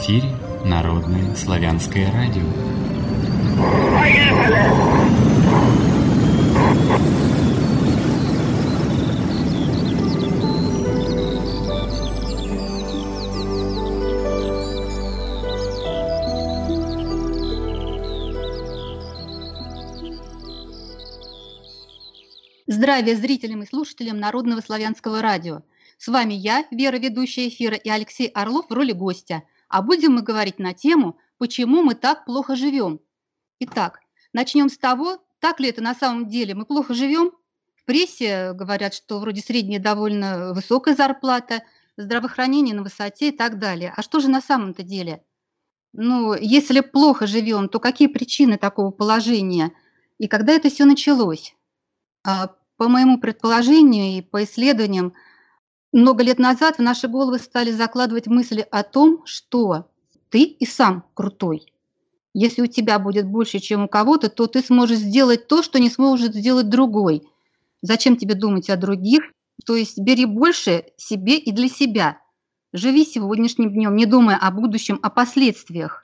эфире Народное славянское радио. Здравия зрителям и слушателям Народного славянского радио. С вами я, Вера, ведущая эфира, и Алексей Орлов в роли гостя. А будем мы говорить на тему «Почему мы так плохо живем?». Итак, начнем с того, так ли это на самом деле, мы плохо живем? В прессе говорят, что вроде средняя довольно высокая зарплата, здравоохранение на высоте и так далее. А что же на самом-то деле? Ну, если плохо живем, то какие причины такого положения? И когда это все началось? По моему предположению и по исследованиям, много лет назад в наши головы стали закладывать мысли о том, что ты и сам крутой. Если у тебя будет больше, чем у кого-то, то ты сможешь сделать то, что не сможет сделать другой. Зачем тебе думать о других? То есть бери больше себе и для себя. Живи сегодняшним днем, не думая о будущем, о последствиях.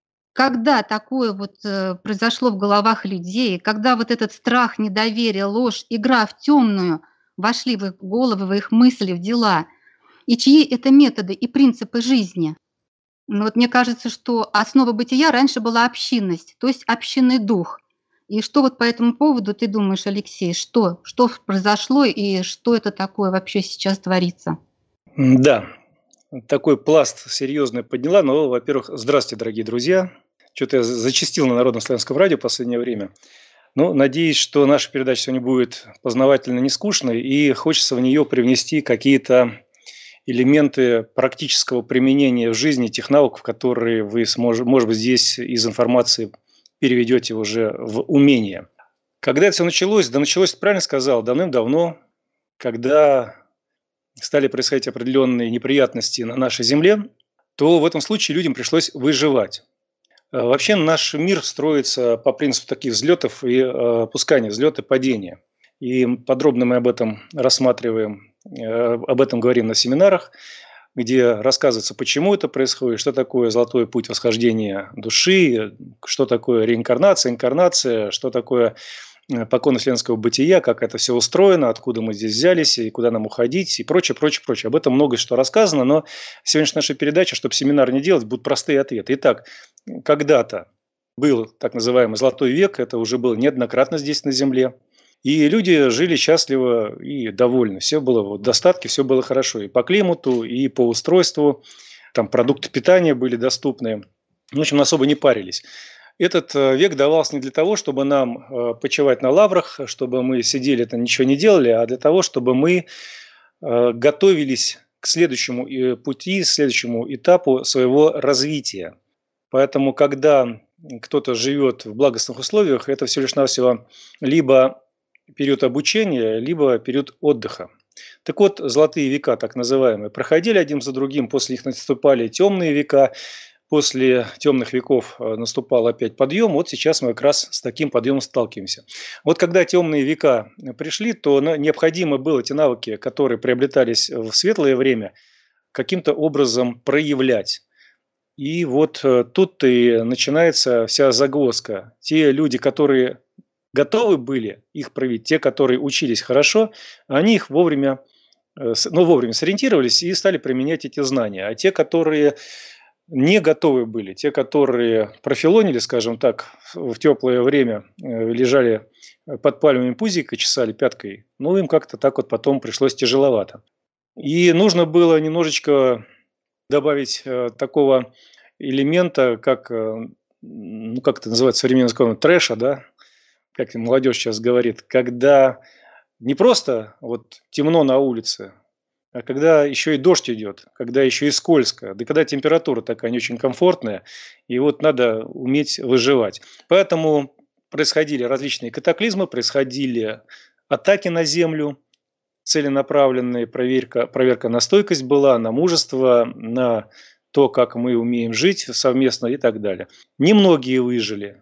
Когда такое произошло в головах людей, когда вот этот страх, недоверие, ложь, игра в темную вошли в их головы, в их мысли, в дела, и чьи это методы и принципы жизни? Ну вот мне кажется, что основа бытия раньше была общинность, то есть общинный дух. И что вот по этому поводу ты думаешь, Алексей, что произошло и что это такое вообще сейчас творится? Да, такой пласт серьезный подняла. Но, во-первых, здравствуйте, дорогие друзья. Что-то я зачастил на Народном славянском радио в последнее время. Но надеюсь, что наша передача сегодня будет познавательно не скучной, и хочется в нее привнести какие-то элементы практического применения в жизни тех навыков, которые вы, может быть, здесь из информации переведете уже в умение. Когда это все началось, да началось, правильно сказал, давным-давно, когда стали происходить определенные неприятности на нашей земле, то в этом случае людям пришлось выживать. Вообще наш мир строится по принципу таких взлетов и опусканий, взлета и падения. И подробно мы об этом рассматриваем, об этом говорим на семинарах, где рассказывается, почему это происходит, что такое золотой путь восхождения души, что такое реинкарнация, инкарнация, что такое поконы вселенского бытия, как это все устроено, откуда мы здесь взялись и куда нам уходить и прочее, прочее, прочее. Об этом много что рассказано, но сегодняшняя наша передача, чтобы семинар не делать, будут простые ответы. Итак, когда-то был так называемый золотой век, это уже было неоднократно здесь на Земле, и люди жили счастливо и довольны. Все было в достатке, все было хорошо и по климату, и по устройству, там продукты питания были доступны. В общем, особо не парились. Этот век давался не для того, чтобы нам почивать на лаврах, чтобы мы сидели, это ничего не делали, а для того, чтобы мы готовились к следующему пути, к следующему этапу своего развития. Поэтому, когда кто-то живет в благостных условиях, это всего лишь навсего либо период обучения, либо период отдыха. Так вот, золотые века, так называемые, проходили один за другим, после них наступали темные века. После темных веков наступал опять подъем. Вот сейчас мы как раз с таким подъемом сталкиваемся. Вот когда темные века пришли, то необходимо было эти навыки, которые приобретались в светлое время, каким-то образом проявлять. И вот тут-то и начинается вся загвоздка. Те люди, которые готовы были их проявить, те, которые учились хорошо, они их вовремя сориентировались и стали применять эти знания. А те, которые не готовы были, те, которые профилонили, скажем так, в теплое время лежали под пальмами пузикой, чесали пяткой, им как-то так вот потом пришлось тяжеловато. И нужно было немножечко добавить такого элемента, как это называется современным языком, трэша, да, как молодежь сейчас говорит, когда не просто темно на улице, а когда еще и дождь идет, когда еще и скользко, да когда температура такая не очень комфортная, и надо уметь выживать. Поэтому происходили различные катаклизмы, происходили атаки на землю, целенаправленные, проверка на стойкость была, на мужество, на то, как мы умеем жить совместно и так далее. Немногие выжили.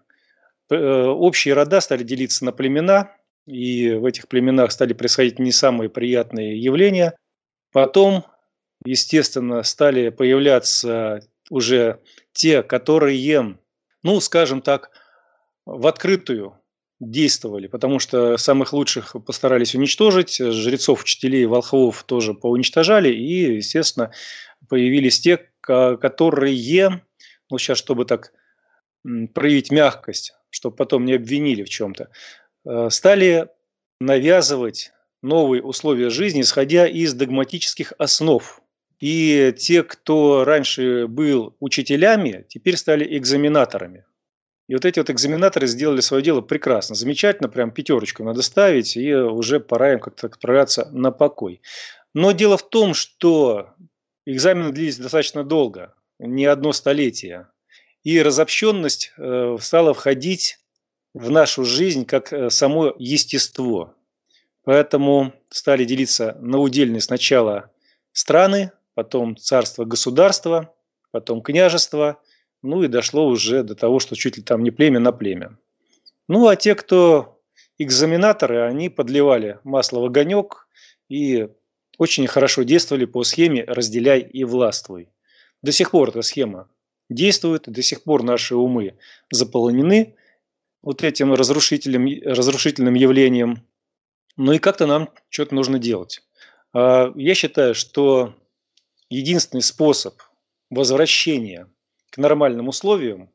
Общие рода стали делиться на племена, и в этих племенах стали происходить не самые приятные явления. Потом, естественно, стали появляться уже те, которые, ну, скажем так, в открытую действовали, потому что самых лучших постарались уничтожить, жрецов, учителей, волхвов тоже поуничтожали, и, естественно, появились те, которые, ну, сейчас, чтобы так проявить мягкость, чтобы потом не обвинили в чем-то, стали навязывать новые условия жизни, исходя из догматических основ. И те, кто раньше был учителями, теперь стали экзаменаторами. И вот эти вот экзаменаторы сделали свое дело прекрасно, замечательно, прям 5 надо ставить, и уже пора им как-то отправляться на покой. Но дело в том, что экзамены длились достаточно долго, не одно столетие. И разобщенность стала входить в нашу жизнь как само естество. Поэтому стали делиться на удельные сначала страны, потом царство-государство, потом княжество, ну и дошло уже до того, что чуть ли там не племя на племя. Ну а те, кто экзаменаторы, они подливали масло в огонек и очень хорошо действовали по схеме «разделяй и властвуй». До сих пор эта схема действует, до сих пор наши умы заполонены вот этим разрушительным явлением. Ну и как-то нам что-то нужно делать. Я считаю, что единственный способ возвращения к нормальным условиям –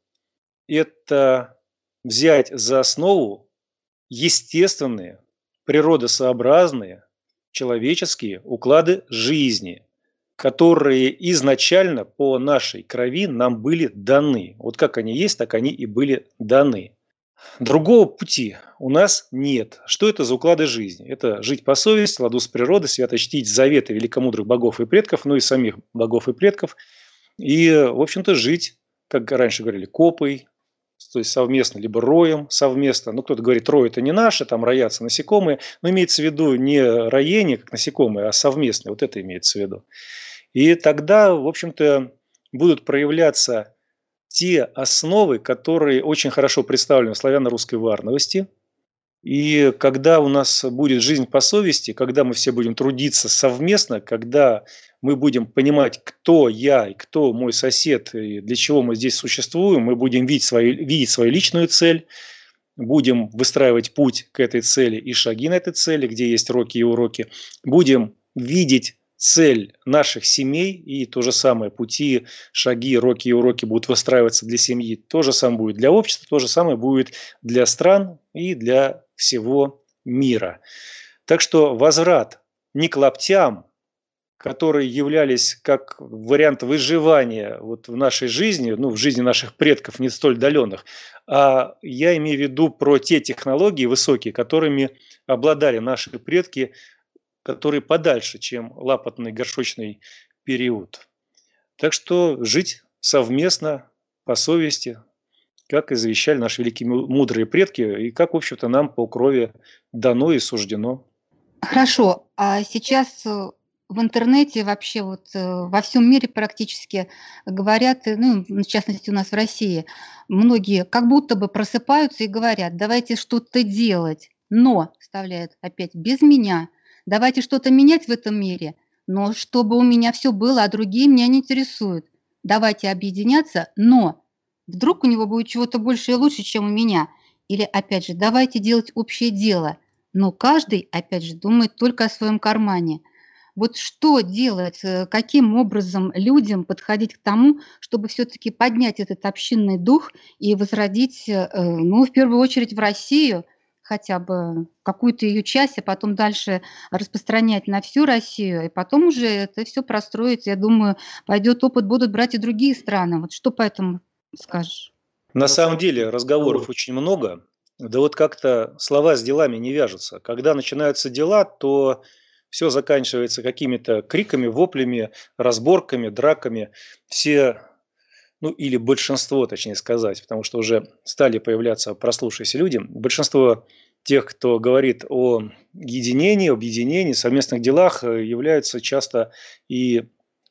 это взять за основу естественные, природосообразные, человеческие уклады жизни, которые изначально по нашей крови нам были даны. Вот как они есть, так они и были даны. Другого пути у нас нет. Что это за уклады жизни? Это жить по совести, ладу с природой, свято чтить заветы великомудрых богов и предков, ну и самих богов и предков. И, в общем-то, жить, как раньше говорили, копой, то есть совместно, либо роем совместно. Ну, кто-то говорит, рой – это не наше, там роятся насекомые. Но имеется в виду не роение, как насекомые, а совместное. Вот это имеется в виду. И тогда, в общем-то, будут проявляться те основы, которые очень хорошо представлены в славяно-русской варновости. И когда у нас будет жизнь по совести, когда мы все будем трудиться совместно, когда мы будем понимать, кто я и кто мой сосед, и для чего мы здесь существуем, мы будем видеть свою личную цель, будем выстраивать путь к этой цели и шаги на этой цели, где есть роки и уроки, будем видеть цель наших семей, и то же самое, пути, шаги, роки и уроки будут выстраиваться для семьи, то же самое будет для общества, то же самое будет для стран и для всего мира. Так что возврат не к лаптям, которые являлись как вариант выживания вот в нашей жизни, ну, в жизни наших предков не столь отдаленных, а я имею в виду про те технологии высокие, которыми обладали наши предки, которые подальше, чем лапотный горшочный период. Так что жить совместно, по совести, как и завещали наши великие мудрые предки, и как, в общем-то, нам по крови дано и суждено. Хорошо, а сейчас в интернете вообще вот во всем мире практически говорят, ну, в частности у нас в России, многие как будто бы просыпаются и говорят, давайте что-то делать, но, вставляют опять, без меня, давайте что-то менять в этом мире, но чтобы у меня все было, а другие меня не интересуют. Давайте объединяться, но вдруг у него будет чего-то больше и лучше, чем у меня. Или, опять же, давайте делать общее дело. Но каждый, опять же, думает только о своем кармане. Вот что делать, каким образом людям подходить к тому, чтобы все-таки поднять этот общинный дух и возродить, ну, в первую очередь в Россию, хотя бы какую-то ее часть, а потом дальше распространять на всю Россию, и потом уже это все простроить, я думаю, пойдет опыт, будут брать и другие страны. Вот что по этому скажешь? На самом деле разговоров очень много, да вот как-то слова с делами не вяжутся. Когда начинаются дела, то все заканчивается какими-то криками, воплями, разборками, драками. Все, ну или большинство, точнее сказать, потому что уже стали появляться прослушавшиеся люди, большинство тех, кто говорит о единении, объединении, совместных делах, являются часто и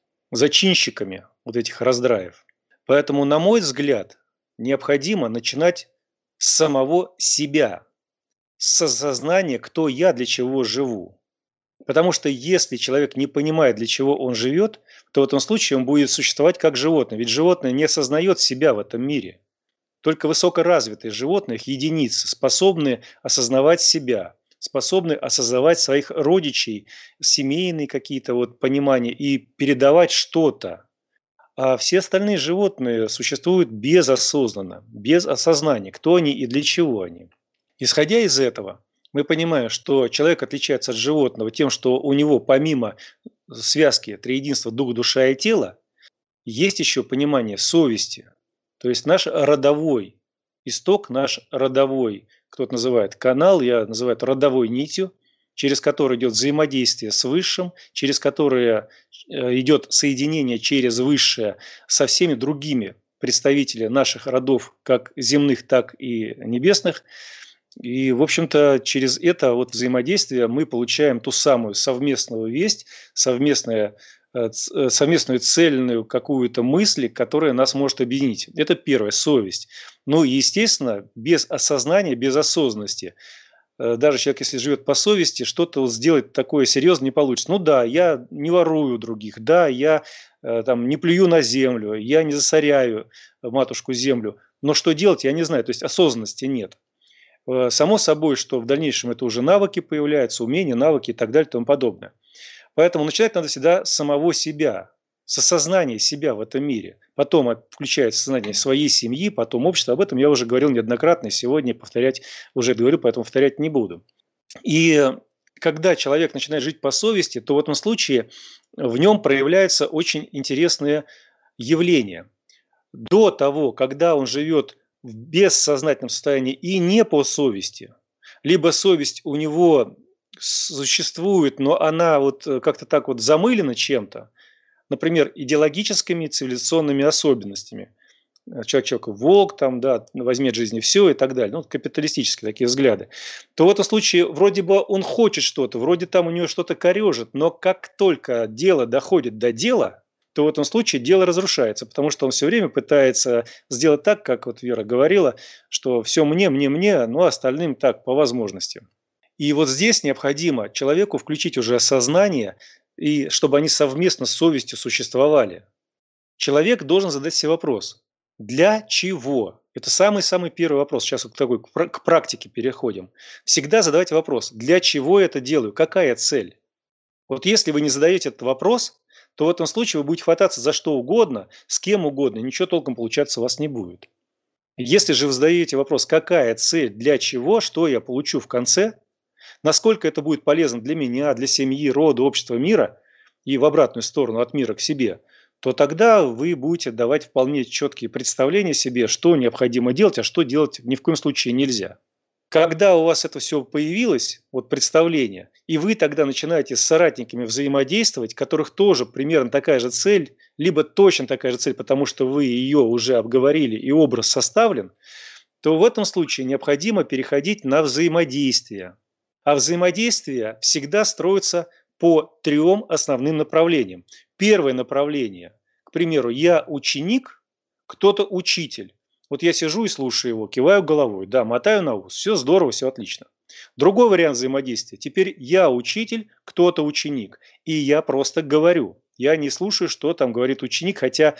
зачинщиками вот этих раздраев. Поэтому, на мой взгляд, необходимо начинать с самого себя, с осознания, кто я, для чего живу. Потому что если человек не понимает, для чего он живет, то в этом случае он будет существовать как животное. Ведь животное не осознает себя в этом мире. Только высокоразвитые животные, их единицы, способны осознавать себя, способны осознавать своих родичей, семейные какие-то вот понимания и передавать что-то. А все остальные животные существуют безосознанно, без осознания, кто они и для чего они. Исходя из этого, мы понимаем, что человек отличается от животного тем, что у него помимо связки триединства дух, душа и тело, есть еще понимание совести. То есть наш родовой исток, наш родовой, кто-то называет канал, я называю это родовой нитью, через который идет взаимодействие с Высшим, через которое идет соединение через Высшее со всеми другими представителями наших родов, как земных, так и небесных. И, в общем-то, через это вот взаимодействие мы получаем ту самую совместную весть, совместную цельную какую-то мысль, которая нас может объединить. Это первое, совесть. Ну и, естественно, без осознания, без осознанности, даже человек, если живет по совести, что-то вот сделать такое серьезное не получится. Ну да, я не ворую других, да, я там не плюю на землю, я не засоряю матушку землю, но что делать, я не знаю, то есть осознанности нет. Само собой, что в дальнейшем это уже навыки появляются, умения, навыки и так далее и тому подобное. Поэтому начинать надо всегда с самого себя, с осознания себя в этом мире. Потом включается сознание своей семьи, потом общество. Об этом я уже говорил неоднократно, и сегодня повторять уже говорю, поэтому повторять не буду. И когда человек начинает жить по совести, то в этом случае в нем проявляются очень интересные явления. До того, когда он живет в бессознательном состоянии и не по совести, либо совесть у него существует, но она вот как-то так вот замылена чем-то, например, идеологическими цивилизационными особенностями. Человек волк, там, да, возьмет жизни все и так далее. Ну, капиталистические такие взгляды. То в этом случае вроде бы он хочет что-то, вроде там у него что-то корежит, но как только дело доходит до дела, то в этом случае дело разрушается, потому что он все время пытается сделать так, как вот Вера говорила, что все мне, ну а остальным так, по возможности. И вот здесь необходимо человеку включить уже осознание, и чтобы они совместно с совестью существовали. Человек должен задать себе вопрос: для чего? Это самый-самый первый вопрос. Сейчас вот такой к практике переходим. Всегда задавайте вопрос: для чего я это делаю? Какая цель? Вот если вы не задаете этот вопрос, то в этом случае вы будете хвататься за что угодно, с кем угодно, ничего толком получаться у вас не будет. Если же вы задаете вопрос: какая цель, для чего, что я получу в конце, насколько это будет полезно для меня, для семьи, рода, общества, мира и в обратную сторону от мира к себе, то тогда вы будете давать вполне четкие представления себе, что необходимо делать, а что делать ни в коем случае нельзя. Когда у вас это все появилось, вот представление, и вы тогда начинаете с соратниками взаимодействовать, которых тоже примерно такая же цель, либо точно такая же цель, потому что вы ее уже обговорили и образ составлен, то в этом случае необходимо переходить на взаимодействие. А взаимодействие всегда строится по трем основным направлениям. Первое направление, к примеру, я ученик, кто-то учитель. Вот я сижу и слушаю его, киваю головой, да, мотаю на ус, все здорово, все отлично. Другой вариант взаимодействия. Теперь я учитель, кто-то ученик, и я просто говорю. Я не слушаю, что там говорит ученик, хотя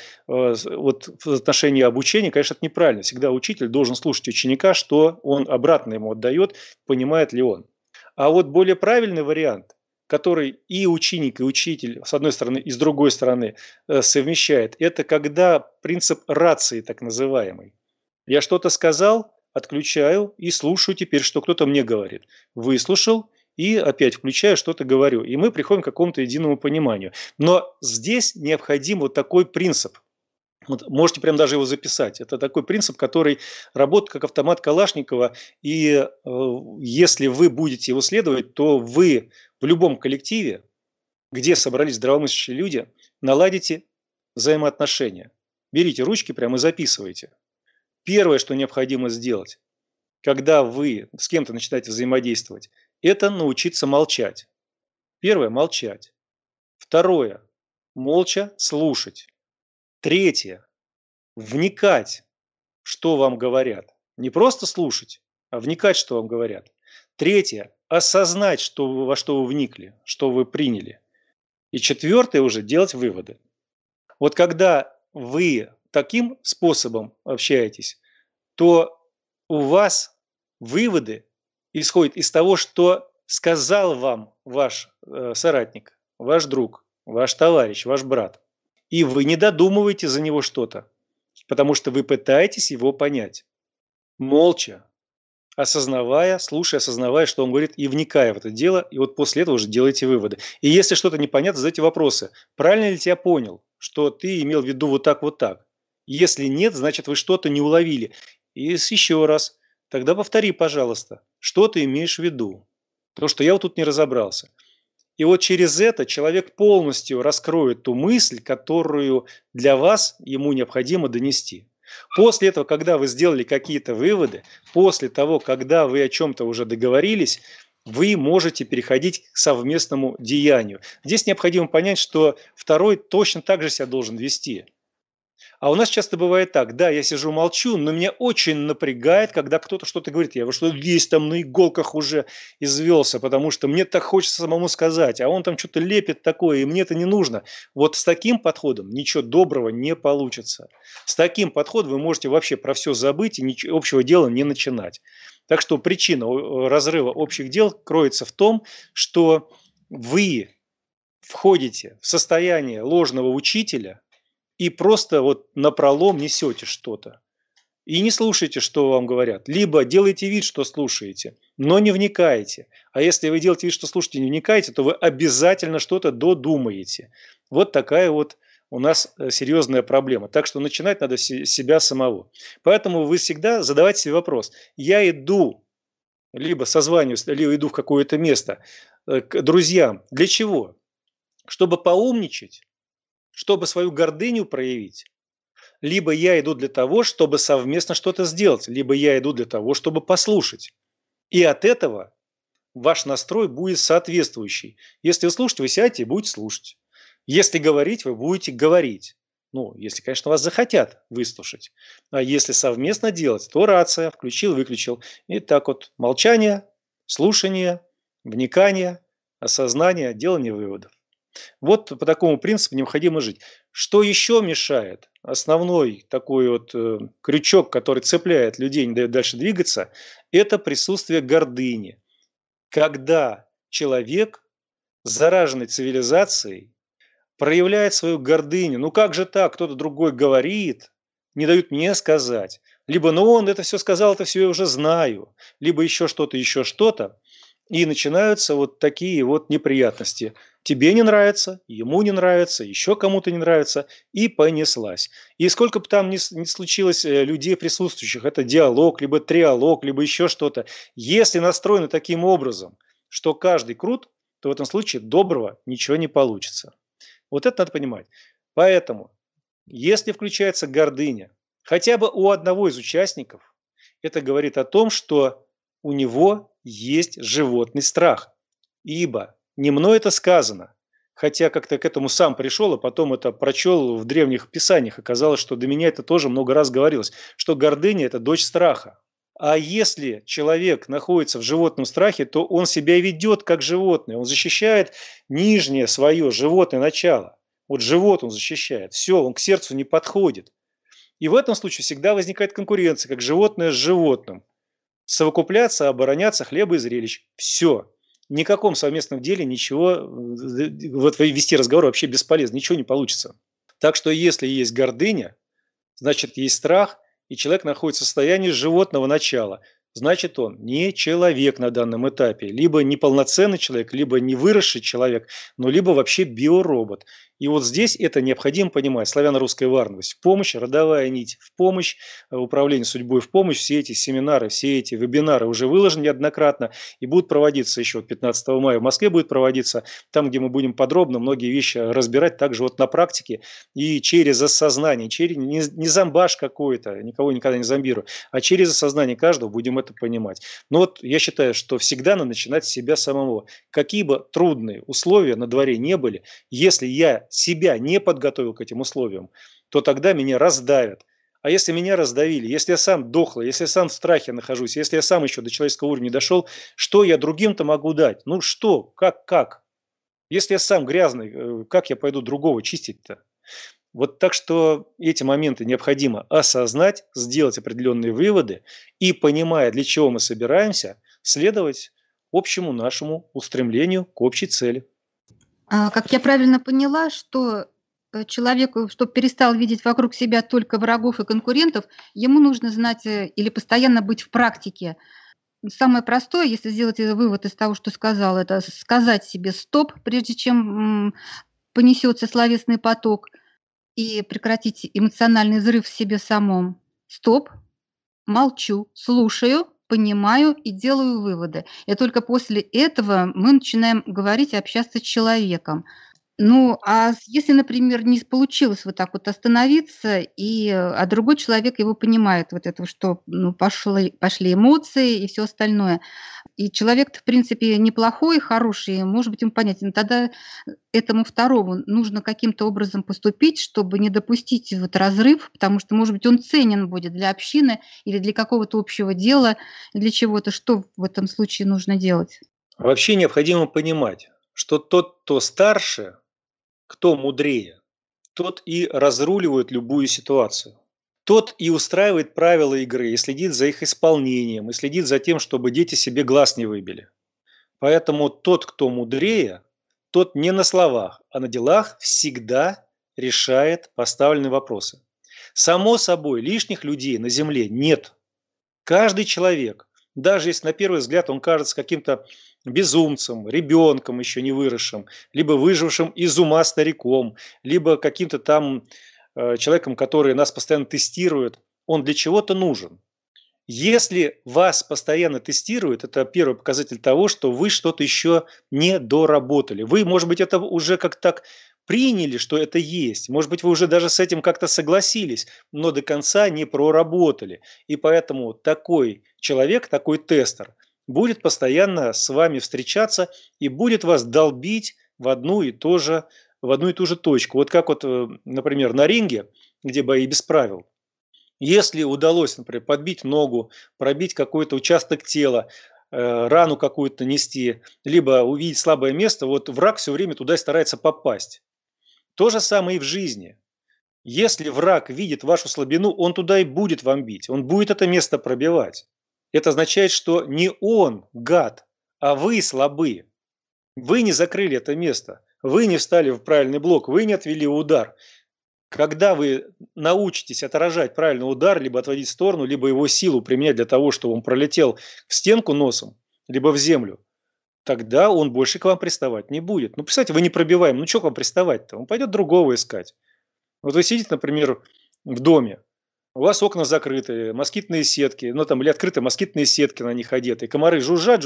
вот в отношении обучения, конечно, это неправильно. Всегда учитель должен слушать ученика, что он обратно ему отдает, понимает ли он. А вот более правильный вариант, который и ученик, и учитель, с одной стороны, и с другой стороны, совмещает, это когда принцип рации так называемый. Я что-то сказал, отключаю и слушаю теперь, что кто-то мне говорит. Выслушал и опять включаю, что-то говорю. И мы приходим к какому-то единому пониманию. Но здесь необходим вот такой принцип. Вот можете прям даже его записать. Это такой принцип, который работает как автомат Калашникова. И если вы будете его следовать, то вы в любом коллективе, где собрались здравомыслящие люди, наладите взаимоотношения. Берите ручки прямо и записывайте. Первое, что необходимо сделать, когда вы с кем-то начинаете взаимодействовать, это научиться молчать. Первое – молчать. Второе – молча слушать. Третье – вникать, что вам говорят. Не просто слушать, а вникать, что вам говорят. Третье – осознать, во что вы вникли, что вы приняли. И четвертое уже делать выводы. Вот когда вы таким способом общаетесь, то у вас выводы исходят из того, что сказал вам ваш соратник, ваш друг, ваш товарищ, ваш брат. И вы не додумываете за него что-то, потому что вы пытаетесь его понять. Молча, осознавая, слушая, осознавая, что он говорит, и вникая в это дело, и вот после этого уже делаете выводы. И если что-то непонятно, задайте вопросы. Правильно ли тебя понял, что ты имел в виду вот так, вот так? Если нет, значит, вы что-то не уловили. И еще раз, тогда повтори, пожалуйста, что ты имеешь в виду? Потому что я вот тут не разобрался. И вот через это человек полностью раскроет ту мысль, которую для вас ему необходимо донести. После этого, когда вы сделали какие-то выводы, после того, когда вы о чем-то уже договорились, вы можете переходить к совместному деянию. Здесь необходимо понять, что второй точно так же себя должен вести. А у нас часто бывает так: да, я сижу молчу, но меня очень напрягает, когда кто-то что-то говорит. Я что весь там на иголках уже извелся, потому что мне так хочется самому сказать, а он там что-то лепит такое, и мне это не нужно. Вот с таким подходом ничего доброго не получится. С таким подходом вы можете вообще про все забыть и ничего общего дела не начинать. Так что причина разрыва общих дел кроется в том, что вы входите в состояние ложного учителя, и просто вот напролом несете что-то. И не слушайте, что вам говорят. Либо делайте вид, что слушаете, но не вникаете. А если вы делаете вид, что слушаете и не вникаете, то вы обязательно что-то додумаете. Вот такая вот у нас серьезная проблема. Так что начинать надо с себя самого. Поэтому вы всегда задавайте себе вопрос. Я иду, либо созваниваюсь, либо иду в какое-то место к друзьям. Для чего? Чтобы поумничать? Чтобы свою гордыню проявить, либо я иду для того, чтобы совместно что-то сделать, либо я иду для того, чтобы послушать. И от этого ваш настрой будет соответствующий. Если вы слушаете, вы сядете и будете слушать. Если говорить, вы будете говорить. Ну, если, конечно, вас захотят выслушать. А если совместно делать, то рация, включил, выключил. И так вот молчание, слушание, вникание, осознание, делание выводов. Вот по такому принципу необходимо жить. Что еще мешает? Основной такой вот крючок, который цепляет людей, не дает дальше двигаться, это присутствие гордыни. Когда человек, зараженный цивилизацией, проявляет свою гордыню. Ну как же так? Кто-то другой говорит, не дают мне сказать. Либо, ну он это все сказал, это все я уже знаю. Либо еще что-то, еще что-то. И начинаются вот такие вот неприятности. Тебе не нравится, ему не нравится, еще кому-то не нравится, и понеслась. И сколько бы там ни случилось людей присутствующих, это диалог, либо триалог, либо еще что-то. Если настроено таким образом, что каждый крут, то в этом случае доброго ничего не получится. Вот это надо понимать. Поэтому, если включается гордыня, хотя бы у одного из участников, это говорит о том, что у него есть животный страх. Ибо не мной это сказано, хотя как-то к этому сам пришел, а потом это прочел в древних писаниях. Оказалось, что до меня это тоже много раз говорилось, что гордыня – это дочь страха. А если человек находится в животном страхе, то он себя ведет как животное. Он защищает нижнее свое животное начало. Вот живот он защищает. Все, он к сердцу не подходит. И в этом случае всегда возникает конкуренция, как животное с животным. Совокупляться, обороняться, хлеба и зрелищ. Все. Ни в каком совместном деле ничего, вот вести разговор вообще бесполезно, ничего не получится. Так что если есть гордыня, значит есть страх, и человек находится в состоянии животного начала. Значит, он не человек на данном этапе. Либо неполноценный человек, либо не выросший человек, но либо вообще биоробот. И вот здесь это необходимо понимать. Славяно-русская варновость в помощь, родовая нить в помощь, управление судьбой в помощь. Все эти семинары, все эти вебинары уже выложены неоднократно и будут проводиться еще 15 мая. В Москве будет проводиться, там, где мы будем подробно многие вещи разбирать, также вот на практике и через осознание, через не зомбаж какой-то, никого никогда не зомбирую, а через осознание каждого будем это понимать. Но вот я считаю, что всегда надо начинать с себя самого. Какие бы трудные условия на дворе не были, если я себя не подготовил к этим условиям, то тогда меня раздавят. А если меня раздавили, если я сам дохлый, если я сам в страхе нахожусь, если я сам еще до человеческого уровня не дошел, что я другим-то могу дать? Ну что, как? Если я сам грязный, как я пойду другого чистить-то? Вот так что эти моменты необходимо осознать, сделать определенные выводы и, понимая, для чего мы собираемся, следовать общему нашему устремлению к общей цели. Как я правильно поняла, что человеку, чтобы перестал видеть вокруг себя только врагов и конкурентов, ему нужно знать или постоянно быть в практике. Самое простое, если сделать вывод из того, что сказал, это сказать себе стоп, прежде чем понесется словесный поток, и прекратить эмоциональный взрыв в себе самом. Стоп, молчу, слушаю, понимаю и делаю выводы. И только после этого мы начинаем говорить и общаться с человеком. Ну, если, например, не получилось вот так вот остановиться, а другой человек его понимает, вот это, что пошли эмоции и все остальное. И человек-то, в принципе, неплохой, хороший, может быть, ему понятен. Тогда этому второму нужно каким-то образом поступить, чтобы не допустить вот разрыв, потому что, может быть, он ценен будет для общины или для какого-то общего дела, для чего-то. Что в этом случае нужно делать? Вообще необходимо понимать, что тот, кто старше, кто мудрее, тот и разруливает любую ситуацию. Тот и устраивает правила игры, и следит за их исполнением, и следит за тем, чтобы дети себе глаз не выбили. Поэтому тот, кто мудрее, тот не на словах, а на делах всегда решает поставленные вопросы. Само собой, лишних людей на земле нет. Каждый человек, даже если на первый взгляд он кажется каким-то безумцем, ребенком еще не выросшим, либо выжившим из ума стариком, либо каким-то там человеком, который нас постоянно тестирует, он для чего-то нужен. Если вас постоянно тестируют, это первый показатель того, что вы что-то еще не доработали. Вы, может быть, это уже как-то так приняли, что это есть. Может быть, вы уже даже с этим как-то согласились, но до конца не проработали. И поэтому такой человек, такой тестер будет постоянно с вами встречаться и будет вас долбить в одну и ту же точку. Вот как вот, например, на ринге, где бои без правил. Если удалось, например, подбить ногу, пробить какой-то участок тела, рану какую-то нести, либо увидеть слабое место, вот враг все время туда и старается попасть. То же самое и в жизни. Если враг видит вашу слабину, он туда и будет вам бить, он будет это место пробивать. Это означает, что не он гад, а вы слабы. Вы не закрыли это место, вы не встали в правильный блок, вы не отвели удар. Когда вы научитесь отражать правильный удар, либо отводить в сторону, либо его силу применять для того, чтобы он пролетел в стенку носом, либо в землю, тогда он больше к вам приставать не будет. Ну, представьте, вы не пробиваем, ну что к вам приставать-то? Он пойдет другого искать. Вот вы сидите, например, в доме, у вас окна закрыты, москитные сетки, ну там или открыты москитные сетки на них одеты, и комары жужжат,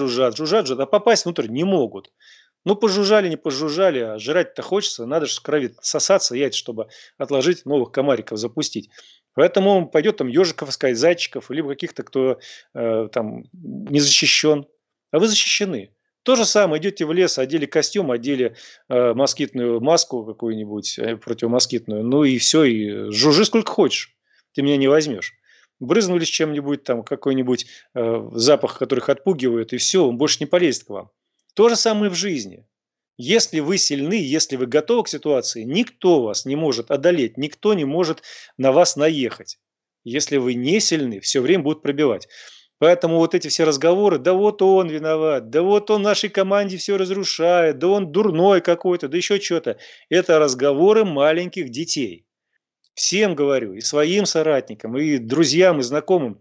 а попасть внутрь не могут. Ну, пожужжали, не пожужжали, а жрать-то хочется, надо же крови сосаться, яйца, чтобы отложить, новых комариков запустить. Поэтому он пойдет там ежиков искать, зайчиков, либо каких-то, кто там не защищен. А вы защищены. То же самое, идете в лес, одели костюм, одели москитную маску какую-нибудь, противомоскитную, ну и все, и жужжи сколько хочешь, ты меня не возьмешь. Брызнули с чем-нибудь, там какой-нибудь запах, который их отпугивает, и все, он больше не полезет к вам. То же самое в жизни. Если вы сильны, если вы готовы к ситуации, никто вас не может одолеть, никто не может на вас наехать. Если вы не сильны, все время будут пробивать. Поэтому вот эти все разговоры, да вот он виноват, да вот он нашей команде все разрушает, да он дурной какой-то, да еще что-то. Это разговоры маленьких детей. Всем говорю, и своим соратникам, и друзьям, и знакомым,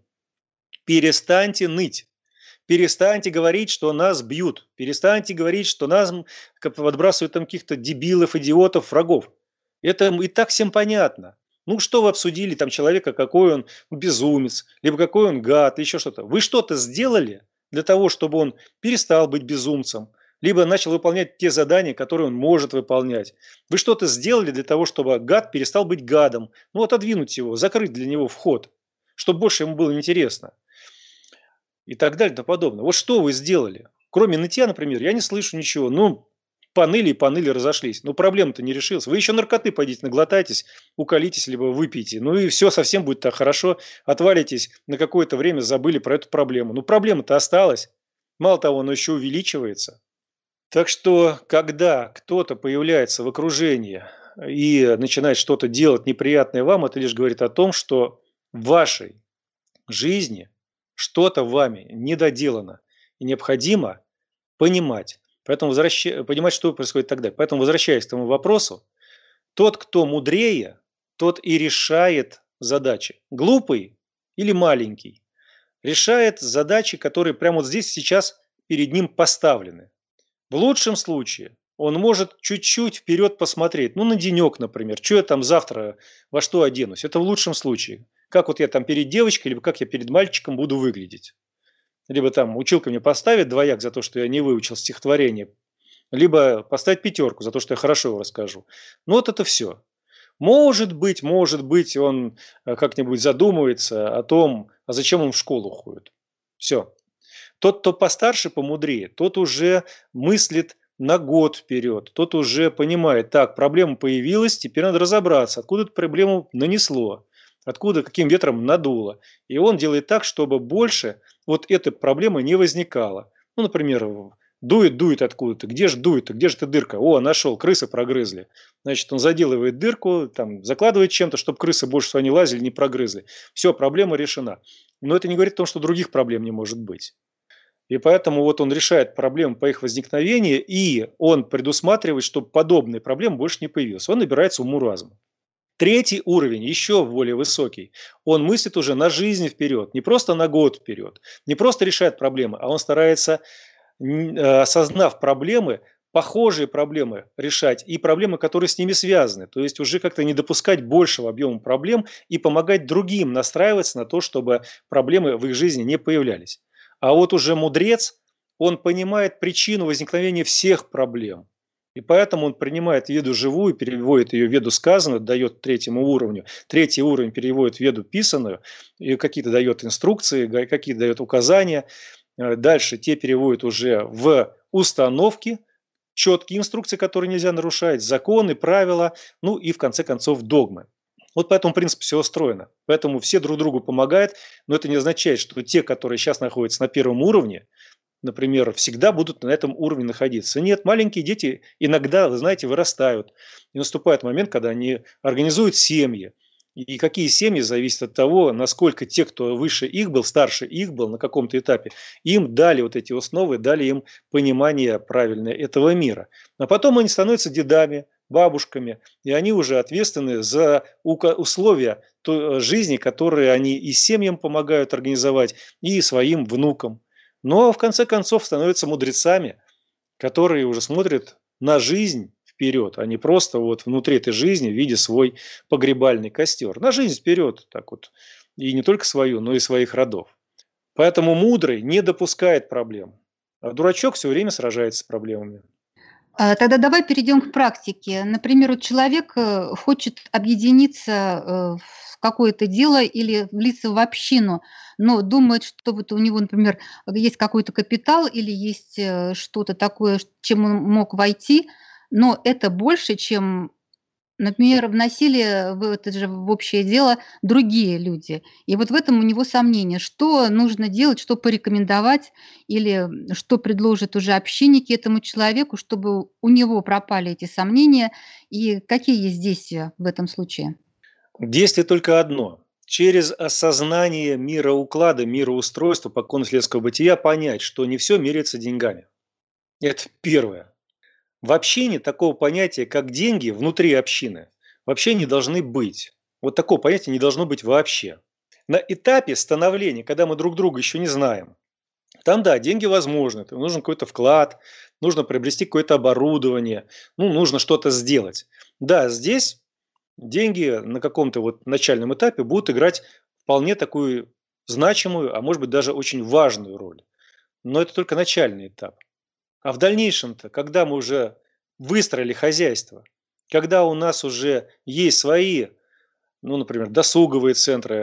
перестаньте ныть. Перестаньте говорить, что нас бьют. Перестаньте говорить, что нас подбрасывают там каких-то дебилов, идиотов, врагов. Это и так всем понятно. Ну, что вы обсудили там человека, какой он безумец, либо какой он гад, или еще что-то. Вы что-то сделали для того, чтобы он перестал быть безумцем, либо начал выполнять те задания, которые он может выполнять. Вы что-то сделали для того, чтобы гад перестал быть гадом. Ну, отодвинуть его, закрыть для него вход, чтобы больше ему было интересно. И так далее и тому подобное. Вот что вы сделали? Кроме нытья, например, я не слышу ничего. Ну, поныли и поныли, разошлись. Но проблема-то не решилась. Вы еще наркоты пойдите, наглотайтесь, уколитесь, либо выпейте. Ну и все, совсем будет так хорошо. Отвалитесь, на какое-то время забыли про эту проблему. Ну проблема-то осталась. Мало того, она еще увеличивается. Так что, когда кто-то появляется в окружении и начинает что-то делать неприятное вам, это лишь говорит о том, что в вашей жизни что-то вами недоделано. И необходимо понимать. Поэтому понимать, что происходит тогда. Поэтому, возвращаясь к этому вопросу, тот, кто мудрее, тот и решает задачи. Глупый или маленький решает задачи, которые прямо вот здесь сейчас перед ним поставлены. В лучшем случае он может чуть-чуть вперед посмотреть, ну на денек, например, что я там завтра во что оденусь. Это в лучшем случае. Как вот я там перед девочкой, либо как я перед мальчиком буду выглядеть. Либо там училка мне поставит двояк за то, что я не выучил стихотворение, либо поставить 5 за то, что я хорошо его расскажу. Ну вот это все. Может быть, он как-нибудь задумывается о том, а зачем он в школу ходит. Все. Тот, кто постарше, помудрее, тот уже мыслит на год вперед, тот уже понимает, так, проблема появилась, теперь надо разобраться, откуда эту проблему нанесло, откуда, каким ветром надуло. И он делает так, чтобы больше вот этой проблемы не возникало. Ну, например, дует откуда-то. Где же дует-то? Где же эта дырка? О, нашел, крысы прогрызли. Значит, он заделывает дырку, там, закладывает чем-то, чтобы крысы больше сюда не лазили, не прогрызли. Все, проблема решена. Но это не говорит о том, что других проблем не может быть. И поэтому вот он решает проблемы по их возникновению, и он предусматривает, чтобы подобные проблемы больше не появилось. Он набирается уму-разума. Третий уровень, еще более высокий, он мыслит уже на жизнь вперед, не просто на год вперед, не просто решает проблемы, а он старается, осознав проблемы, похожие проблемы решать и проблемы, которые с ними связаны. То есть уже как-то не допускать большего объема проблем и помогать другим настраиваться на то, чтобы проблемы в их жизни не появлялись. А вот уже мудрец, он понимает причину возникновения всех проблем. И поэтому он принимает веду живую, переводит ее в веду сказанную, дает третьему уровню. Третий уровень переводит в веду писанную, и какие-то дает инструкции, какие-то дает указания. Дальше те переводят уже в установки, четкие инструкции, которые нельзя нарушать, законы, правила, ну и в конце концов догмы. Вот по этому принципу все устроено. Поэтому все друг другу помогают, но это не означает, что те, которые сейчас находятся на первом уровне, например, всегда будут на этом уровне находиться. Нет, маленькие дети иногда, вы знаете, вырастают. И наступает момент, когда они организуют семьи. И какие семьи зависят от того, насколько те, кто выше их был, старше их был на каком-то этапе, им дали вот эти основы, дали им понимание правильное этого мира. А потом они становятся дедами, бабушками, и они уже ответственны за условия той жизни, которые они и семьям помогают организовать, и своим внукам. Но в конце концов становятся мудрецами, которые уже смотрят на жизнь вперед, а не просто вот внутри этой жизни видя свой погребальный костер. На жизнь вперед, так вот, и не только свою, но и своих родов. Поэтому мудрый не допускает проблем, а дурачок все время сражается с проблемами. Тогда давай перейдем к практике. Например, вот человек хочет объединиться в какое-то дело или влиться в общину, но думает, что вот у него, например, есть какой-то капитал или есть что-то такое, чем он мог войти, но это больше, чем, например, вносили в это же в общее дело другие люди. И вот в этом у него сомнения. Что нужно делать, что порекомендовать или что предложат уже общинники этому человеку, чтобы у него пропали эти сомнения, и какие есть действия в этом случае? Действие только одно. Через осознание мироуклада, мироустройства, покойно-следского бытия понять, что не все меряется деньгами. Это первое. В общине такого понятия, как деньги внутри общины, вообще не должны быть. Вот такого понятия не должно быть вообще. На этапе становления, когда мы друг друга еще не знаем, там, да, деньги возможны, нужен какой-то вклад, нужно приобрести какое-то оборудование, ну, нужно что-то сделать. Да, здесь деньги на каком-то вот начальном этапе будут играть вполне такую значимую, а может быть даже очень важную роль. Но это только начальный этап. А в дальнейшем-то, когда мы уже выстроили хозяйство, когда у нас уже есть свои, ну, например, досуговые центры,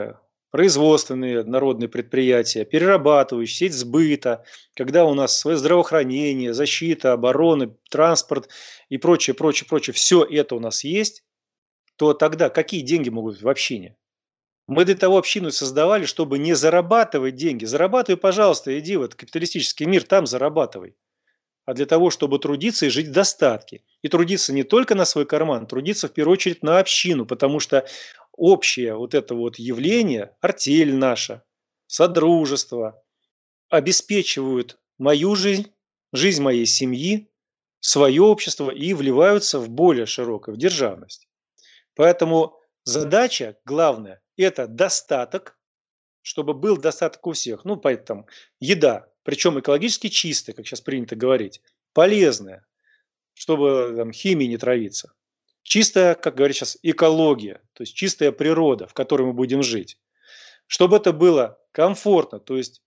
производственные народные предприятия, перерабатывающие, сеть сбыта, когда у нас свое здравоохранение, защита, оборона, транспорт и прочее, прочее, прочее, все это у нас есть, то тогда какие деньги могут быть в общине? Мы для того общину создавали, чтобы не зарабатывать деньги. Зарабатывай, пожалуйста, иди в этот капиталистический мир, там зарабатывай. А для того, чтобы трудиться и жить в достатке. И трудиться не только на свой карман, трудиться в первую очередь на общину, потому что общее вот это вот явление, артель наша, содружество, обеспечивают мою жизнь, жизнь моей семьи, свое общество и вливаются в более широкое, в державность. Поэтому задача главная – это достаток, чтобы был достаток у всех. Ну, поэтому еда, причем экологически чистая, как сейчас принято говорить, полезная, чтобы там, химией не травиться. Чистая, как говорят сейчас, экология, то есть чистая природа, в которой мы будем жить. Чтобы это было комфортно, то есть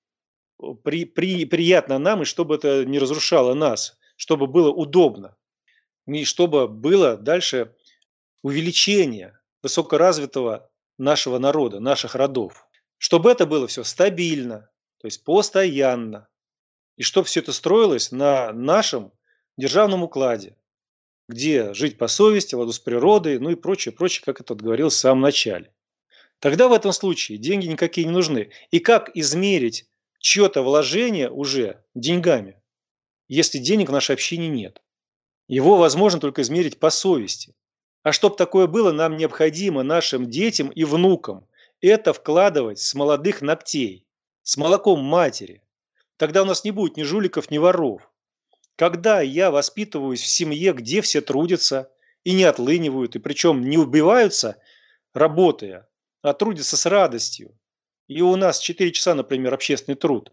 приятно нам, и чтобы это не разрушало нас, чтобы было удобно, и чтобы было дальше увеличение высокоразвитого нашего народа, наших родов. Чтобы это было все стабильно, то есть постоянно. И чтобы все это строилось на нашем державном укладе, где жить по совести, в ладу с природой, ну и прочее, прочее, как это говорилось в самом начале. Тогда в этом случае деньги никакие не нужны. И как измерить чье-то вложение уже деньгами, если денег в нашей общине нет? Его возможно только измерить по совести. А чтобы такое было, нам необходимо нашим детям и внукам это вкладывать с молодых ногтей, с молоком матери. Тогда у нас не будет ни жуликов, ни воров. Когда я воспитываюсь в семье, где все трудятся и не отлынивают, и причем не убиваются, работая, а трудятся с радостью. И у нас 4 часа, например, общественный труд.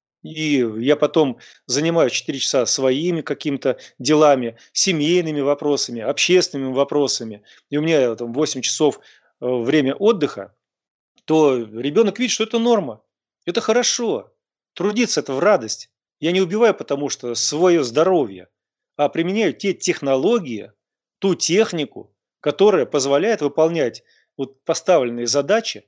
И я потом занимаюсь 4 часа своими какими-то делами, семейными вопросами, общественными вопросами. И у меня там 8 часов время отдыха, то ребенок видит, что это норма. Это хорошо. Трудиться – это в радость. Я не убиваю, потому что свое здоровье, а применяю те технологии, ту технику, которая позволяет выполнять вот поставленные задачи,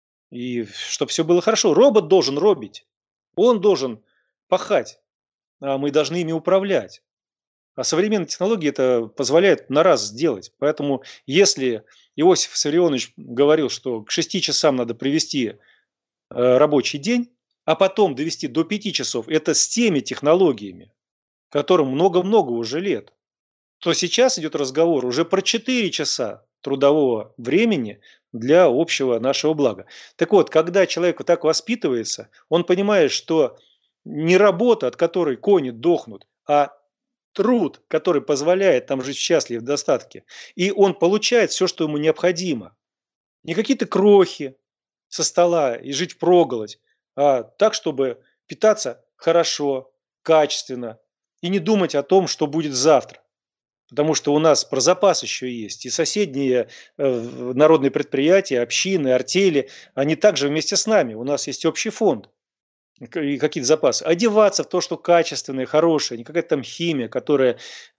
и чтобы все было хорошо. Робот должен робить, он должен пахать, а мы должны ими управлять. А современные технологии это позволяют на раз сделать. Поэтому если Иосиф Виссарионович говорил, что к 6 часам надо привести рабочий день, а потом довести до 5 часов, это с теми технологиями, которым много-много уже лет, то сейчас идет разговор уже про 4 часа трудового времени для общего нашего блага. Так вот, когда человек вот так воспитывается, он понимает, что не работа, от которой кони дохнут, а труд, который позволяет там жить счастливо в достатке. И он получает все, что ему необходимо. Не какие-то крохи со стола и жить впроголодь, а так, чтобы питаться хорошо, качественно и не думать о том, что будет завтра. Потому что у нас про запас еще есть. И соседние народные предприятия, общины, артели, они также вместе с нами. У нас есть общий фонд и какие-то запасы. Одеваться в то, что качественное, хорошее, не какая-то там химия, которая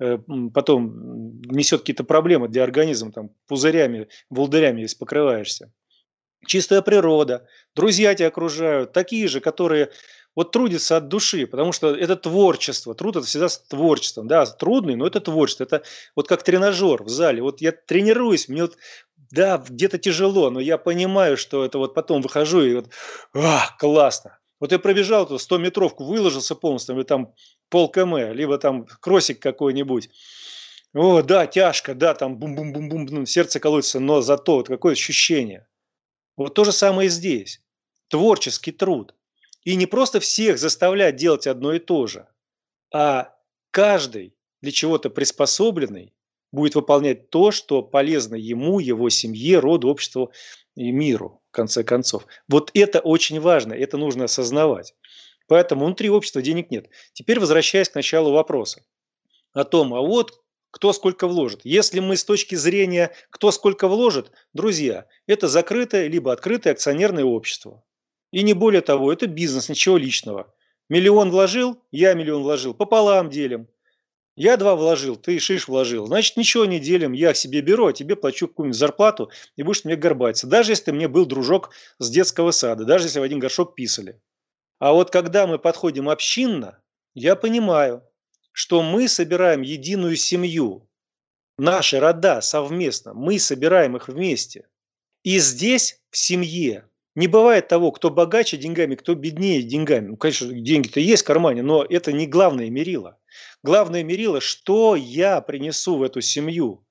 потом несет какие-то проблемы для организма, там пузырями, волдырями, если покрываешься. Чистая природа, друзья тебя окружают, такие же, которые вот трудятся от души, потому что это творчество. Труд – это всегда с творчеством. Да, трудный, но это творчество. Это вот как тренажер в зале. Вот я тренируюсь, мне вот, да, где-то тяжело, но я понимаю, что это вот потом выхожу и вот, классно. Вот я пробежал эту 100-метровку, выложился полностью, или там полкм, либо там кроссик какой-нибудь. О, да, тяжко, да, там бум-бум-бум-бум, сердце колотится, но зато вот какое ощущение. Вот то же самое и здесь. Творческий труд. И не просто всех заставлять делать одно и то же, а каждый для чего-то приспособленный будет выполнять то, что полезно ему, его семье, роду, обществу и миру, в конце концов. Вот это очень важно, это нужно осознавать. Поэтому внутри общества денег нет. Теперь возвращаясь к началу вопроса о том, а вот кто сколько вложит. Если мы с точки зрения, кто сколько вложит, друзья, это закрытое либо открытое акционерное общество. И не более того, это бизнес, ничего личного. 1 000 000 вложил, я 1 000 000 вложил, пополам делим. Я 2 вложил, ты шиш вложил. Значит, ничего не делим, я себе беру, а тебе плачу какую-нибудь зарплату и будешь мне горбатиться. Даже если ты мне был дружок с детского сада, даже если в один горшок писали. А вот когда мы подходим общинно, я понимаю, что мы собираем единую семью, наши рода совместно, мы собираем их вместе. И здесь, в семье, не бывает того, кто богаче деньгами, кто беднее деньгами. Ну, конечно, деньги-то есть в кармане, но это не главное мерило. Главное мерило, что я принесу в эту семью,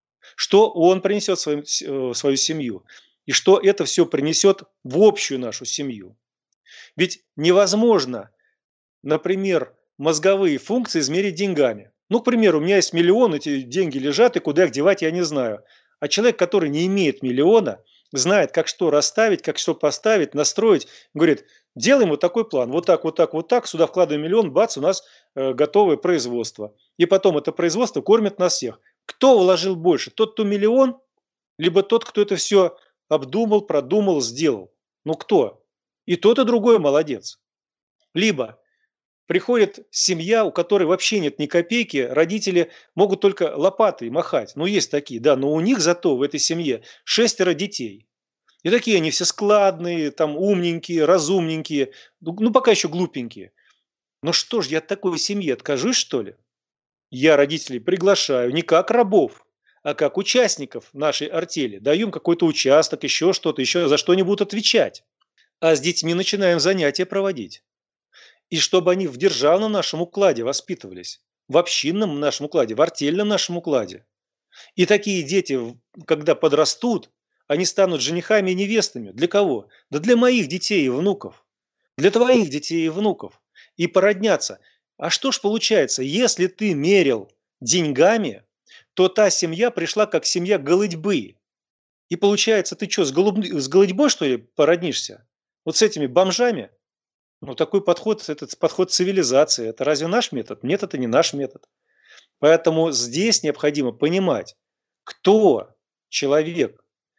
что он принесет в свою семью, и что это все принесет в общую нашу семью. Ведь невозможно, например, мозговые функции измерить деньгами. Ну, к примеру, у меня есть миллион, эти деньги лежат, и куда их девать, я не знаю. А человек, который не имеет миллиона, знает, как что расставить, как что поставить, настроить, говорит, делаем вот такой план, вот так, вот так, вот так, сюда вкладываем миллион, бац, у нас готовое производство. И потом это производство кормит нас всех. Кто вложил больше? Тот, кто миллион, либо тот, кто это все обдумал, продумал, сделал? Ну, кто? И тот, и другой молодец. Либо приходит семья, у которой вообще нет ни копейки, родители могут только лопатой махать. Ну, есть такие, да, но у них зато в этой семье 6 детей. И такие они все складные, там умненькие, разумненькие, ну пока еще глупенькие. Ну что ж, я от такой семьи откажусь, что ли? Я родителей приглашаю не как рабов, а как участников нашей артели. Даю им какой-то участок, еще что-то, еще за что они будут отвечать. А с детьми начинаем занятия проводить. И чтобы они в державном нашем укладе воспитывались, в общинном нашем укладе, в артельном нашем укладе. И такие дети, когда подрастут, они станут женихами и невестами. Для кого? Да для моих детей и внуков. Для твоих детей и внуков. И породнятся. А что ж получается, если ты мерил деньгами, то та семья пришла как семья голытьбы. И получается, ты что, с голытьбой, что ли, породнишься? Вот с этими бомжами? Ну, такой подход, этот подход цивилизации. Это разве наш метод? Нет, это не наш метод. Поэтому здесь необходимо понимать, кто человек,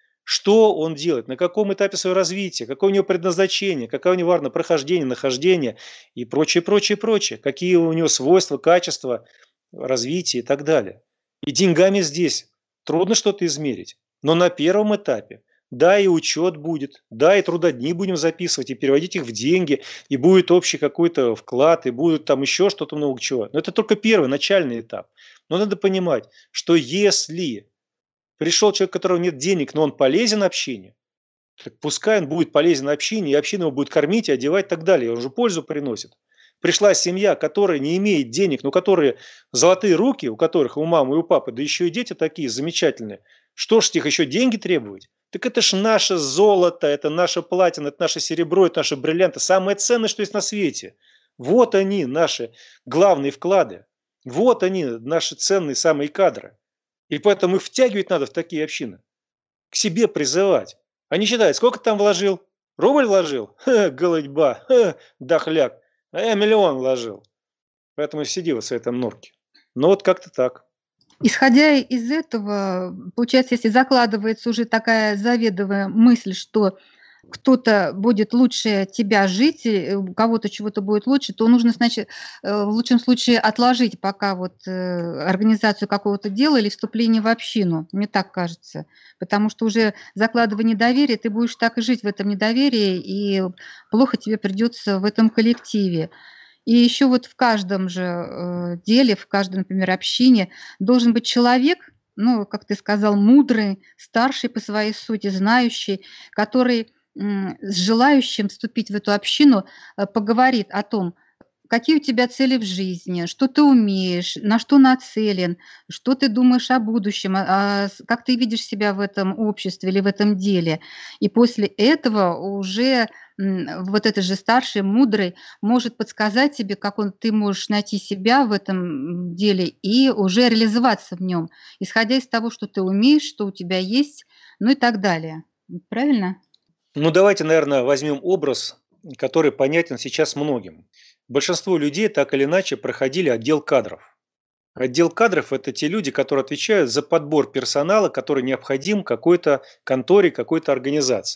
что он делает, на каком этапе своего развития, какое у него предназначение, какое у него важно прохождение, нахождение и прочее, прочее, прочее. Какие у него свойства, качества, развития и так далее. И деньгами здесь трудно что-то измерить. Но на первом этапе, да, и учет будет, да, и трудодни будем записывать, и переводить их в деньги, и будет общий какой-то вклад, и будет там еще что-то много чего. Но это только первый, начальный этап. Но надо понимать, что если пришел человек, у которого нет денег, но он полезен общине, так пускай он будет полезен общине, и община его будет кормить, одевать и так далее. Он же пользу приносит. Пришла семья, которая не имеет денег, но которые золотые руки, у которых у мамы и у папы, да еще и дети такие замечательные. Что ж с них еще деньги требовать? Так это ж наше золото, это наше платина, это наше серебро, это наши бриллианты. Самое ценное, что есть на свете. Вот они, наши главные вклады. Вот они, наши ценные самые кадры. И поэтому их втягивать надо в такие общины. К себе призывать. Они считают, сколько там вложил? Рубль вложил? Ха, голытьба, ха, дохляк. А я миллион вложил. Поэтому сиди вот в этом норке. Ну вот как-то так. Исходя из этого, получается, если закладывается уже такая заведомая мысль, что кто-то будет лучше тебя жить, у кого-то чего-то будет лучше, то нужно, значит, в лучшем случае отложить пока организацию какого-то дела или вступление в общину, мне так кажется. Потому что уже закладывая недоверие, ты будешь так и жить в этом недоверии, и плохо тебе придется в этом коллективе. И еще вот в каждом же деле, в каждой, например, общине должен быть человек, ну, как ты сказал, мудрый, старший по своей сути, знающий, который с желающим вступить в эту общину поговорит о том, какие у тебя цели в жизни, что ты умеешь, на что нацелен, что ты думаешь о будущем, как ты видишь себя в этом обществе или в этом деле. И после этого уже вот этот же старший, мудрый может подсказать тебе, ты можешь найти себя в этом деле и уже реализоваться в нем, исходя из того, что ты умеешь, что у тебя есть, ну и так далее. Правильно? Ну давайте, наверное, возьмем образ, который понятен сейчас многим. Большинство людей так или иначе проходили отдел кадров. Отдел кадров – это те люди, которые отвечают за подбор персонала, который необходим какой-то конторе, какой-то организации.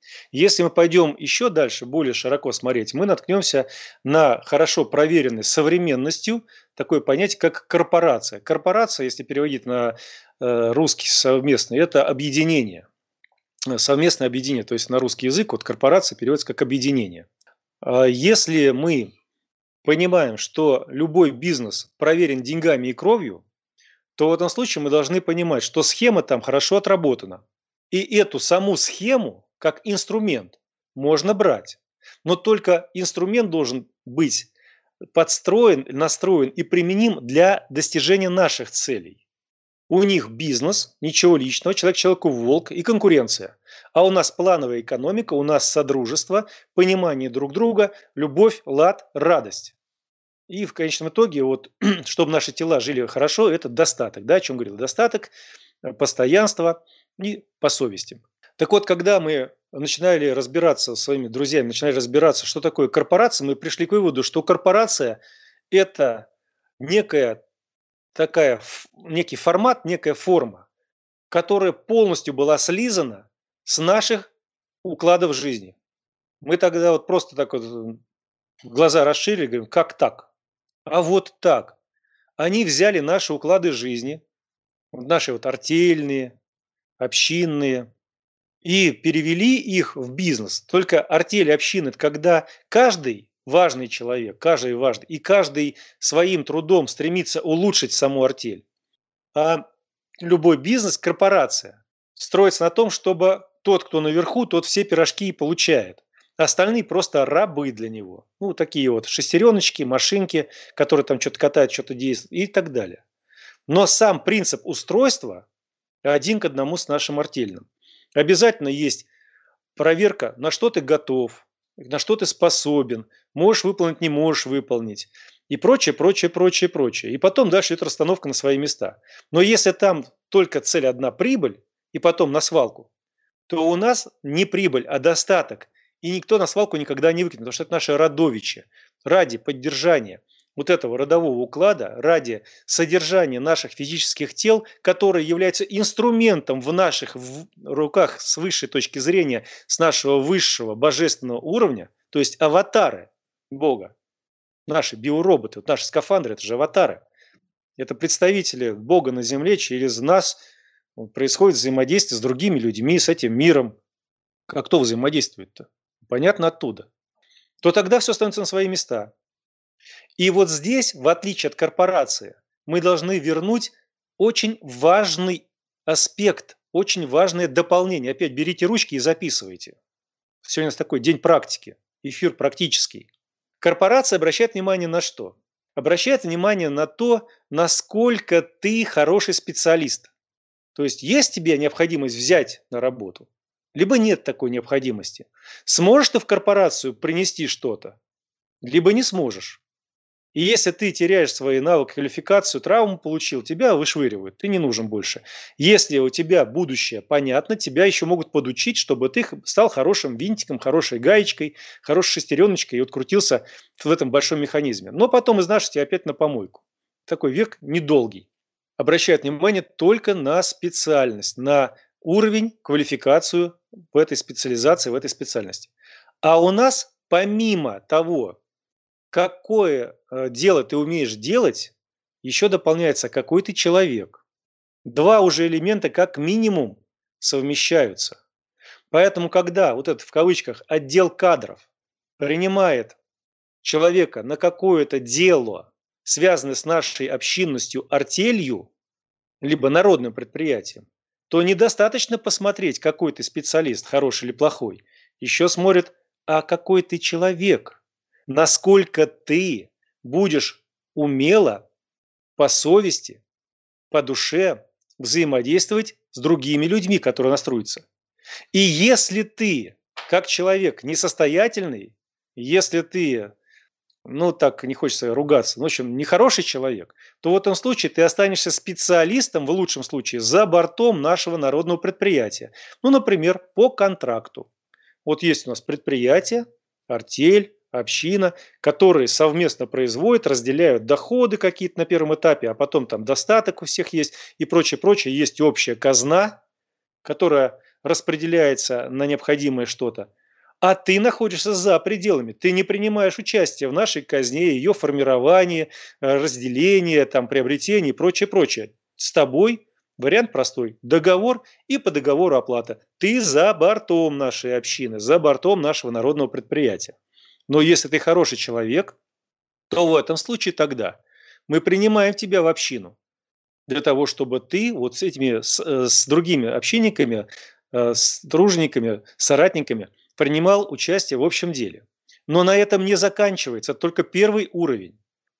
Если мы пойдем еще дальше, более широко смотреть, мы наткнемся на хорошо проверенный современностью такое понятие, как корпорация. Корпорация, если переводить на русский совместный, это объединение. Совместное объединение, то есть на русский язык вот корпорация переводится как объединение. Если мы понимаем, что любой бизнес проверен деньгами и кровью, то в этом случае мы должны понимать, что схема там хорошо отработана. И эту саму схему, как инструмент, можно брать. Но только инструмент должен быть подстроен, настроен и применим для достижения наших целей. У них бизнес, ничего личного, человек человеку волк и конкуренция. А у нас плановая экономика, у нас содружество, понимание друг друга, любовь, лад, радость. И в конечном итоге, вот, чтобы наши тела жили хорошо, это достаток. Да, о чем говорил? Достаток, постоянство и по совести. Так вот, когда мы начинали разбираться со своими друзьями, начинали разбираться, что такое корпорация, мы пришли к выводу, что корпорация – это некая некий формат, некая форма, которая полностью была слизана с наших укладов жизни. Мы тогда вот просто так вот глаза расширили, говорим, как так? А вот так. Они взяли наши уклады жизни, наши вот артельные, общинные, и перевели их в бизнес. Только артель и общины – это когда каждый важный человек, каждый важный, и каждый своим трудом стремится улучшить саму артель. А любой бизнес, корпорация, строится на том, чтобы тот, кто наверху, тот все пирожки и получает. Остальные просто рабы для него. Ну, такие вот шестереночки, машинки, которые там что-то катают, что-то действуют и так далее. Но сам принцип устройства один к одному с нашим артельным. Обязательно есть проверка, на что ты готов, на что ты способен, можешь выполнить, не можешь выполнить и прочее, прочее, прочее, прочее. И потом дальше идет расстановка на свои места. Но если там только цель одна прибыль и потом на свалку, то у нас не прибыль, а достаток. И никто на свалку никогда не выкинет, потому что это наше родовиче. Ради поддержания вот этого родового уклада, ради содержания наших физических тел, которые являются инструментом в наших руках с высшей точки зрения, с нашего высшего божественного уровня, то есть аватары Бога, наши биороботы, вот наши скафандры, это же аватары, это представители Бога на земле, через нас происходит взаимодействие с другими людьми, с этим миром. А кто взаимодействует-то? Понятно, оттуда. То тогда все становится на свои места. И вот здесь, в отличие от корпорации, мы должны вернуть очень важный аспект, очень важное дополнение. Опять берите ручки и записывайте. Сегодня у нас такой день практики, эфир практический. Корпорация обращает внимание на что? Обращает внимание на то, насколько ты хороший специалист. То есть есть тебе необходимость взять на работу, либо нет такой необходимости. Сможешь ты в корпорацию принести что-то, либо не сможешь. И если ты теряешь свои навыки, квалификацию, травму получил, тебя вышвыривают, ты не нужен больше. Если у тебя будущее понятно, тебя еще могут подучить, чтобы ты стал хорошим винтиком, хорошей гаечкой, хорошей шестереночкой и вот крутился в этом большом механизме. Но потом изнашивают тебя опять на помойку. Такой век недолгий. Обращает внимание только на специальность, на уровень, квалификацию в этой специализации, в этой специальности. А у нас помимо того, какое дело ты умеешь делать, еще дополняется, какой ты человек. Два уже элемента как минимум совмещаются. Поэтому, когда вот этот в кавычках отдел кадров принимает человека на какое-то дело, связанное с нашей общинностью, артелью, либо народным предприятием, то недостаточно посмотреть, какой ты специалист, хороший или плохой. Еще смотрят, а какой ты человек, насколько ты будешь умело, по совести, по душе взаимодействовать с другими людьми, которые настроятся. И если ты, как человек несостоятельный, если ты, ну так не хочется ругаться, в общем, нехороший человек, то в этом случае ты останешься специалистом, в лучшем случае, за бортом нашего народного предприятия. Ну, например, по контракту. Вот есть у нас предприятие, артель, община, которые совместно производят, разделяют доходы какие-то на первом этапе, а потом там достаток у всех есть и прочее, прочее. Есть общая казна, которая распределяется на необходимое что-то, а ты находишься за пределами, ты не принимаешь участие в нашей казне, ее формировании, разделении, там, приобретении и прочее, прочее. С тобой вариант простой. Договор и по договору оплата. Ты за бортом нашей общины, за бортом нашего народного предприятия. Но если ты хороший человек, то в этом случае тогда мы принимаем тебя в общину для того, чтобы ты вот с этими, с другими общинниками, с тружениками, соратниками принимал участие в общем деле. Но на этом не заканчивается, только первый уровень.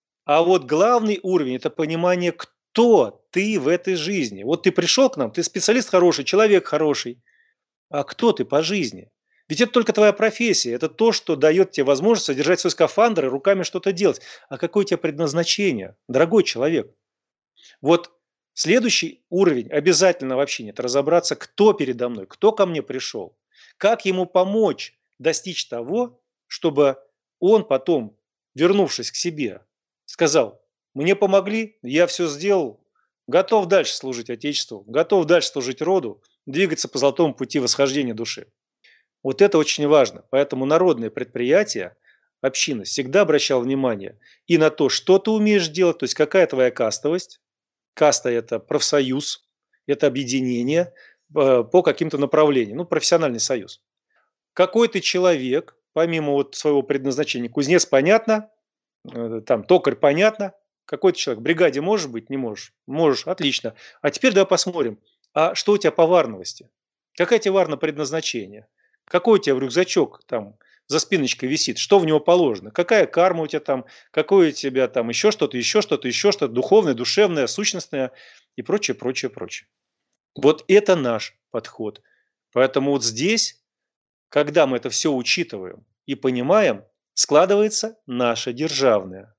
А вот главный уровень – это понимание, кто ты в этой жизни. Вот ты пришел к нам, ты специалист хороший, человек хороший. А кто ты по жизни? Ведь это только твоя профессия, это то, что дает тебе возможность содержать свой скафандр и руками что-то делать. А какое у тебя предназначение, дорогой человек? Вот следующий уровень обязательно в общине – это разобраться, кто передо мной, кто ко мне пришел, как ему помочь достичь того, чтобы он потом, вернувшись к себе, сказал: мне помогли, я все сделал, готов дальше служить Отечеству, готов дальше служить роду, двигаться по золотому пути восхождения души. Вот это очень важно. Поэтому народные предприятия, община всегда обращала внимание и на то, что ты умеешь делать, то есть какая твоя кастовость. Каста – это профсоюз, это объединение по каким-то направлениям, ну, профессиональный союз. Какой ты человек, помимо вот своего предназначения, кузнец – понятно, там токарь – понятно, какой ты человек, в бригаде можешь быть, не можешь? Можешь, отлично. А теперь давай посмотрим, а что у тебя по варновости? Какое тебе варно предназначение? Какой у тебя рюкзачок там за спиночкой висит? Что в него положено? Какая карма у тебя там? Какое у тебя там еще что-то, еще что-то, еще что-то духовное, душевное, сущностное и прочее, прочее, прочее. Вот это наш подход. Поэтому вот здесь, когда мы это все учитываем и понимаем, складывается наше державное.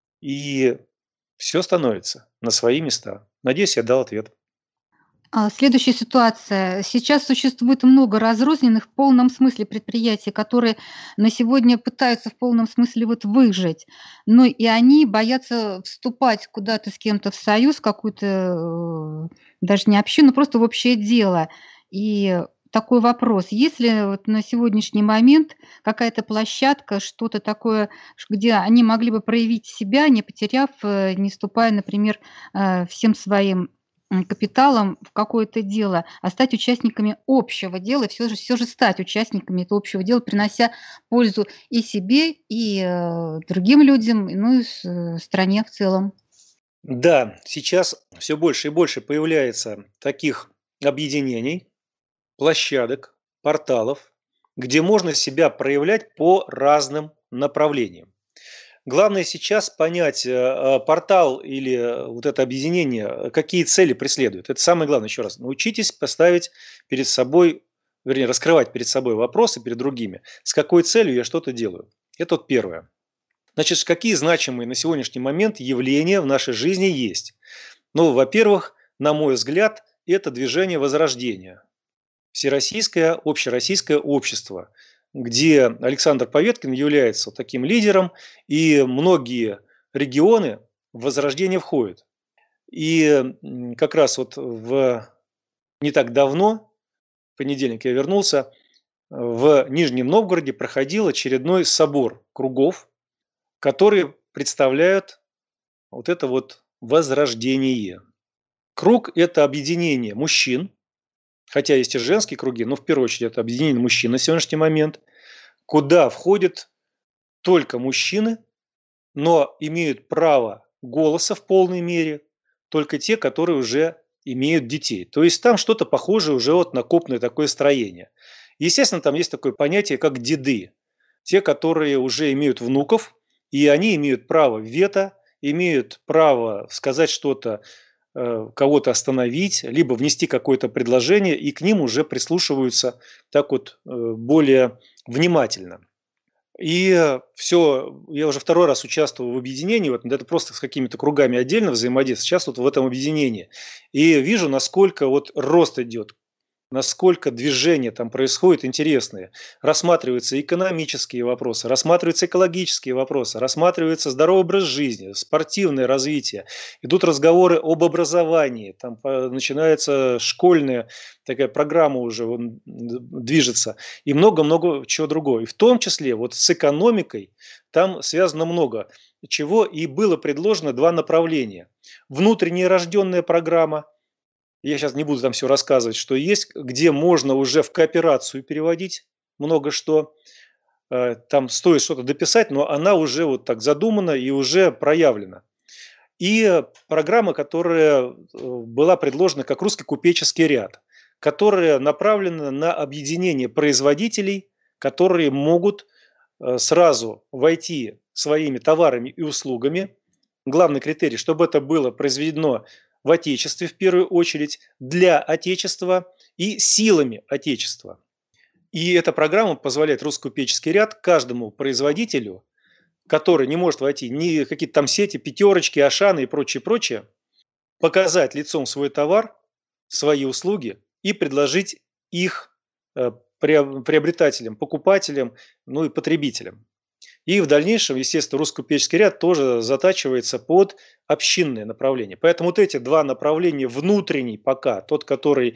И все становится на свои места. Надеюсь, я дал ответ. Следующая ситуация. Сейчас существует много разрозненных в полном смысле предприятий, которые на сегодня пытаются в полном смысле вот выжить. Но и они боятся вступать куда-то с кем-то в союз, какую-то, даже не общину, просто в общее дело. И такой вопрос: есть ли вот на сегодняшний момент какая-то площадка, что-то такое, где они могли бы проявить себя, не потеряв, не вступая, например, всем своим капиталом в какое-то дело, а стать участниками общего дела, все же стать участниками этого общего дела, принося пользу и себе, и, другим людям, ну и стране в целом. Да, сейчас все больше и больше появляется таких объединений, площадок, порталов, где можно себя проявлять по разным направлениям. Главное сейчас понять, портал или вот это объединение, какие цели преследует. Это самое главное, еще раз. Научитесь поставить перед собой, вернее, раскрывать перед собой вопросы перед другими. С какой целью я что-то делаю? Это вот первое. Значит, какие значимые на сегодняшний момент явления в нашей жизни есть? Ну, во-первых, на мой взгляд, это движение возрождения. Всероссийское, общероссийское общество, где Александр Поветкин является таким лидером, и многие регионы в возрождение входят. И как раз вот не так давно, в понедельник я вернулся, в Нижнем Новгороде проходил очередной собор кругов, которые представляют вот это вот возрождение. Круг – это объединение мужчин, хотя есть и женские круги, но в первую очередь это объединение мужчин на сегодняшний момент, куда входят только мужчины, но имеют право голоса в полной мере только те, которые уже имеют детей. То есть там что-то похожее уже вот на копное такое строение. Естественно, там есть такое понятие, как деды. Те, которые уже имеют внуков, и они имеют право вето, имеют право сказать что-то, кого-то остановить, либо внести какое-то предложение, и к ним уже прислушиваются так вот более внимательно. И все, я уже второй раз участвовал в объединении, вот, это просто с какими-то кругами отдельно взаимодействовать, сейчас вот в этом объединении. И вижу, насколько вот рост идет насколько движения там происходят интересные. Рассматриваются экономические вопросы, рассматриваются экологические вопросы, рассматривается здоровый образ жизни, спортивное развитие. Идут разговоры об образовании, там начинается школьная такая программа уже движется, и много-много чего другого. И в том числе вот с экономикой там связано много чего, и было предложено два направления. Внутренняя рожденная программа, я сейчас не буду там все рассказывать, что есть, где можно уже в кооперацию переводить много что. Там стоит что-то дописать, но она уже вот так задумана и уже проявлена. И программа, которая была предложена как русский купеческий ряд, которая направлена на объединение производителей, которые могут сразу войти своими товарами и услугами. Главный критерий, чтобы это было произведено в Отечестве в первую очередь, для Отечества и силами Отечества. И эта программа позволяет русский купеческий ряд каждому производителю, который не может войти ни какие-то там сети, пятерочки, Ашаны и прочее, показать лицом свой товар, свои услуги и предложить их приобретателям, покупателям, ну и потребителям. И в дальнейшем, естественно, русско-купеческий ряд тоже затачивается под общинное направление. Поэтому вот эти два направления, внутренний пока, тот, который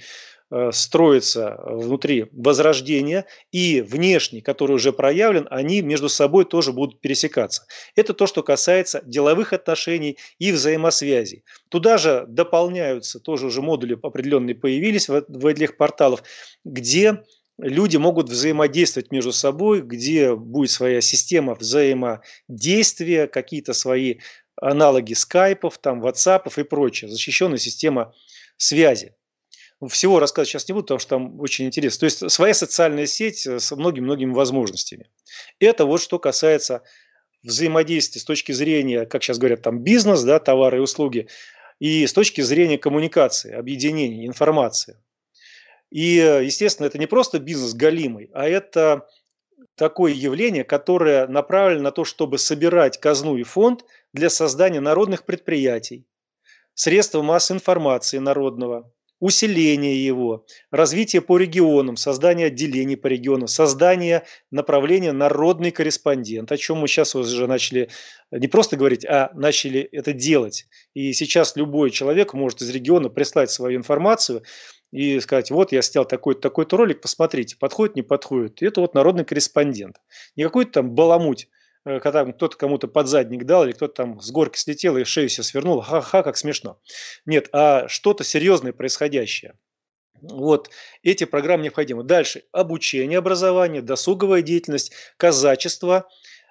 строится внутри возрождения, и внешний, который уже проявлен, они между собой тоже будут пересекаться. Это то, что касается деловых отношений и взаимосвязей. Туда же дополняются, тоже уже модули определенные появились в этих порталах, где люди могут взаимодействовать между собой, где будет своя система взаимодействия, какие-то свои аналоги скайпов, там, ватсапов и прочее, защищенная система связи. Всего рассказывать сейчас не буду, потому что там очень интересно. То есть своя социальная сеть с многими-многими возможностями. Это вот что касается взаимодействия с точки зрения, как сейчас говорят, там бизнес, да, товары и услуги, и с точки зрения коммуникации, объединения, информации. И, естественно, это не просто бизнес галимый, а это такое явление, которое направлено на то, чтобы собирать казну и фонд для создания народных предприятий, средства массовой информации народного, усиление его, развитие по регионам, создание отделений по регионам, создание направления народный корреспондент, о чем мы сейчас уже начали не просто говорить, а начали это делать. И сейчас любой человек может из региона прислать свою информацию и сказать, вот я снял такой-то, такой-то ролик, посмотрите, подходит, не подходит. И это вот народный корреспондент. Не какой-то там баламуть, когда кто-то кому-то подзадник дал, или кто-то там с горки слетел и шею себе свернул, ха-ха, как смешно. Нет, а что-то серьезное происходящее. Вот эти программы необходимы. Дальше обучение, образование, досуговая деятельность, казачество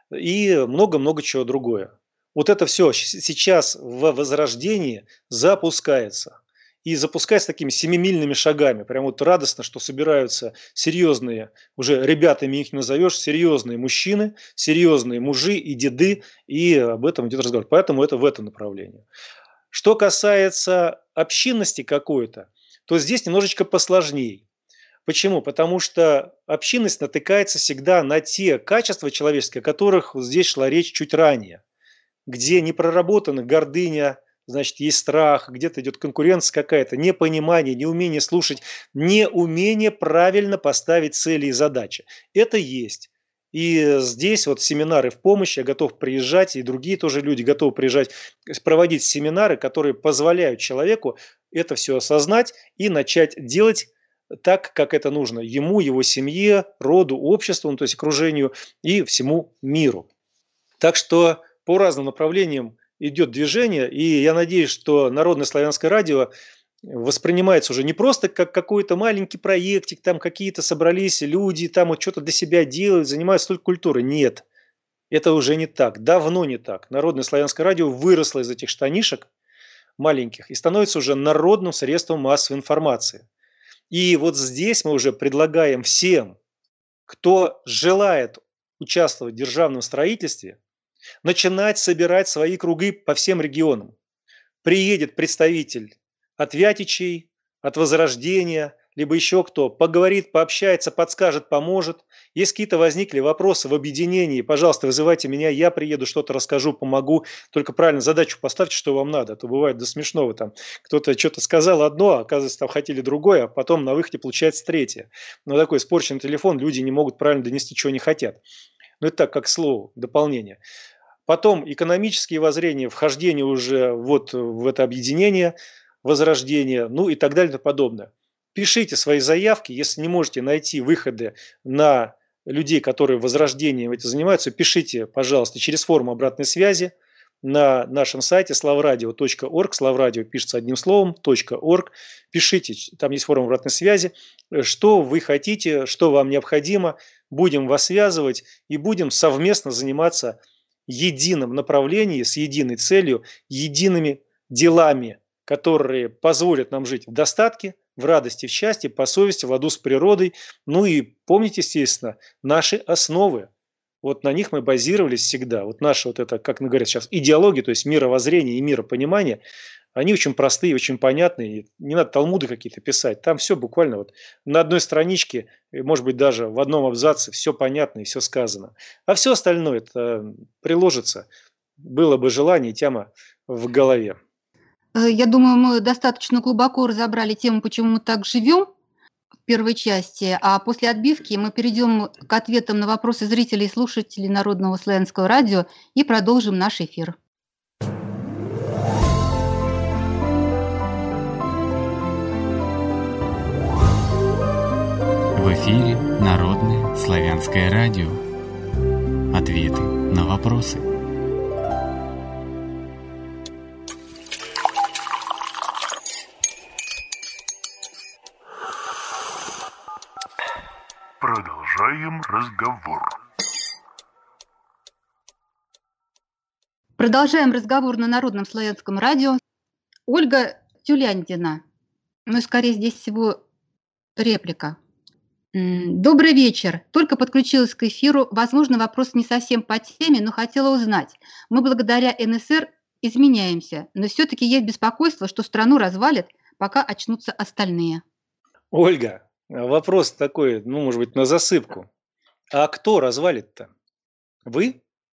и много-много чего другое. Вот это все сейчас в возрождении запускается. И запускается такими семимильными шагами. Прям вот радостно, что собираются серьезные, уже ребятами их назовешь, серьезные мужчины, серьезные мужи и деды, и об этом идет разговор. Поэтому это в этом направлении. Что касается общинности какой-то, то здесь немножечко посложнее. Почему? Потому что общинность натыкается всегда на те качества человеческие, о которых здесь шла речь чуть ранее, где не проработана гордыня, значит, есть страх, где-то идет конкуренция какая-то, непонимание, неумение слушать, неумение правильно поставить цели и задачи. Это есть. И здесь вот семинары в помощь, я готов приезжать, и другие тоже люди готовы приезжать, проводить семинары, которые позволяют человеку это все осознать и начать делать так, как это нужно ему, его семье, роду, обществу, ну, то есть окружению и всему миру. Так что по разным направлениям идет движение, и я надеюсь, что Народное славянское радио воспринимается уже не просто как какой-то маленький проектик, там какие-то собрались люди, там вот что-то для себя делают, занимаются только культурой. Нет, это уже не так, давно не так. Народное славянское радио выросло из этих штанишек маленьких и становится уже народным средством массовой информации. И вот здесь мы уже предлагаем всем, кто желает участвовать в державном строительстве, начинать собирать свои круги по всем регионам. Приедет представитель от Вятичей, от Возрождения, либо еще кто, поговорит, пообщается, подскажет, поможет. Если какие-то возникли вопросы в объединении, пожалуйста, вызывайте меня, я приеду, что-то расскажу, помогу. Только правильно задачу поставьте, что вам надо. А то бывает до смешного. Там кто-то что-то сказал одно, а оказывается, там хотели другое, а потом на выходе получается третье. Но такой испорченный телефон, люди не могут правильно донести, чего не хотят. Ну, это так, как слово, дополнение. Потом экономические воззрения, вхождение уже вот в это объединение, возрождение, ну и так далее и тому подобное. Пишите свои заявки, если не можете найти выходы на людей, которые возрождением этим занимаются, пишите, пожалуйста, через форму обратной связи на нашем сайте slavradio.org, Slavradio пишется одним словом, .org, пишите, там есть форма обратной связи, что вы хотите, что вам необходимо, будем вас связывать и будем совместно заниматься едином направлении, с единой целью, едиными делами, которые позволят нам жить в достатке, в радости, в счастье, по совести, в ладу с природой. Ну и помните, естественно, наши основы. Вот на них мы базировались всегда. Вот наша вот это, как говорят сейчас, идеология, то есть мировоззрение и миропонимание, они очень простые, очень понятные. Не надо талмуды какие-то писать. Там все буквально вот на одной страничке, может быть, даже в одном абзаце все понятно и все сказано. А все остальное это приложится. Было бы желание, тема в голове. Я думаю, мы достаточно глубоко разобрали тему, почему мы так живем в первой части, а после отбивки мы перейдем к ответам на вопросы зрителей и слушателей Народного славянского радио и продолжим наш эфир. В эфире Народное славянское радио. Ответы на вопросы. Продолжаем разговор. Продолжаем разговор на Народном славянском радио. Ольга Тюляндина. Ну, скорее, здесь всего реплика. Добрый вечер. Только подключилась к эфиру. Возможно, вопрос не совсем по теме, но хотела узнать. Мы благодаря НСР изменяемся, но все-таки есть беспокойство, что страну развалит, пока очнутся остальные. Ольга, вопрос такой, ну, может быть, на засыпку. А кто развалит-то? Вы?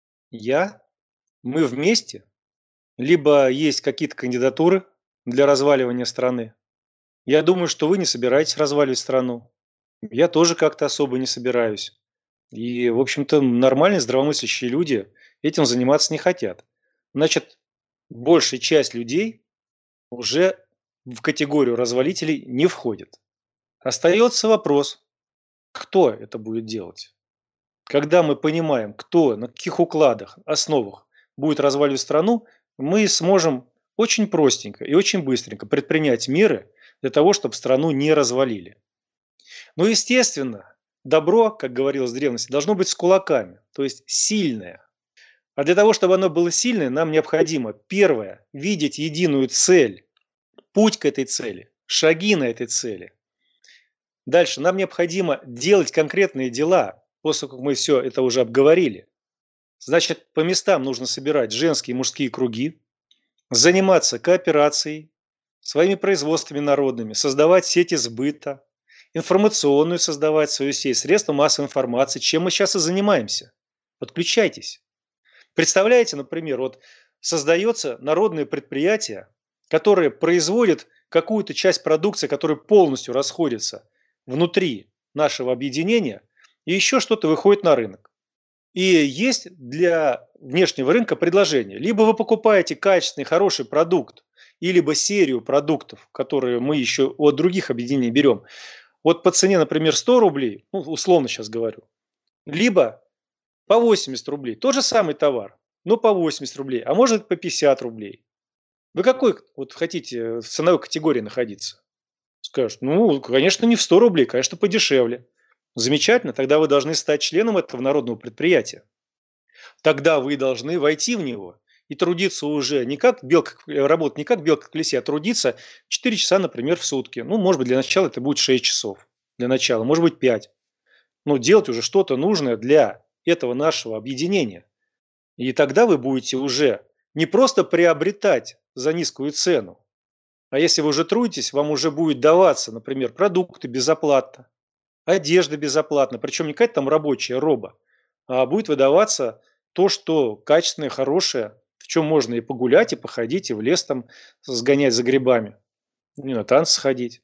Я? Мы вместе? Либо есть какие-то кандидатуры для разваливания страны? Я думаю, что вы не собираетесь разваливать страну. Я тоже как-то особо не собираюсь. И, в общем-то, нормальные здравомыслящие люди этим заниматься не хотят. Значит, большая часть людей уже в категорию развалителей не входит. Остается вопрос, кто это будет делать. Когда мы понимаем, кто, на каких укладах, основах будет разваливать страну, мы сможем очень простенько и очень быстренько предпринять меры для того, чтобы страну не развалили. Но, естественно, добро, как говорилось в древности, должно быть с кулаками, то есть сильное. А для того, чтобы оно было сильное, нам необходимо, первое, видеть единую цель, путь к этой цели, шаги на этой цели. Дальше нам необходимо делать конкретные дела, после того, как мы все это уже обговорили. Значит, по местам нужно собирать женские и мужские круги, заниматься кооперацией, своими производствами народными, создавать сети сбыта, информационную создавать свою сеть, средства массовой информации, чем мы сейчас и занимаемся. Подключайтесь. Представляете, например, вот создается народное предприятие, которое производит какую-то часть продукции, которая полностью расходится внутри нашего объединения, и еще что-то выходит на рынок. И есть для внешнего рынка предложение. Либо вы покупаете качественный, хороший продукт, либо серию продуктов, которые мы еще от других объединений берем, вот по цене, например, 100 рублей, ну, условно сейчас говорю, либо по 80 рублей. Тот же самый товар, но по 80 рублей, а может по 50 рублей. Вы какой вот хотите в ценовой категории находиться? Скажут, ну, конечно, не в 100 рублей, конечно, подешевле. Замечательно, тогда вы должны стать членом этого народного предприятия. Тогда вы должны войти в него и трудиться уже не как белка, работать не как белка в колесе, а трудиться 4 часа, например, в сутки. Ну, может быть, для начала это будет 6 часов. Для начала, может быть, 5. Но делать уже что-то нужное для этого нашего объединения. И тогда вы будете уже не просто приобретать за низкую цену, А если вы уже трудитесь, вам уже будет даваться, например, продукты безоплатно, одежда безоплатно, причем не какая-то там рабочая роба, а будет выдаваться то, что качественное, хорошее, в чем можно и погулять, и походить, и в лес там сгонять за грибами, и на танцы сходить,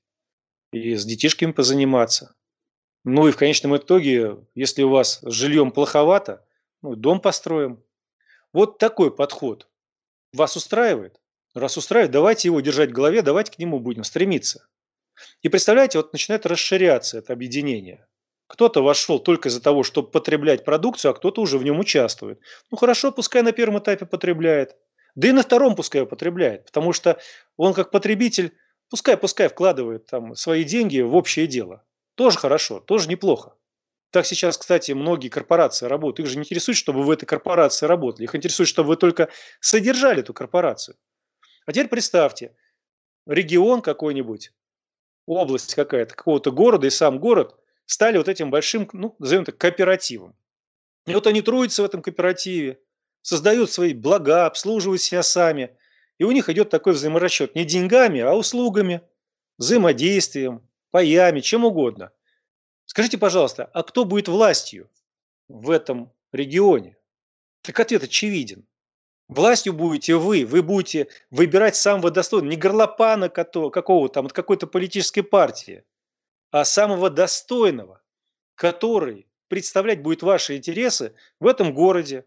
и с детишками позаниматься. Ну и в конечном итоге, если у вас с жильем плоховато, ну, дом построим. Вот такой подход вас устраивает? Раз устраивает, давайте его держать в голове, давайте к нему будем стремиться. И представляете, вот начинает расширяться это объединение. Кто-то вошел только из-за того, чтобы потреблять продукцию, а кто-то уже в нем участвует. Ну хорошо, пускай на первом этапе потребляет. Да и на втором пускай потребляет, потому что он как потребитель, пускай вкладывает там свои деньги в общее дело. Тоже хорошо, тоже неплохо. Так сейчас, кстати, многие корпорации работают. Их же не интересует, чтобы вы в этой корпорации работали. Их интересует, чтобы вы только содержали эту корпорацию. А теперь представьте, регион какой-нибудь, область какая-то, какого-то города и сам город стали вот этим большим, ну, назовем это, кооперативом. И вот они трудятся в этом кооперативе, создают свои блага, обслуживают себя сами. И у них идет такой взаиморасчет не деньгами, а услугами, взаимодействием, паями, чем угодно. Скажите, пожалуйста, а кто будет властью в этом регионе? Так ответ очевиден. Властью будете вы будете выбирать самого достойного, не горлопана какого-то там, от какой-то политической партии, а самого достойного, который представлять будет ваши интересы в этом городе,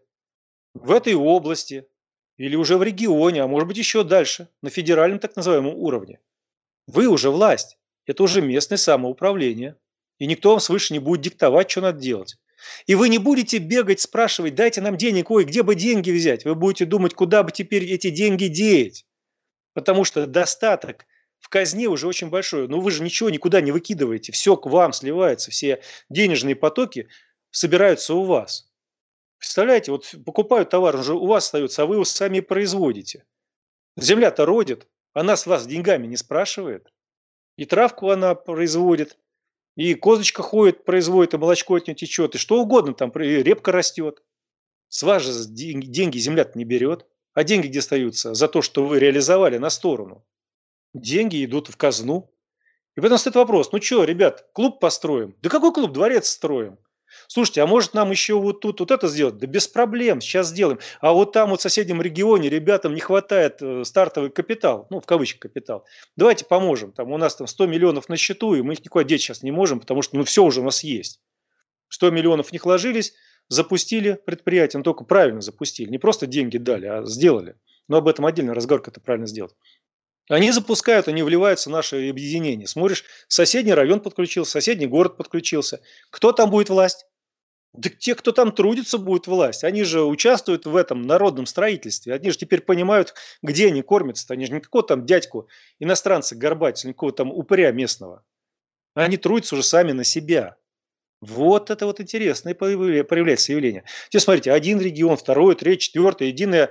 в этой области или уже в регионе, а может быть еще дальше, на федеральном так называемом уровне. Вы уже власть, это уже местное самоуправление, и никто вам свыше не будет диктовать, что надо делать. И вы не будете бегать, спрашивать, дайте нам денег, ой, где бы деньги взять? Вы будете думать, куда бы теперь эти деньги деть. Потому что достаток в казне уже очень большой. Но вы же ничего никуда не выкидываете. Все к вам сливается, все денежные потоки собираются у вас. Представляете, вот покупают товар, он же у вас остается, а вы его сами производите. Земля-то родит, она с вас деньгами не спрашивает. И травку она производит, и козочка ходит, производит, и молочко от нее течет, и что угодно там, и репка растет. С вас же деньги земля-то не берет. А деньги где остаются? За то, что вы реализовали на сторону. Деньги идут в казну. И поэтому стоит вопрос, ну что, ребят, клуб построим? Да какой клуб? Дворец строим. Слушайте, а может нам еще вот тут вот это сделать? Да без проблем, сейчас сделаем. А вот там вот в соседнем регионе ребятам не хватает стартовый капитал, ну в кавычках капитал. Давайте поможем. Там у нас там 100 миллионов на счету, и мы их никуда деть сейчас не можем, потому что ну все уже у нас есть. 100 миллионов в них ложились, запустили предприятие, но только правильно запустили. Не просто деньги дали, а сделали. Но об этом отдельный разговор, как это правильно сделать. Они запускают, они вливаются в наше объединение. Смотришь, соседний район подключился, соседний город подключился. Кто там будет власть? Да те, кто там трудится, будет власть. Они же участвуют в этом народном строительстве. Они же теперь понимают, где они кормятся. Они же не какого там дядьку иностранца горбатителя, никакого там упыря местного. Они трудятся уже сами на себя. Вот это вот интересное проявляется явление. Теперь смотрите, один регион, второй, третий, четвертый, единая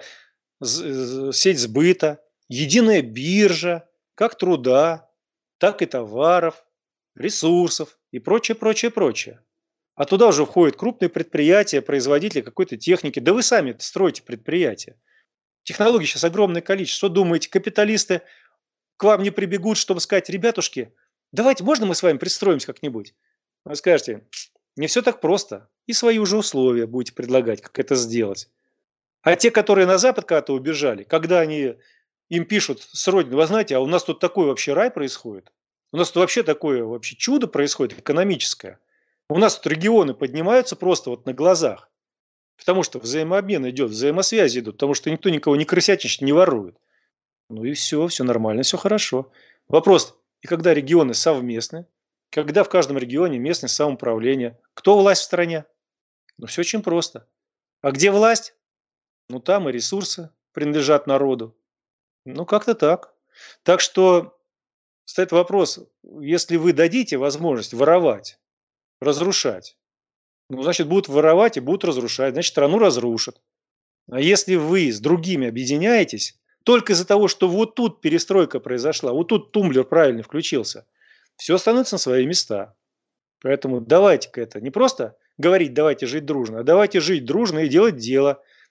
сеть сбыта, единая биржа, как труда, так и товаров, ресурсов и прочее, прочее, прочее. А туда уже входят крупные предприятия, производители какой-то техники. Да вы сами строите предприятия. Технологий сейчас огромное количество. Что думаете, капиталисты к вам не прибегут, чтобы сказать, ребятушки, давайте, можно мы с вами пристроимся как-нибудь? Вы скажете, не все так просто. И свои уже условия будете предлагать, как это сделать. А те, которые на Запад когда-то убежали, когда они им пишут с родины, вы знаете, а у нас тут такой вообще рай происходит. У нас тут вообще такое вообще чудо происходит экономическое. У нас тут регионы поднимаются просто вот на глазах. Потому что взаимообмен идет, взаимосвязи идут, потому что никто никого не крысятничает, не ворует. Ну и все нормально, все хорошо. Вопрос, и когда регионы совместны, когда в каждом регионе местное самоуправление, кто власть в стране? Ну все очень просто. А где власть? Ну там и ресурсы принадлежат народу. Ну как-то так. Так что стоит вопрос, если вы дадите возможность воровать, разрушать, ну значит будут воровать и будут разрушать, значит страну разрушат. А если вы с другими объединяетесь, только из-за того, что вот тут перестройка произошла, вот тут тумблер правильно включился, все становится на свои места. Поэтому давайте-ка это не просто говорить, давайте жить дружно, а давайте жить дружно и делать дело.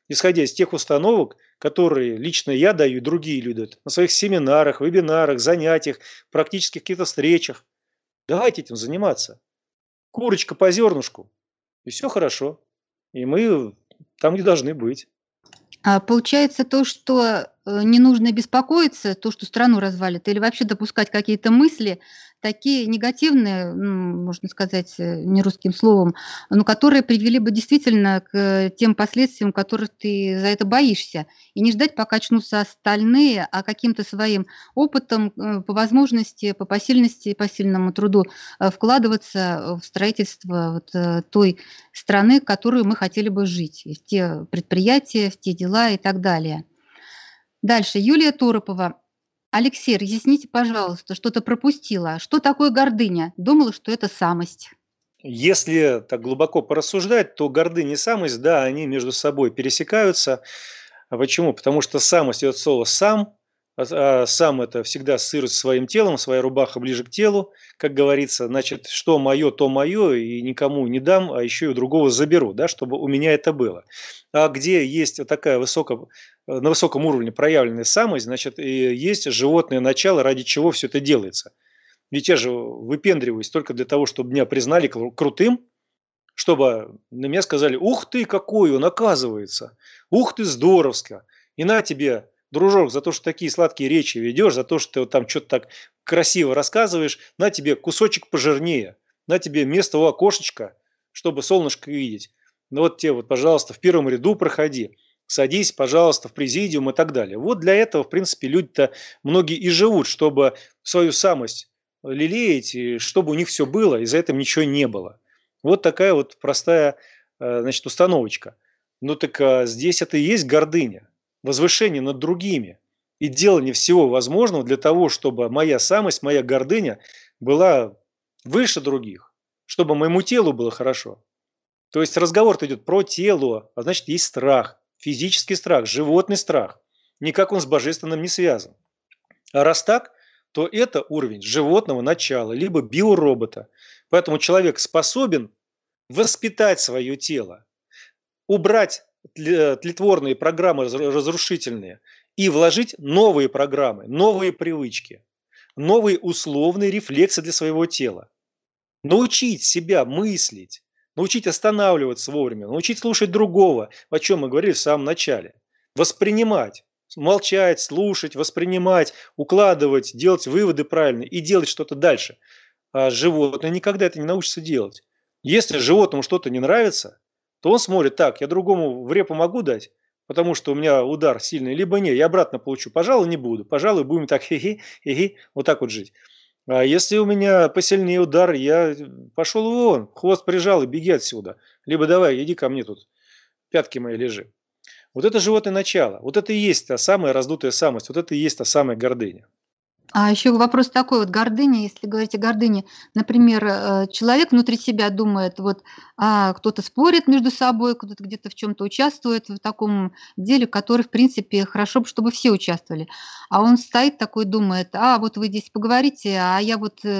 исходя из тех установок, которые лично я даю и другие люди дают на своих семинарах, вебинарах, занятиях, практических каких-то встречах. Давайте этим заниматься. Курочка по зернышку, и все хорошо. И мы там, где должны быть. А получается то, что не нужно беспокоиться, то, что страну развалит, или вообще допускать какие-то мысли такие негативные, можно сказать, нерусским словом, но которые привели бы действительно к тем последствиям, которых ты за это боишься. И не ждать, пока очнутся остальные, а каким-то своим опытом, по возможности, по посильности, по сильному труду вкладываться в строительство той страны, в которую мы хотели бы жить, в те предприятия, в те дела и так далее. Дальше. Юлия Торопова. Алексей, разъясните, пожалуйста, что-то пропустила. Что такое гордыня? Думала, что это самость. Если так глубоко порассуждать, то гордыня и самость, да, они между собой пересекаются. А почему? Потому что самость – это слово «сам», а сам – это всегда ассоциируется со своим телом, своя рубаха ближе к телу, как говорится. Значит, что мое, то мое, и никому не дам, а еще и у другого заберу, да, чтобы у меня это было. А где есть вот такая на высоком уровне проявленная самость, значит, и есть животное начало, ради чего все это делается. Ведь я же выпендриваюсь только для того, чтобы меня признали крутым, чтобы на меня сказали: ух ты, какой он, оказывается, ух ты, здоровско, и на тебе, дружок, за то, что такие сладкие речи ведешь, за то, что ты вот там что-то так красиво рассказываешь, на тебе кусочек пожирнее, на тебе место у окошечка, чтобы солнышко видеть. Ну вот тебе, вот, пожалуйста, в первом ряду проходи, садись, пожалуйста, в президиум и так далее. Вот для этого, в принципе, люди-то многие и живут, чтобы свою самость лелеять, и чтобы у них все было, и за этим ничего не было. Вот такая вот простая, значит, установочка. Ну так здесь это и есть гордыня, возвышение над другими и делание всего возможного для того, чтобы моя самость, моя гордыня была выше других, чтобы моему телу было хорошо. То есть разговор-то идет про тело, а значит, есть страх, физический страх, животный страх. Никак он с божественным не связан. А раз так, то это уровень животного начала, либо биоробота. Поэтому человек способен воспитать свое тело, убрать тлетворные программы разрушительные и вложить новые программы, новые привычки, новые условные рефлексы для своего тела. Научить себя мыслить, научить останавливаться вовремя, научить слушать другого, о чем мы говорили в самом начале. Воспринимать, молчать, слушать, воспринимать, укладывать, делать выводы правильные и делать что-то дальше. А животное никогда это не научится делать. Если животному что-то не нравится, то он смотрит: так, я другому в репу могу дать, потому что у меня удар сильный, либо нет, я обратно получу. Пожалуй, не буду. Пожалуй, будем так хи-хи, вот так вот жить. А если у меня посильнее удар, я пошел вон, хвост прижал и беги отсюда. Либо давай, иди ко мне тут, пятки мои лежи. Вот это животное начало. Вот это и есть та самая раздутая самость. Вот это и есть та самая гордыня. А еще вопрос такой, вот гордыня, если говорить о гордыне, например, человек внутри себя думает, кто-то спорит между собой, кто-то где-то в чем-то участвует в таком деле, который, в принципе, хорошо бы, чтобы все участвовали. А он стоит такой, думает: вот вы здесь поговорите, а я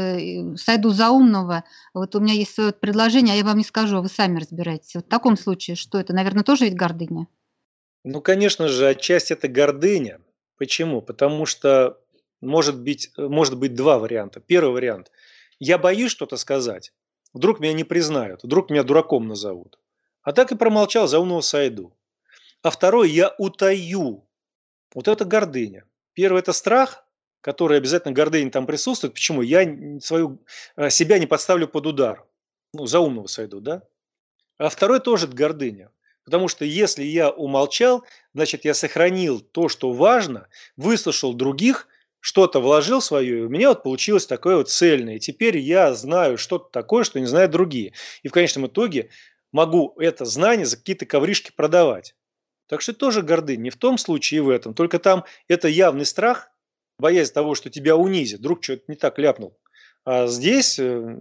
сойду за умного, вот у меня есть свое предложение, а я вам не скажу, а вы сами разбираетесь. Вот в таком случае что это? Наверное, тоже ведь гордыня? Ну, конечно же, отчасти это гордыня. Почему? Потому что может быть два варианта. Первый вариант: я боюсь что-то сказать, вдруг меня не признают, вдруг меня дураком назовут. А так и промолчал, за умного сойду. А второй: я утаю. Вот это гордыня. Первый – это страх, который обязательно гордыня там присутствует. Почему? Я себя не подставлю под удар. Ну, за умного сойду, да? А второй тоже это гордыня. Потому что если я умолчал, значит, я сохранил то, что важно, выслушал других, что-то вложил свое, и у меня вот получилось такое вот цельное. И теперь я знаю что-то такое, что не знают другие. И в конечном итоге могу это знание за какие-то ковришки продавать. Так что это тоже гордыня. Не в том случае и в этом. Только там это явный страх, боязнь того, что тебя унизят. Вдруг что-то не так ляпнул. А здесь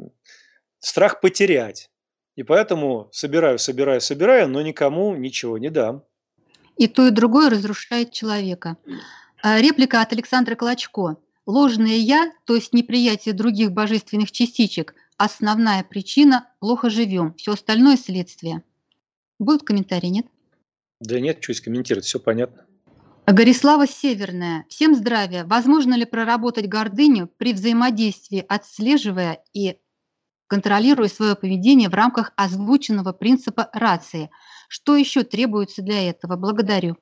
страх потерять. И поэтому собираю, но никому ничего не дам. И то, и другое разрушает человека. Реплика от Александра Клочко. Ложное «я», то есть неприятие других божественных частичек, основная причина – плохо живем. Все остальное – следствие. Будут комментарии, нет? Да нет, что здесь комментировать, все понятно. Горислава Северная. Всем здравия. Возможно ли проработать гордыню при взаимодействии, отслеживая и контролируя свое поведение в рамках озвученного принципа рации? Что еще требуется для этого? Благодарю.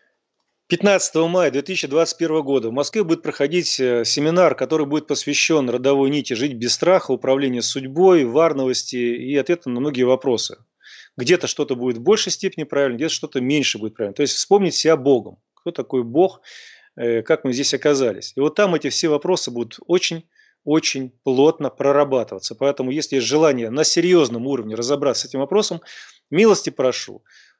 15 мая 2021 года в Москве будет проходить семинар, который будет посвящен родовой нити «Жить без страха», управлению судьбой, варновости и ответам на многие вопросы. Где-то что-то будет в большей степени правильно, где-то что-то меньше будет правильно. То есть вспомнить себя Богом. Кто такой Бог, как мы здесь оказались. И вот там эти все вопросы будут очень плотно прорабатываться. Поэтому, если есть желание на серьезном уровне разобраться с этим вопросом, милости прошу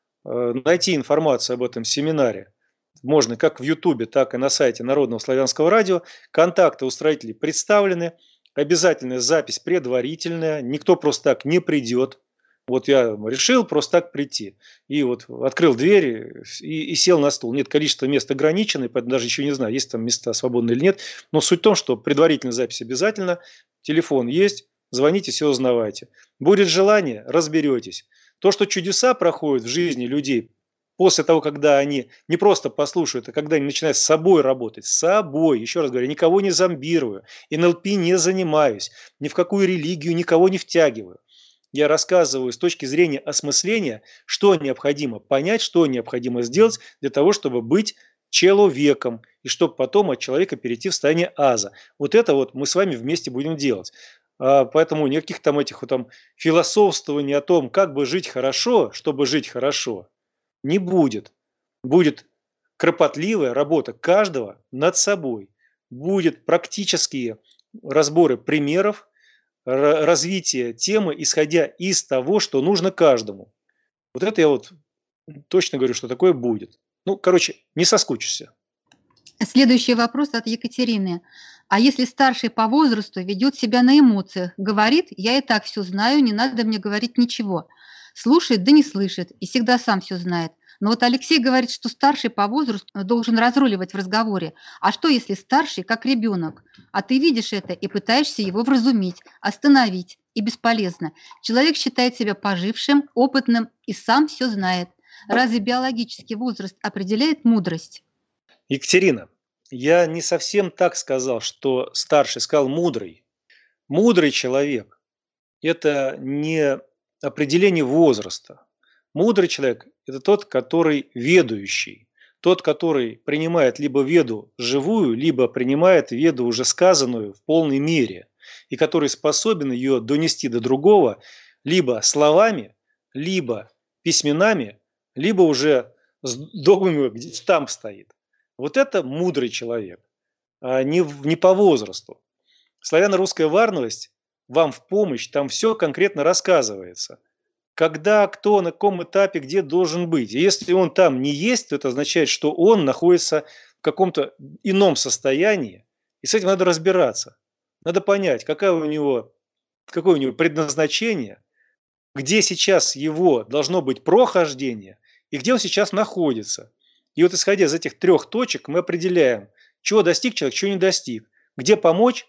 найти информацию об этом семинаре. Можно как в Ютубе, так и на сайте Народного славянского радио. Контакты устроителей представлены. Обязательная запись предварительная. Никто просто так не придет. Вот я решил просто так прийти. И вот открыл дверь и сел на стул. Нет, количество мест ограничено, поэтому даже еще не знаю, есть там места свободные или нет. Но суть в том, что предварительная запись обязательно. Телефон есть. Звоните, все узнавайте. Будет желание, разберетесь. То, что чудеса проходят в жизни людей, после того, когда они не просто послушают, а когда они начинают с собой работать, с собой, еще раз говорю, никого не зомбирую, НЛП не занимаюсь, ни в какую религию никого не втягиваю. Я рассказываю с точки зрения осмысления, что необходимо понять, что необходимо сделать для того, чтобы быть человеком, и чтобы потом от человека перейти в состояние аза. Вот это вот мы с вами вместе будем делать. Поэтому никаких там этих вот там философствований о том, как бы жить хорошо, чтобы жить хорошо, не будет. Будет кропотливая работа каждого над собой. Будет практические разборы примеров, развитие темы, исходя из того, что нужно каждому. Вот это я вот точно говорю, что такое будет. Ну, короче, не соскучишься. Следующий вопрос от Екатерины. А если старший по возрасту ведет себя на эмоциях, говорит: я и так все знаю, не надо мне говорить ничего. Слушает, да не слышит, и всегда сам все знает. Но вот Алексей говорит, что старший по возрасту должен разруливать в разговоре. А что, если старший как ребенок? А ты видишь это и пытаешься его вразумить, остановить. И бесполезно. Человек считает себя пожившим, опытным и сам все знает. Разве биологический возраст определяет мудрость? Екатерина, я не совсем так сказал, что старший, сказал мудрый. Мудрый человек – это не определение возраста. Мудрый человек – это тот, который ведающий, тот, который принимает либо веду живую, либо принимает веду уже сказанную в полной мере, и который способен ее донести до другого либо словами, либо письменами, либо уже с догмами, где штамп стоит. Вот это мудрый человек, а не по возрасту. Славяно-русская варновость вам в помощь, там все конкретно рассказывается. Когда, кто, на каком этапе, где должен быть. И если он там не есть, то это означает, что он находится в каком-то ином состоянии, и с этим надо разбираться. Надо понять, какое у него предназначение, где сейчас его должно быть прохождение, и где он сейчас находится. И вот исходя из этих 3 точек мы определяем, чего достиг человек, чего не достиг, где помочь,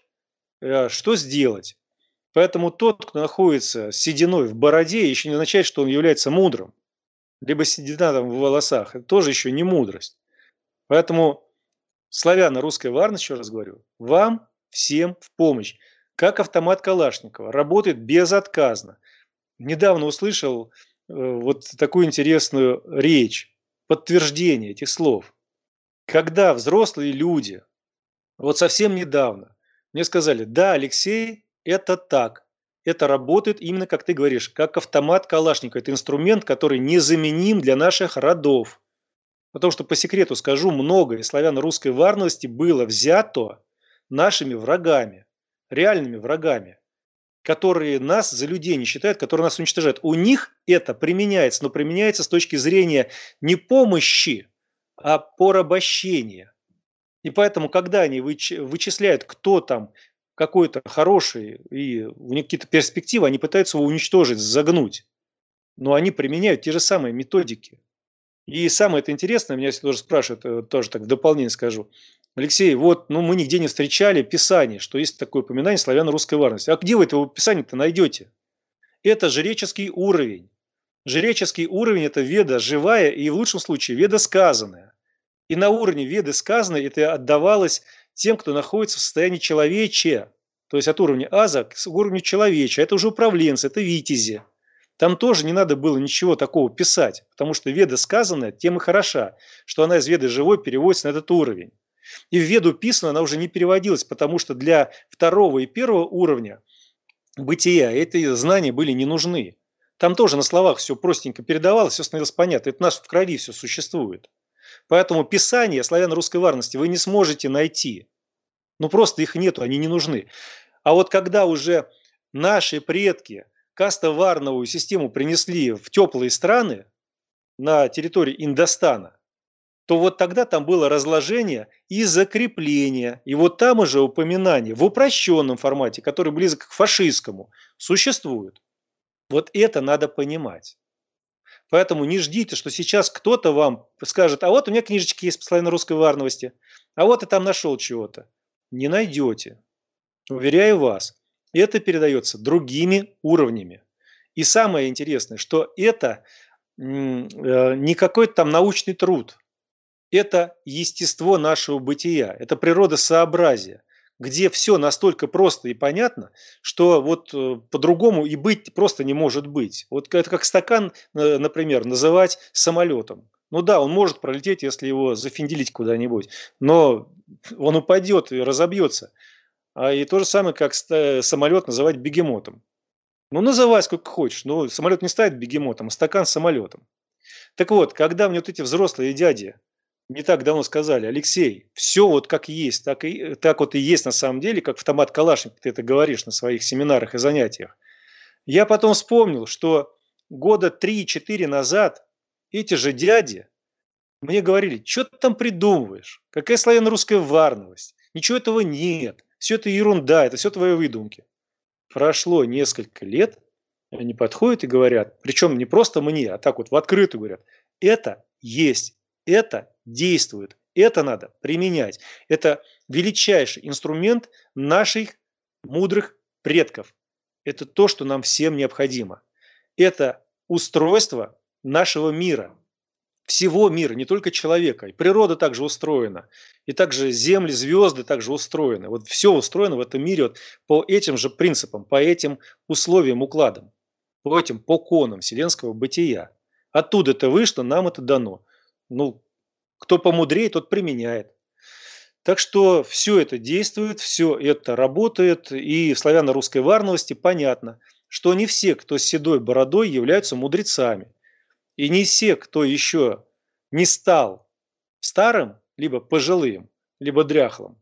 что сделать. Поэтому тот, кто находится с сединой в бороде, еще не означает, что он является мудрым. Либо седина там в волосах, это тоже еще не мудрость. Поэтому славяно-русская варность, еще раз говорю, вам всем в помощь. Как автомат Калашникова, работает безотказно. Недавно услышал вот такую интересную речь, подтверждение этих слов. Когда взрослые люди, вот совсем недавно, мне сказали: да, Алексей, это так. Это работает именно, как ты говоришь, как автомат Калашникова. Это инструмент, который незаменим для наших родов. Потому что, по секрету скажу, много из славяно-русской варности было взято нашими врагами, реальными врагами, которые нас за людей не считают, которые нас уничтожают. У них это применяется, но применяется с точки зрения не помощи, а порабощения. И поэтому, когда они вычисляют, кто там какой-то хороший, и у них какие-то перспективы, они пытаются его уничтожить, загнуть. Но они применяют те же самые методики. И самое это интересное, меня тоже спрашивают, тоже так в дополнение скажу: Алексей, вот мы нигде не встречали Писание, что есть такое упоминание славяно-русской варности. А где вы это Писание-то найдете? Это жреческий уровень. Жреческий уровень – это веда живая и в лучшем случае веда сказанная. И на уровне веды сказанной это отдавалось тем, кто находится в состоянии человечия, то есть от уровня аза к уровню человечия. Это уже управленцы, это витязи. Там тоже не надо было ничего такого писать, потому что веда сказанная тем и хороша, что она из веды живой переводится на этот уровень. И в веду писанную она уже не переводилась, потому что для второго и первого уровня бытия эти знания были не нужны. Там тоже на словах все простенько передавалось, все становилось понятно. Это у нас в крови все существует. Поэтому писания славяно-русской варности вы не сможете найти. Ну просто их нету, они не нужны. А вот когда уже наши предки каста-варновую систему принесли в теплые страны на территории Индостана, то вот тогда там было разложение и закрепление. И вот там уже упоминание в упрощенном формате, который близок к фашистскому, существует. Вот это надо понимать. Поэтому не ждите, что сейчас кто-то вам скажет, а вот у меня книжечки есть по славяно-русской варновости, а вот я там нашел чего-то. Не найдете. Уверяю вас, это передается другими уровнями. И самое интересное, что это не какой-то там научный труд. Это естество нашего бытия, это природосообразие, где все настолько просто и понятно, что вот по-другому и быть просто не может быть. Вот это как стакан, например, называть самолетом. Ну да, он может пролететь, если его зафинделить куда-нибудь, но он упадет и разобьется. И то же самое, как самолет называть бегемотом. Ну, называй сколько хочешь, но самолет не ставит бегемотом, а стакан самолетом. Так вот, когда мне вот эти взрослые дяди не так давно сказали, Алексей, все вот как есть, так вот и есть на самом деле, как автомат Калашникова, ты это говоришь на своих семинарах и занятиях. Я потом вспомнил, что года 3-4 назад эти же дяди мне говорили, что ты там придумываешь, какая славяно-русская варновость, ничего этого нет, все это ерунда, это все твои выдумки. Прошло несколько лет, они подходят и говорят, причем не просто мне, а так вот в открытую говорят, это есть. Это действует, это надо применять. Это величайший инструмент наших мудрых предков. Это то, что нам всем необходимо. Это устройство нашего мира, всего мира, не только человека. И природа также устроена, и также земли, звезды также устроены. Вот все устроено в этом мире вот по этим же принципам, по этим условиям, укладам, по этим поконам вселенского бытия. Оттуда это вышло, нам это дано. Ну, кто помудрее, тот применяет. Так что все это действует, все это работает. И в славяно-русской варновости понятно, что не все, кто с седой бородой, являются мудрецами. И не все, кто еще не стал старым, либо пожилым, либо дряхлым,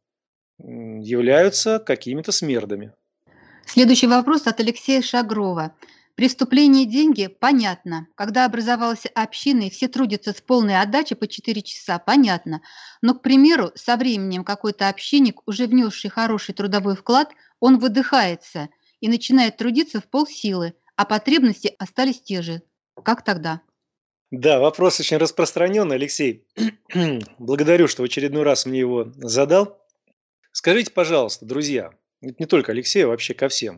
являются какими-то смердами. Следующий вопрос от Алексея Шагрова. Преступление и деньги – понятно. Когда образовалась община и все трудятся с полной отдачей по 4 часа – понятно. Но, к примеру, со временем какой-то общинник, уже внесший хороший трудовой вклад, он выдыхается и начинает трудиться в полсилы, а потребности остались те же. Как тогда? Да, вопрос очень распространенный, Алексей. Благодарю, что в очередной раз мне его задал. Скажите, пожалуйста, друзья, это не только Алексею, а вообще ко всем.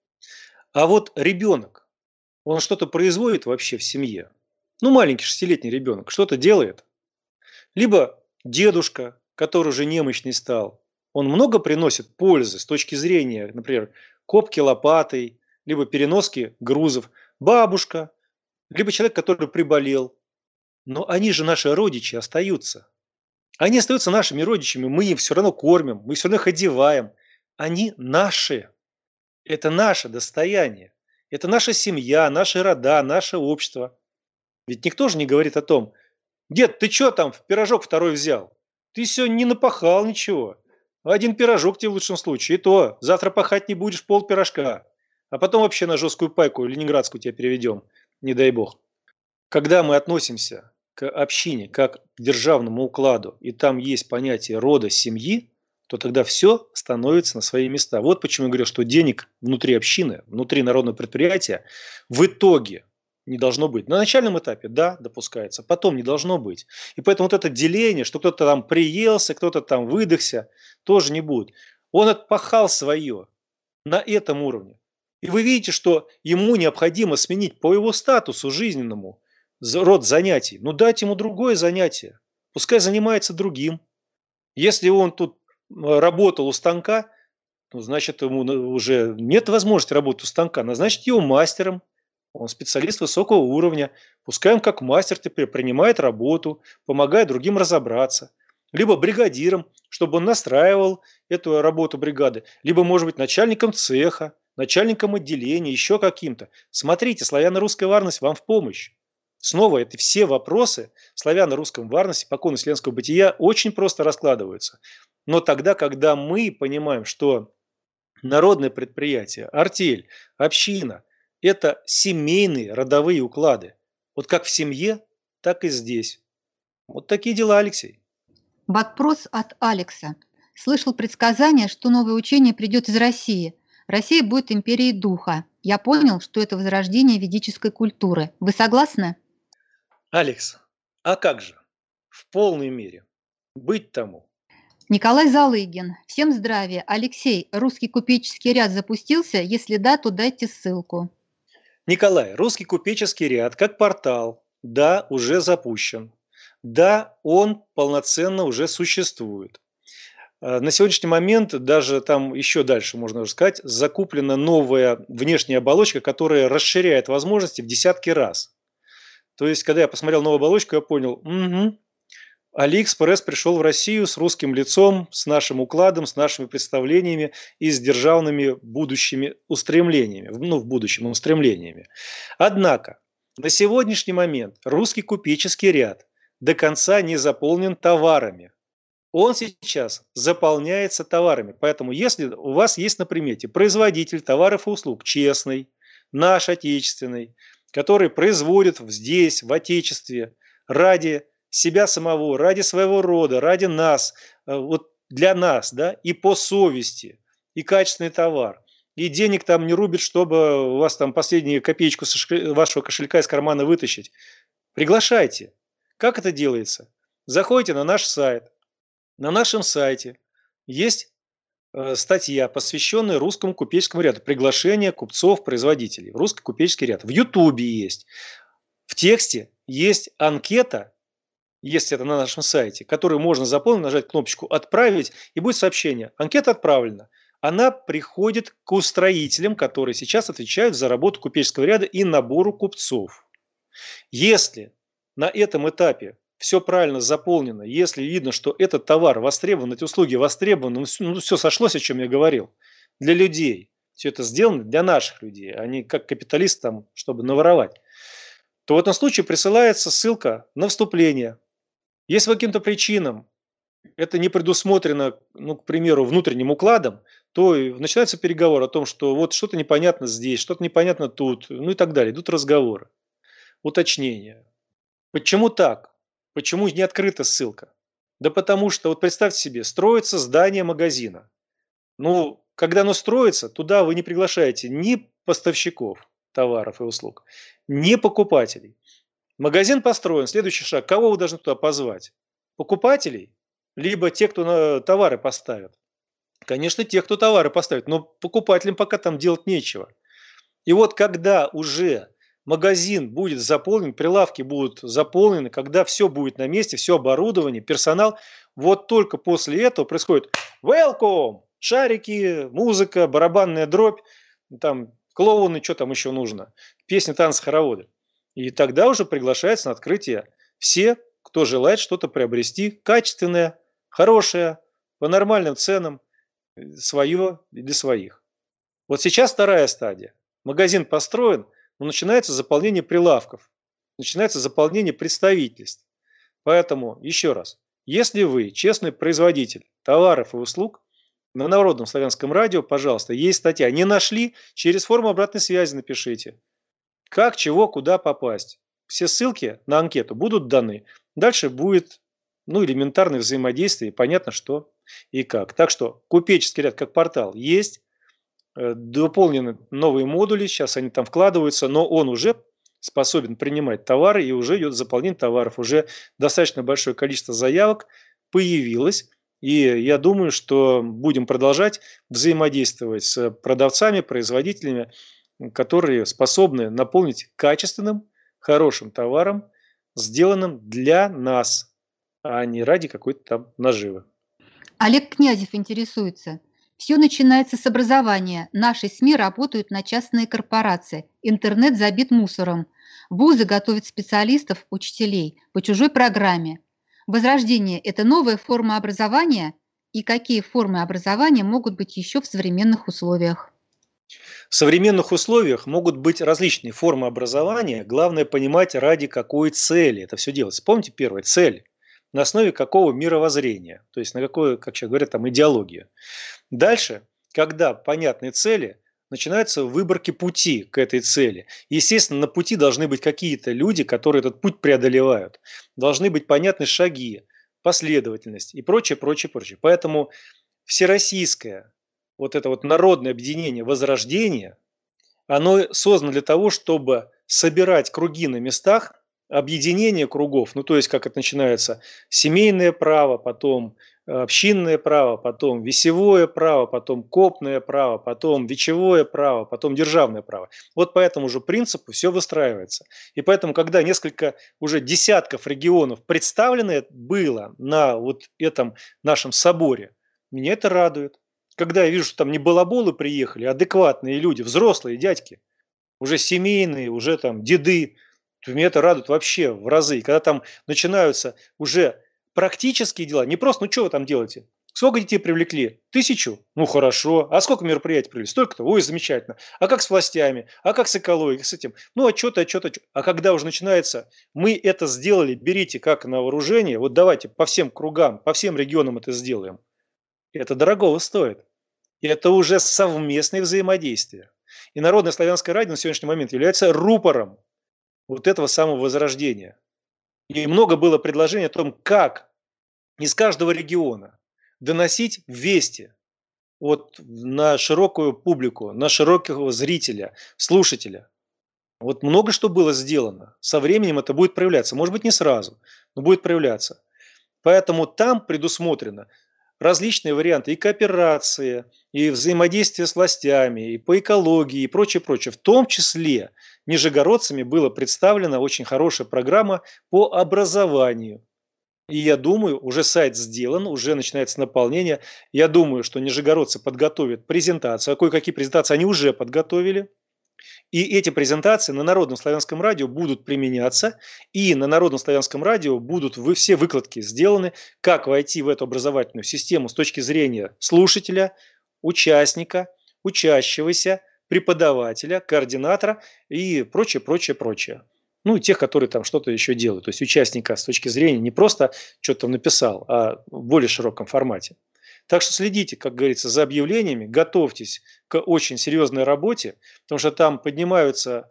А вот ребенок, он что-то производит вообще в семье? Ну, маленький 6-летний ребенок что-то делает? Либо дедушка, который уже немощный стал, он много приносит пользы с точки зрения, например, копки лопатой, либо переноски грузов. Бабушка, либо человек, который приболел. Но они же наши родичи остаются. Они остаются нашими родичами, мы их все равно кормим, мы все равно их одеваем. Они наши. Это наше достояние. Это наша семья, наши рода, наше общество. Ведь никто же не говорит о том, дед, ты что там в пирожок второй взял? Ты сегодня не напахал ничего. Один пирожок тебе в лучшем случае. И то, завтра пахать не будешь пол пирожка. А потом вообще на жесткую пайку ленинградскую тебя переведем. Не дай бог. Когда мы относимся к общине как к державному укладу, и там есть понятие рода, семьи, то тогда все становится на свои места. Вот почему я говорю, что денег внутри общины, внутри народного предприятия в итоге не должно быть. На начальном этапе, да, допускается, потом не должно быть. И поэтому вот это деление, что кто-то там приелся, кто-то там выдохся, тоже не будет. Он отпахал свое на этом уровне. И вы видите, что ему необходимо сменить по его статусу жизненному род занятий. Ну, дать ему другое занятие. Пускай занимается другим. Если он тут работал у станка, ну, значит, ему уже нет возможности работать у станка. Назначить его мастером. Он специалист высокого уровня. Пускай он как мастер теперь принимает работу, помогает другим разобраться. Либо бригадиром, чтобы он настраивал эту работу бригады. Либо, может быть, начальником цеха, начальником отделения, еще каким-то. Смотрите, славяно-русская варность вам в помощь. Снова, это все вопросы славяно-русской варности, покойного вселенского бытия очень просто раскладываются. Но тогда, когда мы понимаем, что народное предприятие, артель, община – это семейные родовые уклады. Вот как в семье, так и здесь. Вот такие дела, Алексей. Вопрос от Алекса. Слышал предсказание, что новое учение придет из России. Россия будет империей духа. Я понял, что это возрождение ведической культуры. Вы согласны? Алекс, а как же? В полной мере. Быть тому. Николай Залыгин. Всем здравия. Алексей, русский купеческий ряд запустился? Если да, то дайте ссылку. Николай, русский купеческий ряд как портал, да, уже запущен. Да, он полноценно уже существует. На сегодняшний момент, даже там еще дальше, можно сказать, закуплена новая внешняя оболочка, которая расширяет возможности в десятки раз. То есть, когда я посмотрел новую оболочку, я понял, AliExpress пришел в Россию с русским лицом, с нашим укладом, с нашими представлениями и с державными будущими устремлениями, в будущем устремлениями. Однако, на сегодняшний момент русский купеческий ряд до конца не заполнен товарами. Он сейчас заполняется товарами. Поэтому, если у вас есть на примете производитель товаров и услуг честный, наш отечественный, который производит здесь, в Отечестве, ради себя самого, ради своего рода, ради нас, вот для нас, да, и по совести, и качественный товар, и денег там не рубит, чтобы у вас там последнюю копеечку вашего кошелька из кармана вытащить. Приглашайте. Как это делается? Заходите на наш сайт. На нашем сайте есть статья, посвященная русскому купеческому ряду. Приглашение купцов, производителей. Русский купеческий ряд. В Ютубе есть. В тексте есть анкета, если это на нашем сайте, которую можно заполнить, нажать кнопочку «Отправить», и будет сообщение. Анкета отправлена. Она приходит к устроителям, которые сейчас отвечают за работу купеческого ряда и набору купцов. Если на этом этапе все правильно заполнено, если видно, что этот товар востребован, эти услуги востребованы, все сошлось, о чем я говорил, для людей, все это сделано для наших людей, а не как капиталист там, чтобы наворовать, то в этом случае присылается ссылка на вступление. Если по каким-то причинам это не предусмотрено, к примеру, внутренним укладом, то начинается переговор о том, что вот что-то непонятно здесь, что-то непонятно тут, и так далее. Идут разговоры, уточнения. Почему так? Почему не открыта ссылка? Да потому что, вот представьте себе, строится здание магазина. Когда оно строится, туда вы не приглашаете ни поставщиков товаров и услуг, ни покупателей. Магазин построен, следующий шаг, кого вы должны туда позвать? Покупателей? Либо те, кто товары поставят? Конечно, те, кто товары поставит, но покупателям пока там делать нечего. И вот когда уже магазин будет заполнен, прилавки будут заполнены, когда все будет на месте, все оборудование, персонал, вот только после этого происходит welcome, шарики, музыка, барабанная дробь, там клоуны, что там еще нужно, песни, танцы, хороводы. И тогда уже приглашается на открытие все, кто желает что-то приобрести качественное, хорошее, по нормальным ценам, свое и для своих. Вот сейчас вторая стадия. Магазин построен, но начинается заполнение прилавков, начинается заполнение представительств. Поэтому, еще раз, если вы честный производитель товаров и услуг, на Народном славянском радио, пожалуйста, есть статья. Не нашли? Через форму обратной связи напишите. Как, чего, куда попасть. Все ссылки на анкету будут даны. Дальше будет элементарное взаимодействие, и понятно, что и как. Так что купеческий ряд как портал есть. Дополнены новые модули, сейчас они там вкладываются, но он уже способен принимать товары и уже идет заполнение товаров. Уже достаточно большое количество заявок появилось, И я думаю, что будем продолжать взаимодействовать с продавцами, производителями, которые способны наполнить качественным, хорошим товаром, сделанным для нас, а не ради какой-то там наживы. Олег Князев интересуется. Все начинается с образования. Наши СМИ работают на частные корпорации. Интернет забит мусором. Вузы готовят специалистов, учителей по чужой программе. Возрождение – это новая форма образования? И какие формы образования могут быть еще в современных условиях? В современных условиях могут быть различные формы образования. Главное понимать, ради какой цели это все делается. Помните первое – цель. На основе какого мировоззрения, то есть на какой, как сейчас говорят, там идеологию. Дальше, когда понятны цели, начинаются выборки пути к этой цели. Естественно, на пути должны быть какие-то люди, которые этот путь преодолевают. Должны быть понятны шаги, последовательность и прочее, прочее, прочее. Поэтому всероссийское вот это вот народное объединение Возрождение, оно создано для того, чтобы собирать круги на местах, объединение кругов, ну то есть как это начинается, семейное право, потом общинное право, потом весевое право, потом копное право, потом вечевое право, потом державное право. Вот по этому же принципу все выстраивается. И поэтому, когда несколько уже десятков регионов представлено было на вот этом нашем соборе, меня это радует. Когда я вижу, что там не балаболы приехали, а адекватные люди, взрослые дядьки, уже семейные, уже там деды, то меня это радует вообще в разы. И когда там начинаются уже практические дела, не просто, ну что вы там делаете? Сколько детей привлекли? 1000? Ну хорошо. А сколько мероприятий привлекли? Столько-то? Ой, замечательно. А как с властями? А как с экологией? С этим? Ну отчеты. А когда уже начинается, мы это сделали, берите как на вооружение, вот давайте по всем кругам, по всем регионам это сделаем. Это дорогого стоит. И это уже совместное взаимодействие. И Народное славянское радио на сегодняшний момент является рупором вот этого самого возрождения. И много было предложений о том, как из каждого региона доносить вести вот на широкую публику, на широкого зрителя, слушателя. Вот много что было сделано. Со временем это будет проявляться. Может быть, не сразу, но будет проявляться. Поэтому там предусмотрено различные варианты и кооперации, и взаимодействия с властями, и по экологии, и прочее, прочее. В том числе нижегородцами была представлена очень хорошая программа по образованию. И я думаю, уже сайт сделан, уже начинается наполнение. Я думаю, что нижегородцы подготовят презентацию. А кое-какие презентации они уже подготовили. И эти презентации на Народном славянском радио будут применяться, и на Народном славянском радио будут все выкладки сделаны, как войти в эту образовательную систему с точки зрения слушателя, участника, учащегося, преподавателя, координатора и прочее, прочее, прочее. Ну и тех, которые там что-то еще делают. То есть участника с точки зрения не просто что-то там написал, а в более широком формате. Так что следите, как говорится, за объявлениями, готовьтесь к очень серьезной работе, потому что там поднимаются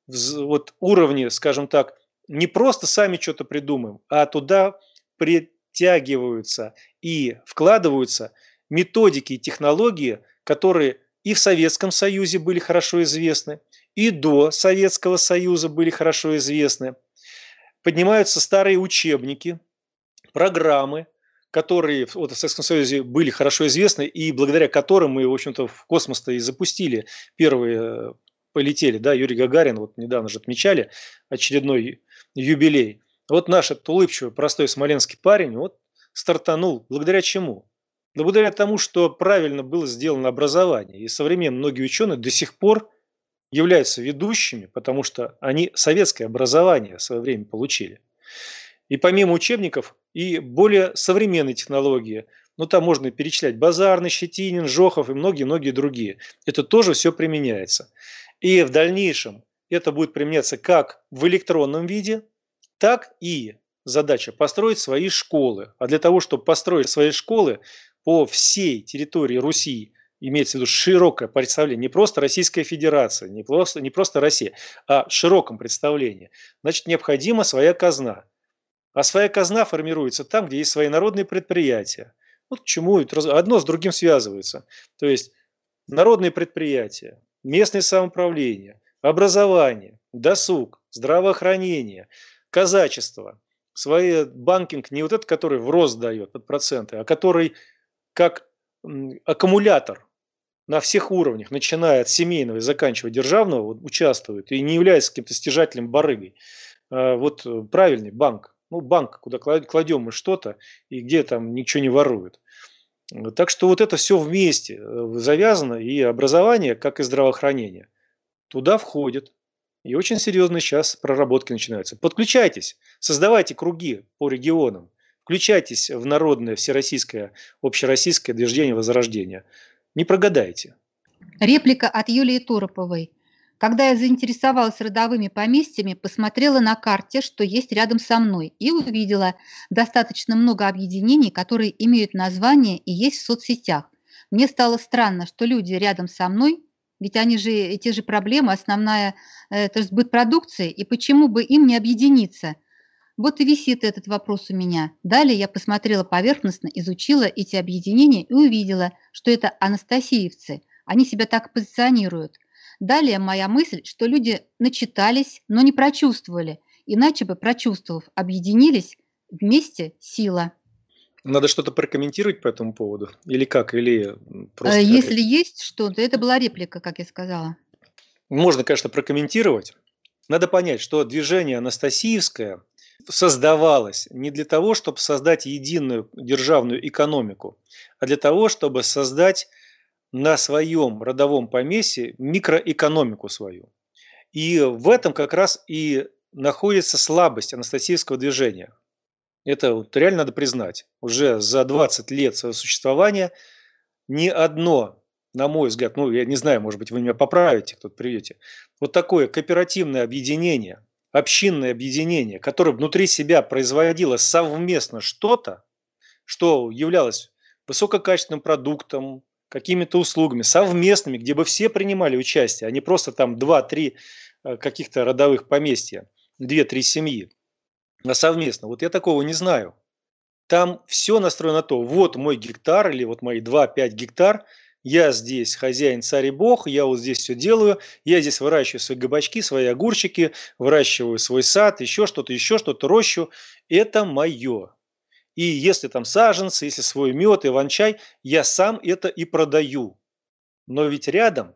вот уровни, скажем так, не просто сами что-то придумаем, а туда притягиваются и вкладываются методики и технологии, которые и в Советском Союзе были хорошо известны, и до Советского Союза были хорошо известны. Поднимаются старые учебники, программы, которые вот в Советском Союзе были хорошо известны и благодаря которым мы, в общем-то, в космос-то и запустили, первые полетели, да, Юрий Гагарин, вот недавно же отмечали очередной юбилей. Вот наш этот улыбчивый, простой смоленский парень вот стартанул. Благодаря чему? Да благодаря тому, что правильно было сделано образование. И современные многие ученые до сих пор являются ведущими, потому что они советское образование в свое время получили. И помимо учебников и более современные технологии, ну там можно перечислять Базарный, Щетинин, Жохов и многие-многие другие. Это тоже все применяется. И в дальнейшем это будет применяться как в электронном виде, так и задача построить свои школы. А для того, чтобы построить свои школы по всей территории Руси, имеется в виду широкое представление, не просто Российская Федерация, не просто Россия, а в широком представлении, значит необходима своя казна. А своя казна формируется там, где есть свои народные предприятия. Вот к чему одно с другим связывается. То есть народные предприятия, местное самоуправление, образование, досуг, здравоохранение, казачество, свой банкинг не вот этот, который в рост дает под проценты, а который как аккумулятор на всех уровнях, начиная от семейного и заканчивая державного, участвует и не является каким-то стяжателем барыгой. Правильный банк. Банк, куда кладем мы что-то, и где там ничего не воруют. Так что вот это все вместе завязано, и образование, как и здравоохранение, туда входит. И очень серьезные сейчас проработки начинаются. Подключайтесь, создавайте круги по регионам, включайтесь в народное, всероссийское, общероссийское движение возрождения. Не прогадайте. Реплика от Юлии Тороповой. Когда я заинтересовалась родовыми поместьями, посмотрела на карте, что есть рядом со мной, и увидела достаточно много объединений, которые имеют название и есть в соцсетях. Мне стало странно, что люди рядом со мной, ведь эти же проблемы, основная это сбыт продукции, и почему бы им не объединиться? Вот и висит этот вопрос у меня. Далее я посмотрела поверхностно, изучила эти объединения и увидела, что это анастасиевцы. Они себя так позиционируют. Далее моя мысль, что люди начитались, но не прочувствовали. Иначе бы, прочувствовав, объединились, вместе сила. Надо что-то прокомментировать по этому поводу? Или как? Или просто... Если есть что-то, это была реплика, как я сказала. Можно, конечно, прокомментировать. Надо понять, что движение анастасиевское создавалось не для того, чтобы создать единую державную экономику, а для того, чтобы создать на своем родовом поместье микроэкономику свою. И в этом как раз и находится слабость анастасиевского движения. Это реально надо признать. Уже за 20 лет своего существования ни одно, на мой взгляд, я не знаю, может быть, вы меня поправите, кто-то придете, вот такое кооперативное объединение, общинное объединение, которое внутри себя производило совместно что-то, что являлось высококачественным продуктом, какими-то услугами, совместными, где бы все принимали участие, а не просто там 2-3 каких-то родовых поместья, 2-3 семьи, а совместно. Вот я такого не знаю. Там все настроено на то, вот мой гектар или вот мои 2-5 гектар, я здесь хозяин, царь и бог, я вот здесь все делаю, я здесь выращиваю свои кабачки, свои огурчики, выращиваю свой сад, еще что-то, рощу. Это мое. И если там саженцы, если свой мед, иван-чай, я сам это и продаю. Но ведь рядом,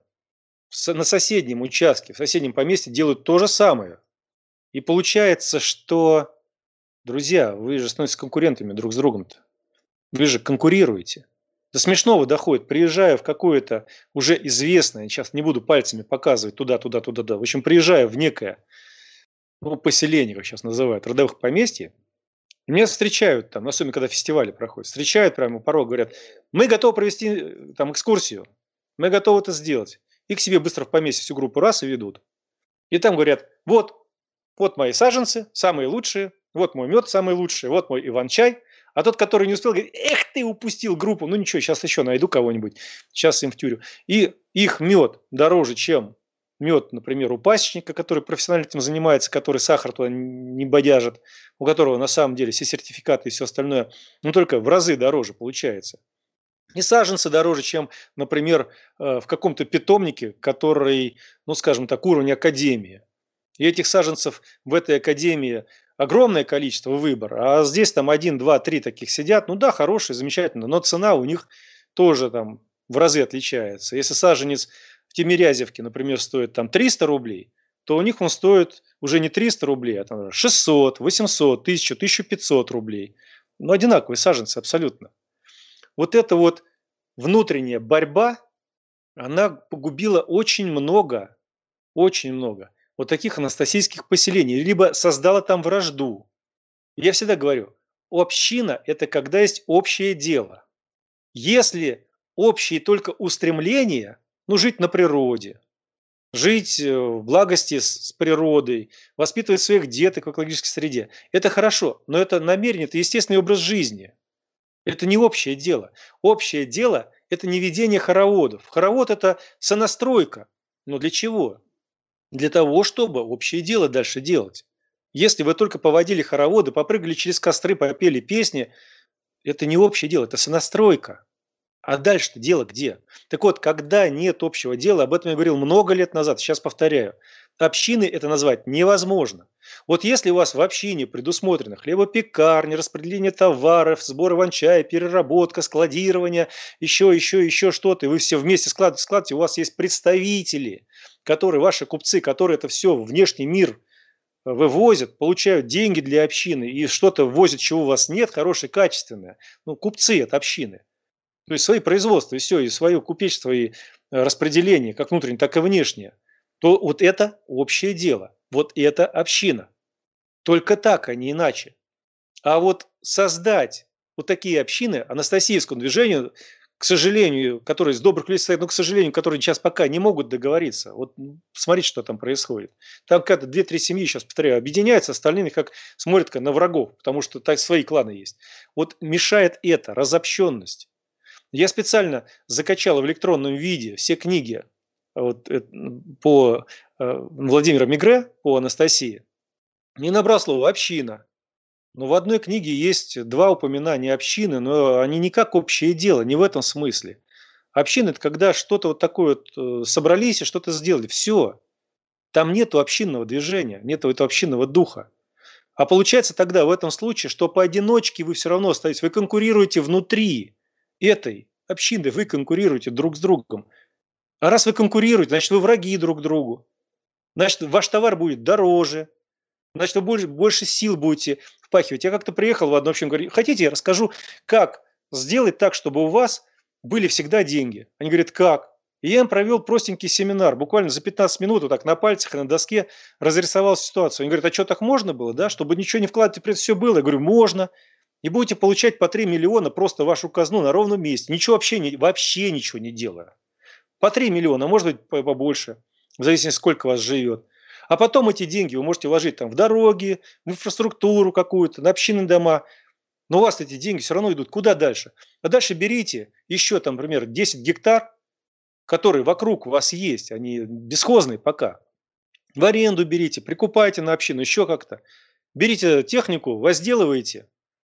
на соседнем участке, в соседнем поместье делают то же самое. И получается, что, друзья, вы же становитесь конкурентами друг с другом-то. Вы же конкурируете. До смешного доходит. Приезжаю в какое-то уже известное, сейчас не буду пальцами показывать туда. В общем, приезжаю в некое поселение, как сейчас называют, родовых поместьй. И меня встречают там, особенно когда фестивали проходят, встречают прямо у порога, говорят, мы готовы провести там экскурсию, мы готовы это сделать. И к себе быстро в поместье всю группу раз и ведут. И там говорят, вот мои саженцы, самые лучшие, вот мой мед, самый лучший, вот мой иван-чай. А тот, который не успел, говорит, эх ты, упустил группу, ну ничего, сейчас еще найду кого-нибудь, сейчас им втюрю. И их мед дороже, чем мед, например, у пасечника, который профессионально этим занимается, который сахар туда не бодяжит, у которого на самом деле все сертификаты и все остальное, только в разы дороже получается. И саженцы дороже, чем, например, в каком-то питомнике, который, скажем так, уровня академии. И этих саженцев в этой академии огромное количество, выбор, а здесь там 1, 2, 3 таких сидят, да, хорошие, замечательно, но цена у них тоже там в разы отличается. Если саженец в Тимирязевке, например, стоит там 300 рублей, то у них он стоит уже не 300 рублей, а там 600, 800, 1000, 1500 рублей. Одинаковые саженцы абсолютно. Вот эта вот внутренняя борьба, она погубила очень много вот таких анастасийских поселений, либо создала там вражду. Я всегда говорю, община – это когда есть общее дело. Если общие только устремления, жить на природе, жить в благости с природой, воспитывать своих деток в экологической среде, это хорошо, но это намерение, это естественный образ жизни. Это не общее дело. Общее дело – это не ведение хороводов. Хоровод – это сонастройка. Но для чего? Для того, чтобы общее дело дальше делать. Если вы только поводили хороводы, попрыгали через костры, попели песни, это не общее дело, это сонастройка. А дальше-то дело где? Так вот, когда нет общего дела, об этом я говорил много лет назад, сейчас повторяю, общиной это назвать невозможно. Вот если у вас в общине предусмотрено хлебопекарня, распределение товаров, сбор иван-чая, переработка, складирование, еще что-то, и вы все вместе складываете, у вас есть представители, которые, ваши купцы, которые это все в внешний мир вывозят, получают деньги для общины и что-то ввозят, чего у вас нет, хорошее, качественное. Ну, купцы от общины. То есть свои производства, и все, и свое купечество, и распределение, как внутреннее, так и внешнее, то вот это общее дело. Вот это община. Только так, а не иначе. А вот создать вот такие общины Анастасиевскому движению, к сожалению, которые из добрых людей состоят, но, к сожалению, которые сейчас пока не могут договориться. Вот смотрите, что там происходит. Там как-то 2-3 семьи, сейчас повторяю, объединяются, остальные как смотрят как на врагов, потому что так свои кланы есть. Вот мешает это, разобщенность. Я специально закачал в электронном виде все книги вот, по Владимиру Мегре, по Анастасии. Не набрал слово «община». Но в одной книге есть 2 упоминания общины, но они не как общее дело, не в этом смысле. Община – это когда что-то вот такое вот собрались и что-то сделали. Все. Там нету общинного движения, нету этого общинного духа. А получается тогда в этом случае, что поодиночке вы все равно остаетесь, вы конкурируете внутри этой общины, вы конкурируете друг с другом. А раз вы конкурируете, значит, вы враги друг другу. Значит, ваш товар будет дороже. Значит, вы больше сил будете впахивать. Я как-то приехал в одну общину, говорю, хотите, я расскажу, как сделать так, чтобы у вас были всегда деньги. Они говорят, как? И я им провел простенький семинар, буквально за 15 минут, вот так на пальцах и на доске разрисовал ситуацию. Они говорят, а что, так можно было, да, чтобы ничего не вкладывать, теперь все было? Я говорю, можно. И будете получать по 3 миллиона просто в вашу казну на ровном месте. Ничего вообще ничего не делая. По 3 миллиона, а может быть побольше, в зависимости, сколько вас живет. А потом эти деньги вы можете вложить там в дороги, в инфраструктуру какую-то, на общинные дома. Но у вас эти деньги все равно идут куда дальше? А дальше берите еще там, например, 10 гектар, которые вокруг у вас есть, они бесхозные пока. В аренду берите, прикупайте на общину, еще как-то. Берите технику, возделывайте,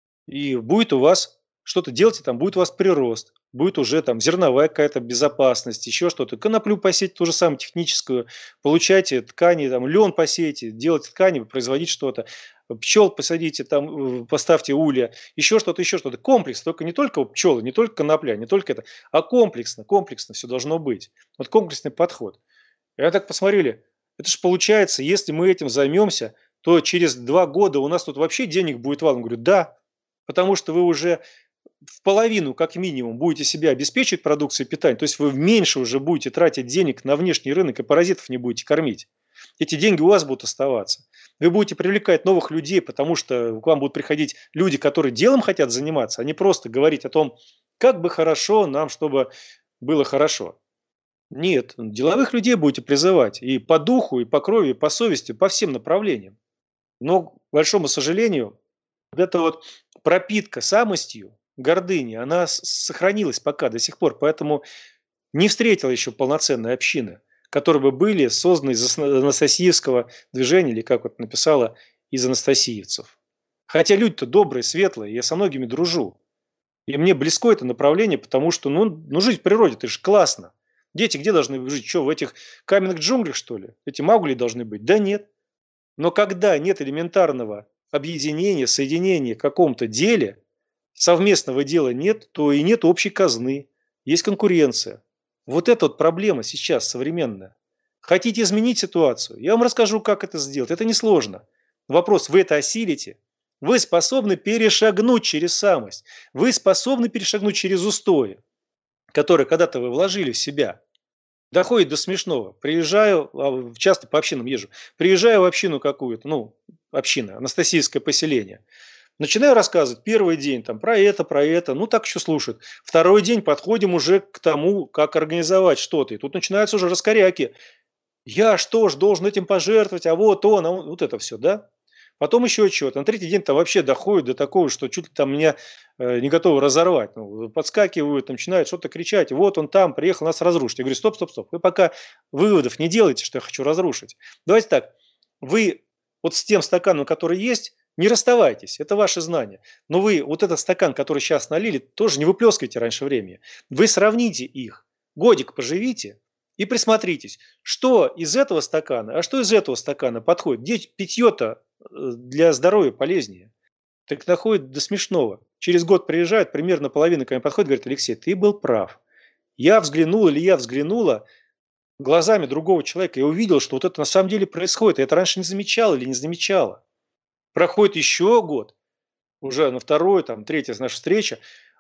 и будет у вас что-то делайте, там будет у вас прирост, будет уже там зерновая какая-то безопасность, еще что-то. Коноплю посеять, ту же самую техническую, получайте ткани, там лен посеете, делайте ткани, производить что-то. Пчел посадите, там поставьте улья, еще что-то, еще что-то. Комплекс, только не только пчелы, не только конопля, не только это, а комплексно все должно быть. Вот комплексный подход. И так посмотрели, это же получается, если мы этим займемся, то через 2 года у нас тут вообще денег будет валом. Говорю, да, потому что вы уже в половину, как минимум, будете себя обеспечивать продукцией питания, то есть вы меньше уже будете тратить денег на внешний рынок и паразитов не будете кормить. Эти деньги у вас будут оставаться. Вы будете привлекать новых людей, потому что к вам будут приходить люди, которые делом хотят заниматься, а не просто говорить о том, как бы хорошо нам, чтобы было хорошо. Нет, деловых людей будете призывать и по духу, и по крови, и по совести, по всем направлениям. Но, к большому сожалению, вот эта вот пропитка самостью, гордыни, она сохранилась пока до сих пор, поэтому не встретила еще полноценной общины, которые бы были созданы из Анастасиевского движения, или как вот написала, из анастасиевцев. Хотя люди-то добрые, светлые, я со многими дружу. И мне близко это направление, потому что, жить в природе, это же классно. Дети где должны жить? Что, в этих каменных джунглях, что ли? Эти Маугли должны быть? Да нет. Но когда нет элементарного объединения, соединения в каком-то деле, совместного дела нет, то и нет общей казны, есть конкуренция. Вот это вот проблема сейчас современная. Хотите изменить ситуацию? Я вам расскажу, как это сделать. Это несложно. Вопрос, вы это осилите? Вы способны перешагнуть через самость. Вы способны перешагнуть через устои, которые когда-то вы вложили в себя. Доходит до смешного. Приезжаю, часто по общинам езжу, приезжаю в общину какую-то, община, анастасиевское поселение. Начинаю рассказывать первый день там, про это, так еще слушают. Второй день подходим уже к тому, как организовать что-то. И тут начинаются уже раскоряки. Я что ж должен этим пожертвовать, а вот он, вот это все, да? Потом еще что-то. На третий день там вообще доходит до такого, что чуть ли там меня не готовы разорвать. Подскакивают, начинают что-то кричать. Вот он там, приехал нас разрушить. Я говорю, стоп. Вы пока выводов не делаете, что я хочу разрушить. Давайте так. Вы вот с тем стаканом, который есть, Не расставайтесь, это ваши знания. Но вы вот этот стакан, который сейчас налили, тоже не выплескивайте раньше времени. Вы сравните их, годик поживите и присмотритесь, что из этого стакана, а что из этого стакана подходит. Где питье-то для здоровья полезнее? Так доходит до смешного. Через год приезжают, примерно половина ко мне подходит, говорит: Алексей, ты был прав. Я взглянул или я взглянула глазами другого человека и увидел, что вот это на самом деле происходит. Я это раньше не замечал или не замечала. Проходит еще год, уже на второй, там, третья наша встреча,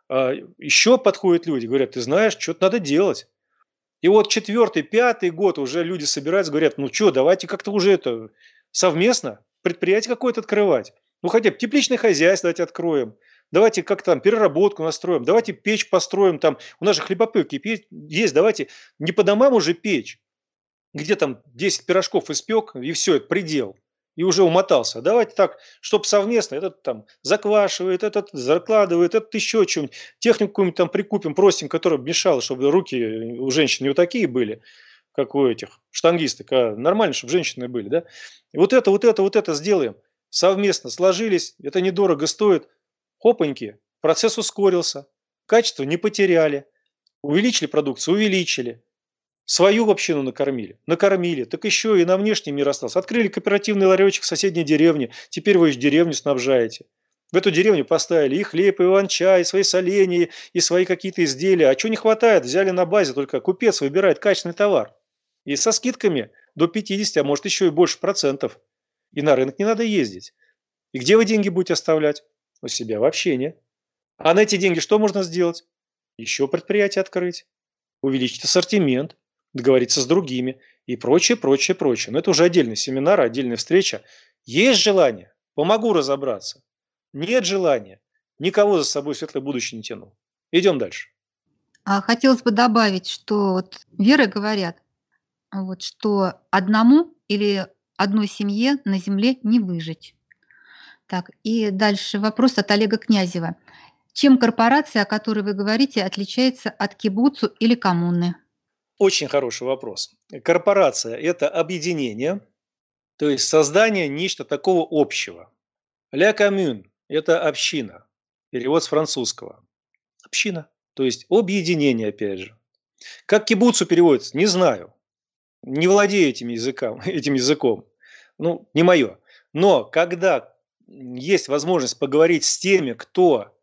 еще подходят люди, говорят: ты знаешь, что-то надо делать. И вот четвертый, пятый год уже люди собираются, говорят: ну что, давайте как-то уже это совместно предприятие какое-то открывать. Ну хотя бы тепличное хозяйство давайте откроем. Давайте как-то там переработку настроим. Давайте печь построим. Там, у нас же хлебопеки есть. Давайте не по домам уже печь, где там 10 пирожков испек, и все, это предел. И уже умотался. Давайте так, чтобы совместно, этот там заквашивает, этот закладывает, этот еще что-нибудь. Технику какую-нибудь там прикупим простенькую, которая мешала, чтобы руки у женщин не вот такие были, как у этих штангисток, а нормально, чтобы женщины были, да. И вот это сделаем. Совместно сложились, это недорого стоит. Хопаньки, процесс ускорился, качество не потеряли, увеличили продукцию, увеличили. Свою общину накормили, так еще и на внешний мир остался. Открыли кооперативный ларечек в соседней деревне, теперь вы деревню снабжаете. В эту деревню поставили и хлеб, и иван-чай, и свои соленья, и свои какие-то изделия. А чего не хватает, взяли на базе, только купец выбирает качественный товар. И со скидками до 50, а может еще и больше процентов. И на рынок не надо ездить. И где вы деньги будете оставлять? У себя в общине. А на эти деньги что можно сделать? Еще предприятие открыть, увеличить ассортимент, договориться с другими и прочее, прочее, прочее. Но это уже отдельный семинар, отдельная встреча. Есть желание? Помогу разобраться. Нет желания? Никого за собой в светлое будущее не тяну. Идем дальше. Хотелось бы добавить, что вот веры говорят, вот, что одному или одной семье на земле не выжить. Так, и дальше вопрос от Олега Князева. Чем корпорация, о которой вы говорите, отличается от кибуцу или коммуны? Очень хороший вопрос. Корпорация – это объединение, то есть создание нечто такого общего. Ля коммюн – это община, перевод с французского. Община, то есть объединение, опять же. Как кибуцу переводится, не знаю. Не владею этим языком. Ну, не мое. Но когда есть возможность поговорить с теми, кто,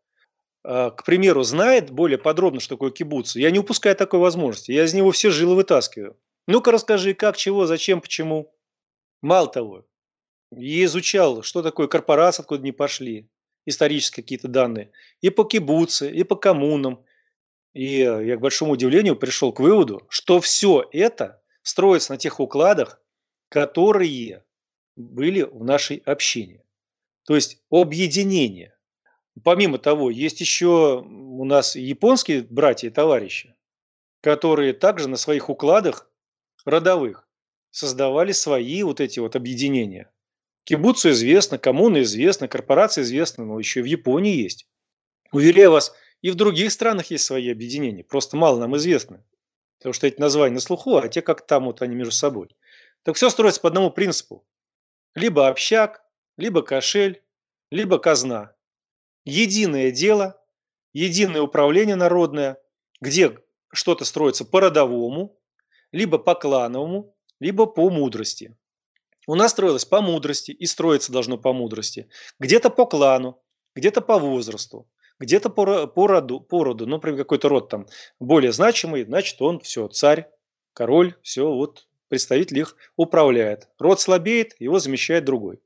к примеру, знает более подробно, что такое кибуцу, я не упускаю такой возможности. Я из него все жилы вытаскиваю. Ну-ка расскажи, как, чего, зачем, почему. Мало того, я изучал, что такое корпорация, откуда они пошли, исторические какие-то данные, и по кибуце, и по коммунам. И я, к большому удивлению, пришел к выводу, что все это строится на тех укладах, которые были в нашей общине. То есть объединение. Помимо того, есть еще у нас японские братья и товарищи, которые также на своих укладах родовых создавали свои вот эти вот объединения. Кибуцу известно, коммуна известна, корпорация известна, но еще и в Японии есть. Уверяю вас, и в других странах есть свои объединения, просто мало нам известны. Потому что эти названия на слуху, а те как там вот они между собой. Так все строится по одному принципу. Либо общак, либо кошель, либо казна. Единое дело, единое управление народное, где что-то строится по родовому, либо по клановому, либо по мудрости. У нас строилось по мудрости и строиться должно по мудрости. Где-то по клану, где-то по возрасту, где-то по роду. Ну, например, какой-то род там более значимый, значит, он все, царь, король, все, вот представитель их управляет. Род слабеет, его замещает другой.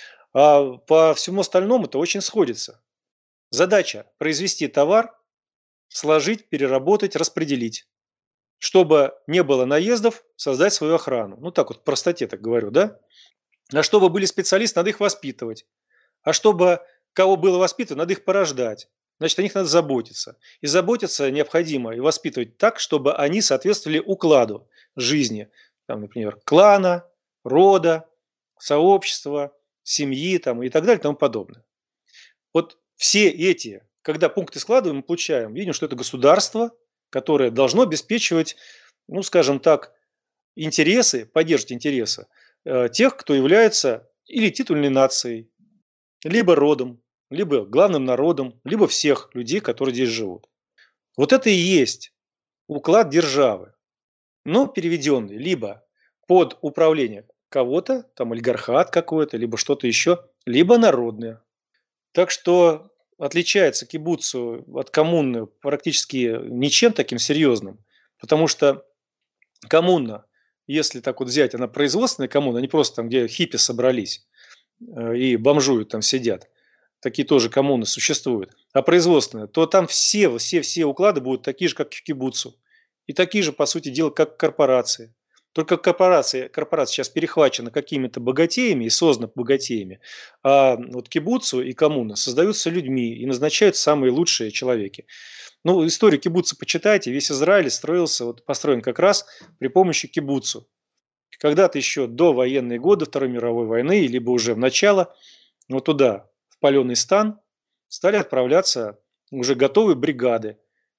А по всему остальному это очень сходится. Задача – произвести товар, сложить, переработать, распределить. Чтобы не было наездов, создать свою охрану. Ну, так вот, в простоте так говорю, да? А чтобы были специалисты, надо их воспитывать. А чтобы кого было воспитывать, надо их порождать. Значит, о них надо заботиться. И заботиться необходимо и воспитывать так, чтобы они соответствовали укладу жизни. Там, например, клана, рода, сообщества, семьи там, и так далее и тому подобное. Вот все эти, когда пункты складываем, мы получаем, видим, что это государство, которое должно обеспечивать, ну, скажем так, интересы, поддерживать интересы тех, кто является или титульной нацией, либо родом, либо главным народом, либо всех людей, которые здесь живут. Вот это и есть уклад державы, но переведенный либо под управление кого-то, там олигархат какой-то, либо что-то еще, либо народное. Так что отличается кибуцу от коммуны практически ничем таким серьезным, потому что коммуна, если так вот взять, она производственная коммуна, не просто там, где хиппи собрались и бомжуют там сидят, такие тоже коммуны существуют, а производственная, то там все уклады будут такие же, как в кибуцу. И такие же, по сути дела, как корпорации. Только корпорация сейчас перехвачена какими-то богатеями и создана богатеями, а вот кибуцу и коммуна создаются людьми и назначают самые лучшие человеки. Ну, историю кибуца почитайте, весь Израиль строился, вот построен как раз при помощи кибуцу. Когда-то еще до военные годы Второй мировой войны, либо уже в начало, вот туда, в паленый стан, стали отправляться уже готовые бригады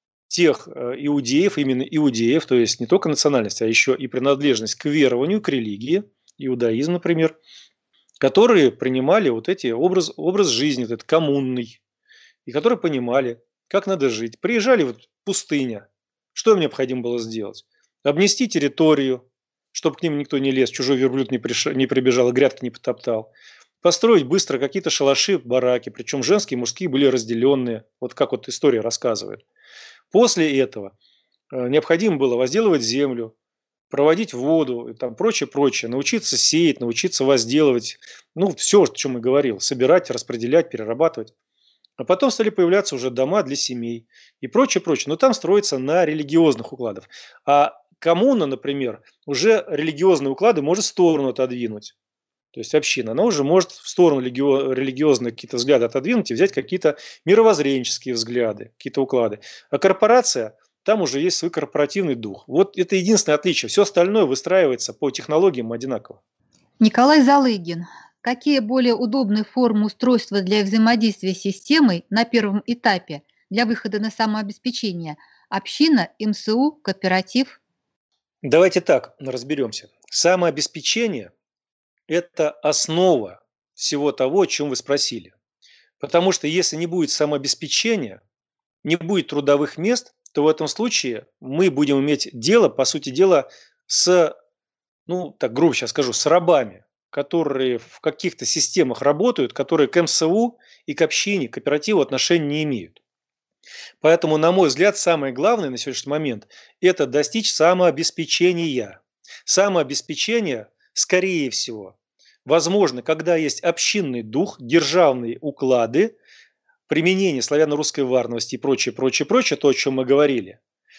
тех иудеев, именно иудеев, то есть не только национальность, а еще и принадлежность к верованию, к религии, иудаизм, например, которые принимали вот эти образ жизни, вот этот коммунный, и которые понимали, как надо жить. Приезжали вот пустыня. Что им необходимо было сделать? Обнести территорию, чтобы к ним никто не лез, чужой верблюд не прибежал и грядки не потоптал. Построить быстро какие-то шалаши, бараки, причем женские и мужские были разделенные, вот как вот история рассказывает. После этого необходимо было возделывать землю, проводить воду и там прочее, научиться сеять, научиться возделывать, ну, все, о чем я говорил, собирать, распределять, перерабатывать. А потом стали появляться уже дома для семей и прочее. Но там строится на религиозных укладах. А коммуна, например, уже религиозные уклады может в сторону отодвинуть. То есть община, она уже может в сторону религиозные какие-то взгляды отодвинуть и взять какие-то мировоззренческие взгляды, какие-то уклады. А корпорация, там уже есть свой корпоративный дух. Вот это единственное отличие. Все остальное выстраивается по технологиям одинаково. Николай Залыгин. Какие более удобные формы устройства для взаимодействия с системой на первом этапе для выхода на самообеспечение? Община, МСУ, кооператив? Давайте так разберемся. Самообеспечение – это основа всего того, о чем вы спросили. Потому что если не будет самообеспечения, не будет трудовых мест, то в этом случае мы будем иметь дело, по сути дела, с, ну, так грубо сейчас скажу, с рабами, которые в каких-то системах работают, которые к МСУ и к общине, к кооперативу отношения не имеют. Поэтому, на мой взгляд, самое главное на сегодняшний момент – это достичь самообеспечения. Самообеспечение, скорее всего, возможно, когда есть общинный дух, державные уклады, применение славяно-русской варности и прочее, то, о чем мы говорили,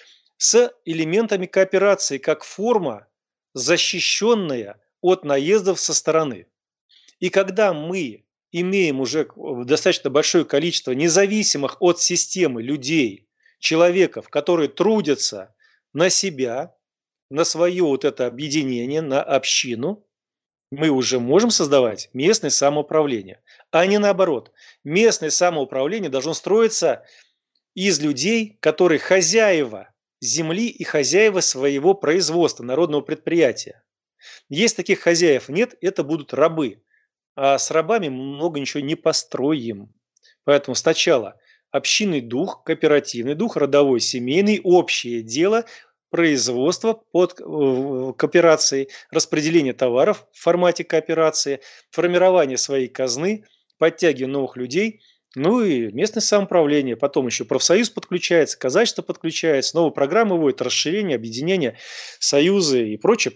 с элементами кооперации как форма, защищенная от наездов со стороны. И когда мы имеем уже достаточно большое количество независимых от системы людей, человеков, которые трудятся на себя, на свое вот это объединение, на общину, мы уже можем создавать местное самоуправление, а не наоборот. Местное самоуправление должно строиться из людей, которые хозяева земли и хозяева своего производства, народного предприятия. Есть таких хозяев нет, это будут рабы. А с рабами много ничего не построим. Поэтому сначала общинный дух, кооперативный дух, родовой, семейный, общее дело, производство под кооперацией, распределение товаров в формате кооперации, формирование своей казны, подтягивание новых людей, ну и местное самоуправление. Потом еще профсоюз подключается, казачество подключается, новые программы вводят, расширение, объединение, союзы и прочее.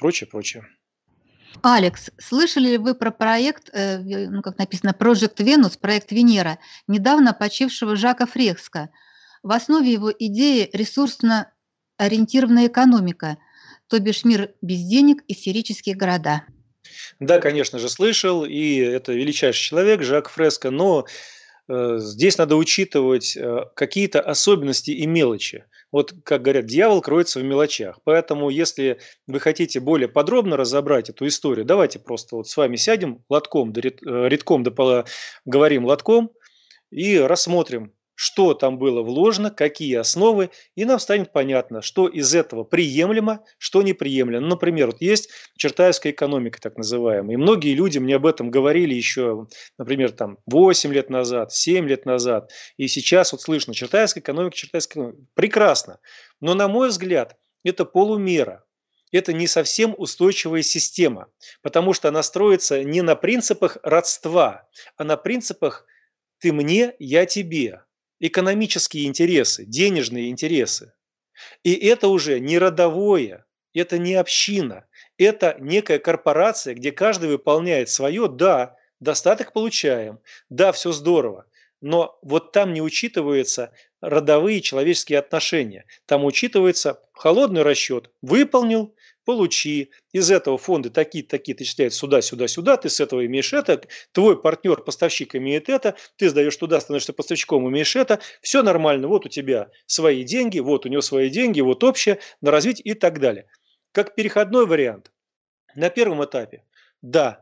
Алекс, слышали ли вы про проект, как написано, Project Venus, проект Венера, недавно почившего Жака Фреско? В основе его идеи ресурсно-ориентированная экономика, то бишь мир без денег и сферические города. Да, конечно же, слышал, и это величайший человек, Жак Фреско, но здесь надо учитывать какие-то особенности и мелочи. Вот, как говорят, дьявол кроется в мелочах. Поэтому, если вы хотите более подробно разобрать эту историю, давайте просто вот с вами сядем редком, говорим лотком и рассмотрим что там было вложено, какие основы, и нам станет понятно, что из этого приемлемо, что неприемлемо. Ну, например, вот есть чертаевская экономика, так называемая, и многие люди мне об этом говорили еще, например, там 8 лет назад, 7 лет назад, и сейчас вот слышно, чертаевская экономика. Прекрасно, но, на мой взгляд, это полумера. Это не совсем устойчивая система, потому что она строится не на принципах родства, а на принципах «ты мне, я тебе». Экономические интересы, денежные интересы. И это уже не родовое, это не община, это некая корпорация, где каждый выполняет свое. Да, достаток получаем, да, все здорово, но вот там не учитываются родовые человеческие отношения. Там учитывается холодный расчет. Выполнил, получи. Из этого фонда такие-то числяют сюда, сюда, сюда. Ты с этого имеешь это. Твой партнер, поставщик имеет это. Ты сдаешь туда, становишься поставщиком, имеешь это. Все нормально. Вот у тебя свои деньги, вот у него свои деньги, вот общее на развитие и так далее. Как переходной вариант. На первом этапе, да,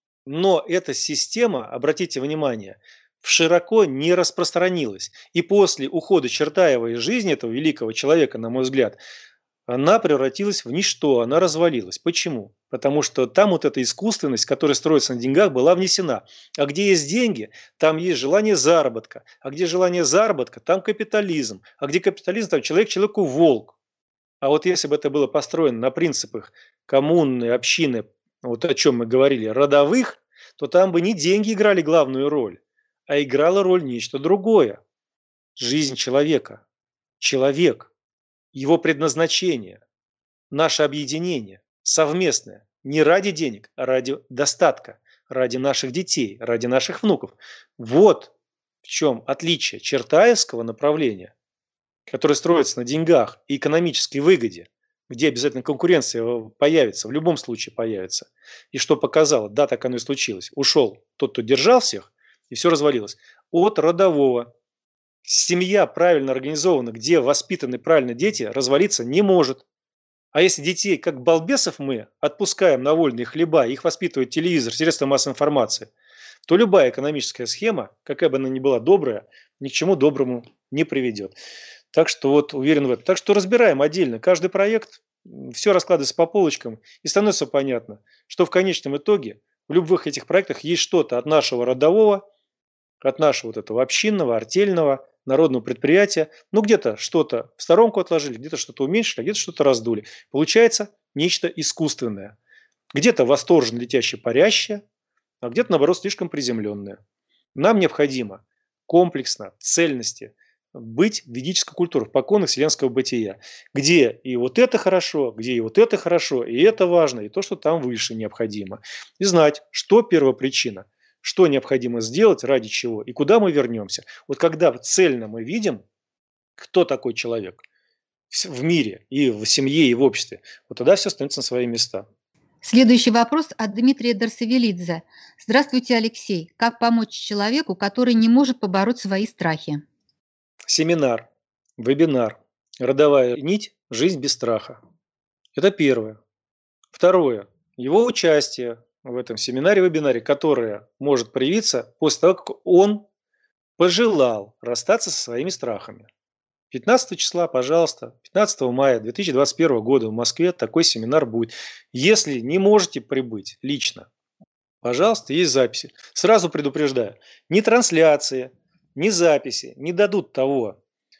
но эта система, обратите внимание, широко не распространилась. И после ухода Чертаева из жизни этого великого человека, на мой взгляд, она превратилась в ничто, она развалилась. Почему? Потому что там вот эта искусственность, которая строится на деньгах, была внесена. А где есть деньги, там есть желание заработка. А где желание заработка, там капитализм. А где капитализм, там человек человеку волк. А вот если бы это было построено на принципах коммуны, общины, вот о чем мы говорили, родовых, то там бы не деньги играли главную роль, а играла роль нечто другое. Жизнь человека. Человек. Его предназначение. Наше объединение. Совместное. Не ради денег, а ради достатка. Ради наших детей, ради наших внуков. Вот в чем отличие чертаевского направления, которое строится на деньгах и экономической выгоде, где обязательно конкуренция появится, в любом случае появится. И что показало, да, так оно и случилось. Ушел тот, кто держал всех, и все развалилось. От родового. Семья правильно организована, где воспитаны правильно дети, развалиться не может. А если детей, как балбесов, мы отпускаем на вольные хлеба, их воспитывает телевизор, средства массовой информации, то любая экономическая схема, какая бы она ни была добрая, ни к чему доброму не приведет. Так что вот уверен в этом. Так что разбираем отдельно каждый проект, все раскладывается по полочкам, и становится понятно, что в конечном итоге в любых этих проектах есть что-то от нашего родового, от нашего вот этого общинного, артельного, народного предприятия. Ну, где-то что-то в сторонку отложили, где-то что-то уменьшили, а где-то что-то раздули. Получается нечто искусственное. Где-то восторженно летящее, парящее, а где-то, наоборот, слишком приземленное. Нам необходимо комплексно, в цельности быть в ведической культуре, в поконах вселенского бытия, где и вот это хорошо, где и вот это хорошо, и это важно, и то, что там выше необходимо. И знать, что первопричина, что необходимо сделать, ради чего, и куда мы вернемся. Вот когда цельно мы видим, кто такой человек в мире, и в семье, и в обществе, вот тогда все становится на свои места. Следующий вопрос от Дмитрия Дарсавелидзе. Здравствуйте, Алексей. Как помочь человеку, который не может побороть свои страхи? Семинар, вебинар, родовая нить, жизнь без страха. Это первое. Второе. Его участие в этом семинаре, вебинаре, которое может проявиться после того, как он пожелал расстаться со своими страхами. 15 числа, пожалуйста, 15 мая 2021 года в Москве такой семинар будет. Если не можете прибыть лично, пожалуйста, есть записи. Сразу предупреждаю, ни трансляции, ни записи не дадут того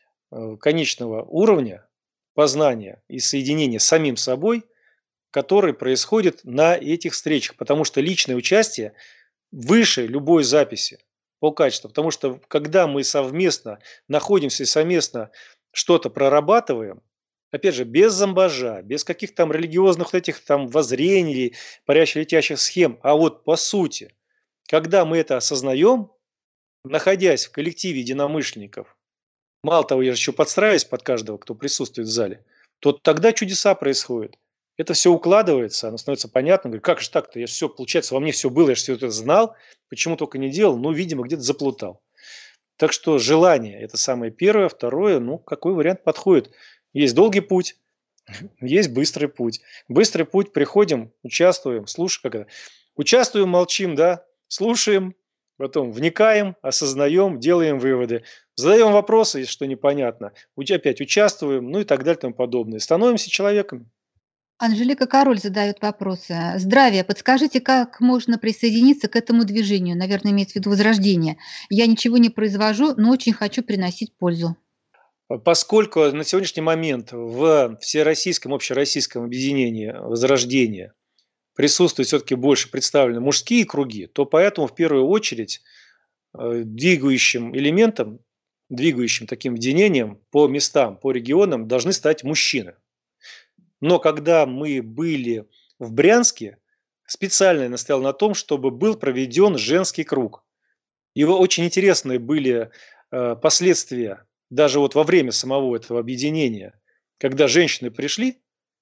конечного уровня познания и соединения с самим собой, который происходит на этих встречах, потому что личное участие выше любой записи по качеству, потому что когда мы совместно находимся и совместно что-то прорабатываем, опять же, без зомбажа, без каких-то там религиозных вот этих там воззрений, парящих летящих схем, а вот по сути, когда мы это осознаем, находясь в коллективе единомышленников, мало того, я же еще подстраиваюсь под каждого, кто присутствует в зале, то тогда чудеса происходят. Это все укладывается, оно становится понятно. Говорю, как же так-то? Я же все, получается, во мне все было, я же все это знал. Почему только не делал? Ну, видимо, где-то заплутал. Так что желание – это самое первое. Второе, ну, какой вариант подходит? Есть долгий путь, есть быстрый путь. Быстрый путь – приходим, участвуем, слушаем. Как это? Участвуем, молчим, да, слушаем, потом вникаем, осознаем, делаем выводы. задаем вопросы, если что непонятно, опять участвуем, ну и так далее и тому подобное. Становимся человеком. Анжелика Король задает вопросы. Здравия, подскажите, как можно присоединиться к этому движению? Наверное, имеется в виду возрождение. Я ничего не произвожу, но очень хочу приносить пользу. Поскольку на сегодняшний момент в всероссийском, общероссийском объединении Возрождения присутствуют все-таки больше представлены мужские круги, то поэтому в первую очередь двигающим элементом, двигающим таким объединением по местам, по регионам должны стать мужчины. Но когда мы были в Брянске, специально я настоял на том, чтобы был проведен женский круг. Его очень интересные были последствия даже вот во время самого этого объединения, когда женщины пришли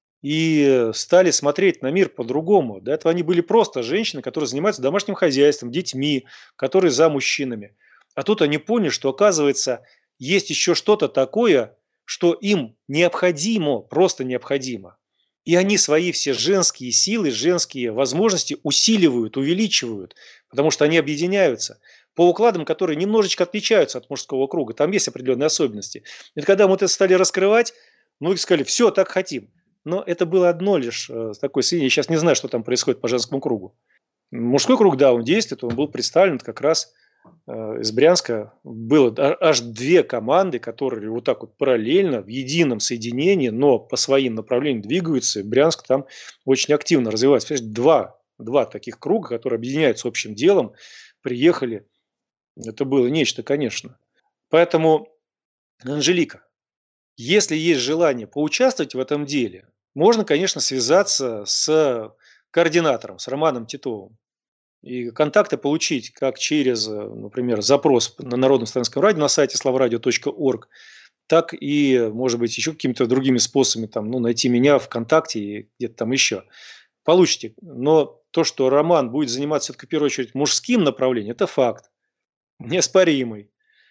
и стали смотреть на мир по-другому. До этого они были просто женщины, которые занимаются домашним хозяйством, детьми, которые за мужчинами. А тут они поняли, что, оказывается, есть еще что-то такое, что им необходимо, просто необходимо. И они свои все женские силы, женские возможности усиливают, увеличивают, потому что они объединяются по укладам, которые немножечко отличаются от мужского круга. Там есть определенные особенности. И когда мы это стали раскрывать, многие сказали, все, так хотим. Но это было одно лишь такое сведение. Я сейчас не знаю, что там происходит по женскому кругу. Мужской круг, да, он действует, он был представлен как раз из Брянска. Было аж 2 команды, которые вот так вот параллельно, в едином соединении, но по своим направлениям двигаются. И Брянск там очень активно развивается. Два таких круга, которые объединяются общим делом, приехали. Это было нечто, конечно. Поэтому, Анжелика, если есть желание поучаствовать в этом деле, можно, конечно, связаться с координатором, с Романом Титовым. И контакты получить как через, например, запрос на Народном славянском радио на сайте slavradio.org, так и, может быть, еще какими-то другими способами, там, найти меня ВКонтакте и где-то там еще. Получите. Но то, что Роман будет заниматься все-таки в первую очередь мужским направлением, это факт, неоспоримый.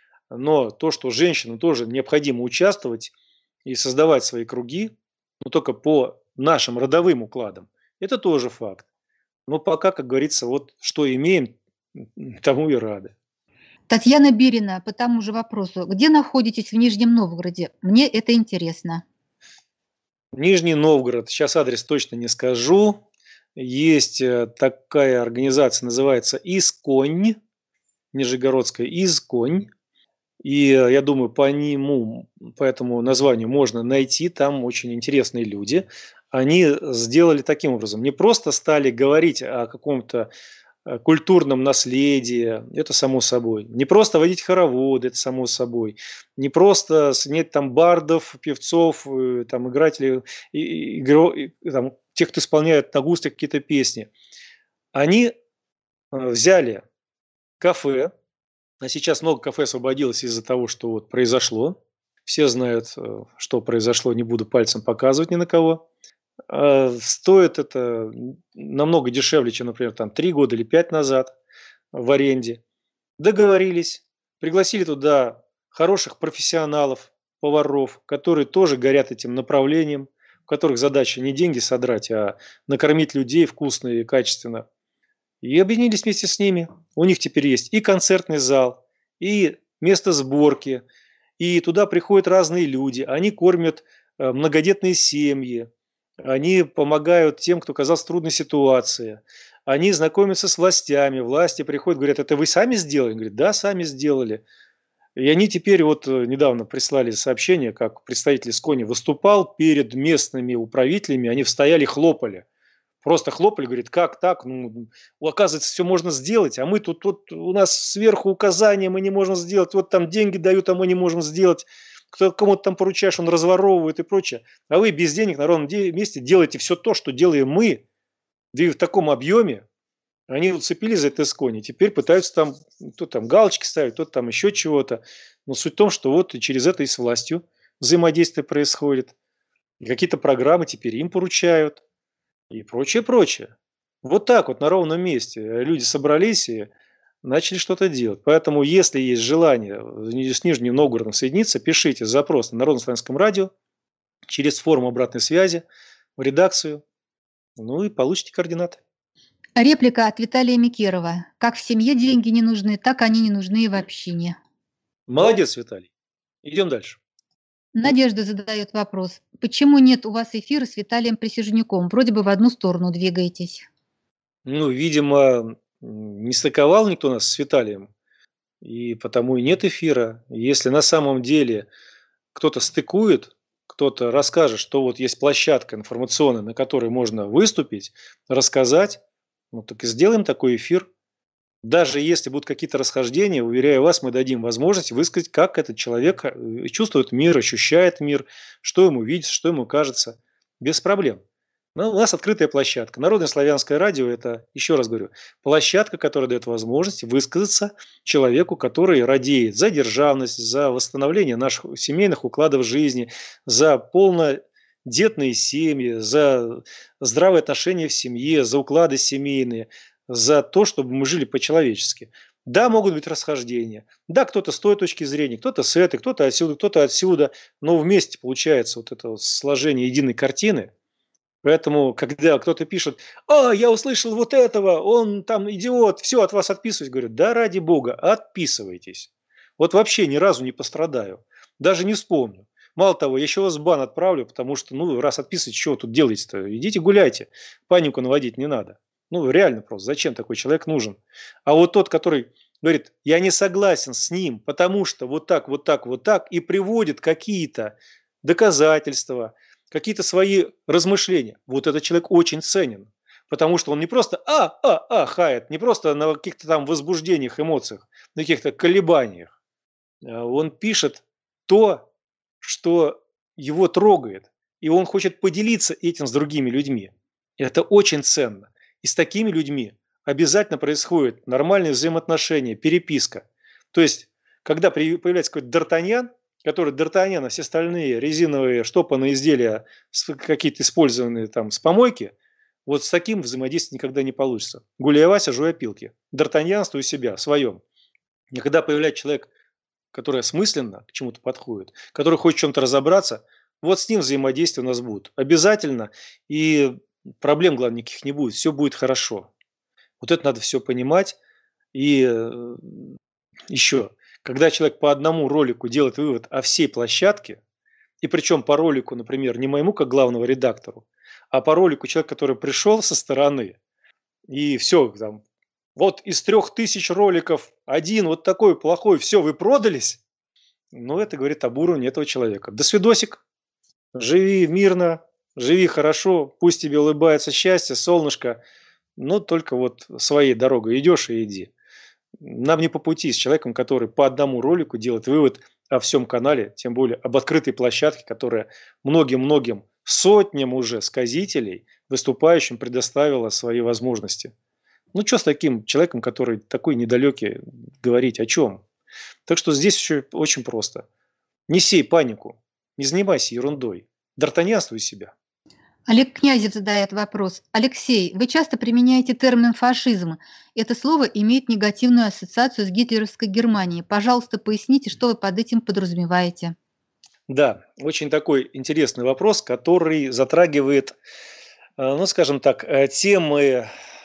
Но то, что женщинам тоже необходимо участвовать и создавать свои круги, но только по нашим родовым укладам, это тоже факт. Но пока, как говорится, вот что имеем, тому и рады. Татьяна Бирина по тому же вопросу. Где находитесь в Нижнем Новгороде? Мне это интересно. Нижний Новгород, сейчас адрес точно не скажу. Есть такая организация, называется Исконь, Нижегородская Исконь. И я думаю, по этому названию можно найти, там очень интересные люди. Они сделали таким образом, не просто стали говорить о каком-то культурном наследии, это само собой, не просто водить хороводы, это само собой, не просто снять там бардов, певцов, там, игрателей, там, тех, кто исполняет на густых какие-то песни. Они взяли кафе, а сейчас много кафе освободилось из-за того, что вот произошло. Все знают, что произошло, не буду пальцем показывать ни на кого. Стоит это намного дешевле, чем, например, там 3 года или 5 назад в аренде. Договорились, пригласили туда хороших профессионалов, поваров, которые тоже горят этим направлением, у которых задача не деньги содрать, а накормить людей вкусно и качественно. И объединились вместе с ними. У них теперь есть и концертный зал, и место сборки, и туда приходят разные люди. Они кормят многодетные семьи, они помогают тем, кто оказался в трудной ситуации. Они знакомятся с властями, власти приходят, говорят, это вы сами сделали? Говорят, да, сами сделали. И они теперь вот недавно прислали сообщение, как представитель Искони выступал перед местными управителями, они стояли, хлопали. Просто хлопали, говорит, как так? Оказывается, все можно сделать, а мы тут у нас сверху указания, мы не можем сделать. Вот там деньги дают, а мы не можем сделать. Кто кому-то там поручаешь, он разворовывает и прочее. А вы без денег на ровном месте делаете все то, что делаем мы, да и в таком объеме. Они уцепились за это Искони, теперь пытаются там, то там галочки ставить, то там еще чего-то. Но суть в том, что вот и через это и с властью взаимодействие происходит. И какие-то программы теперь им поручают. И прочее, прочее. Вот так вот на ровном месте люди собрались и начали что-то делать. Поэтому, если есть желание с Нижним Новгородом соединиться, пишите запрос на Народном славянском радио через форму обратной связи в редакцию, ну и получите координаты. Реплика от Виталия Микерова. Как в семье деньги не нужны, так они не нужны и в общине. Молодец, Виталий. Идем дальше. Надежда задает вопрос. Почему нет у вас эфира с Виталием Присяжнюком? Вроде бы в одну сторону двигаетесь. Ну, видимо, не стыковал никто нас с Виталием, и потому и нет эфира. Если на самом деле кто-то стыкует, кто-то расскажет, что вот есть площадка информационная, на которой можно выступить, рассказать, ну так и сделаем такой эфир. Даже если будут какие-то расхождения, уверяю вас, мы дадим возможность высказать, как этот человек чувствует мир, ощущает мир, что ему видится, что ему кажется. Без проблем. Но у нас открытая площадка. Народное славянское радио – это, еще раз говорю, площадка, которая дает возможность высказаться человеку, который радеет за державность, за восстановление наших семейных укладов жизни, за полнодетные семьи, за здравые отношения в семье, за уклады семейные, за то, чтобы мы жили по-человечески. Да, могут быть расхождения. Да, кто-то с той точки зрения, кто-то с этой, кто-то отсюда. Но вместе получается вот это вот сложение единой картины. Поэтому, когда кто-то пишет: я услышал вот этого, он там идиот, все, от вас отписываюсь. Говорю: да ради бога, отписывайтесь. Вот вообще ни разу не пострадаю. Даже не вспомню. Мало того, я еще вас в бан отправлю, потому что, раз отписываете, что вы тут делаете-то? Идите гуляйте. Панику наводить не надо. Реально просто. Зачем такой человек нужен? А вот тот, который говорит: я не согласен с ним, потому что вот так, и приводит какие-то доказательства, какие-то свои размышления. Вот этот человек очень ценен. Потому что он не просто хает, не просто на каких-то там возбуждениях, эмоциях, на каких-то колебаниях. Он пишет то, что его трогает. И он хочет поделиться этим с другими людьми. Это очень ценно. И с такими людьми обязательно происходит нормальные взаимоотношения, переписка. То есть, когда появляется какой-то Д'Артаньян, который Д'Артаньян, а все остальные резиновые штопанные изделия, какие-то использованные там с помойки, вот с таким взаимодействием никогда не получится. Гуляй, Вася, жуй опилки. Д'Артаньянство у себя, своем. И когда появляется человек, который осмысленно к чему-то подходит, который хочет в чем-то разобраться, вот с ним взаимодействие у нас будет обязательно. И проблем, главное, никаких не будет. Все будет хорошо. Вот это надо все понимать. И еще, когда человек по одному ролику делает вывод о всей площадке, и причем по ролику, например, не моему как главному редактору, а по ролику человека, который пришел со стороны, и все, там, вот из 3000 роликов один вот такой плохой, все, вы продались, это говорит об уровне этого человека. До свидосик. Живи мирно, живи хорошо, пусть тебе улыбается счастье, солнышко, но только вот своей дорогой идешь и иди. Нам не по пути с человеком, который по одному ролику делает вывод о всем канале, тем более об открытой площадке, которая многим-многим сотням уже сказителей, выступающим, предоставила свои возможности. Что с таким человеком, который такой недалекий, говорить о чем? Так что здесь еще очень просто. Не сей панику, не занимайся ерундой, д'Артаньянствуй себя. Олег Князев задает вопрос. Алексей, вы часто применяете термин «фашизм». Это слово имеет негативную ассоциацию с гитлеровской Германией. Пожалуйста, поясните, что вы под этим подразумеваете. Да, очень такой интересный вопрос, который затрагивает, скажем так, темы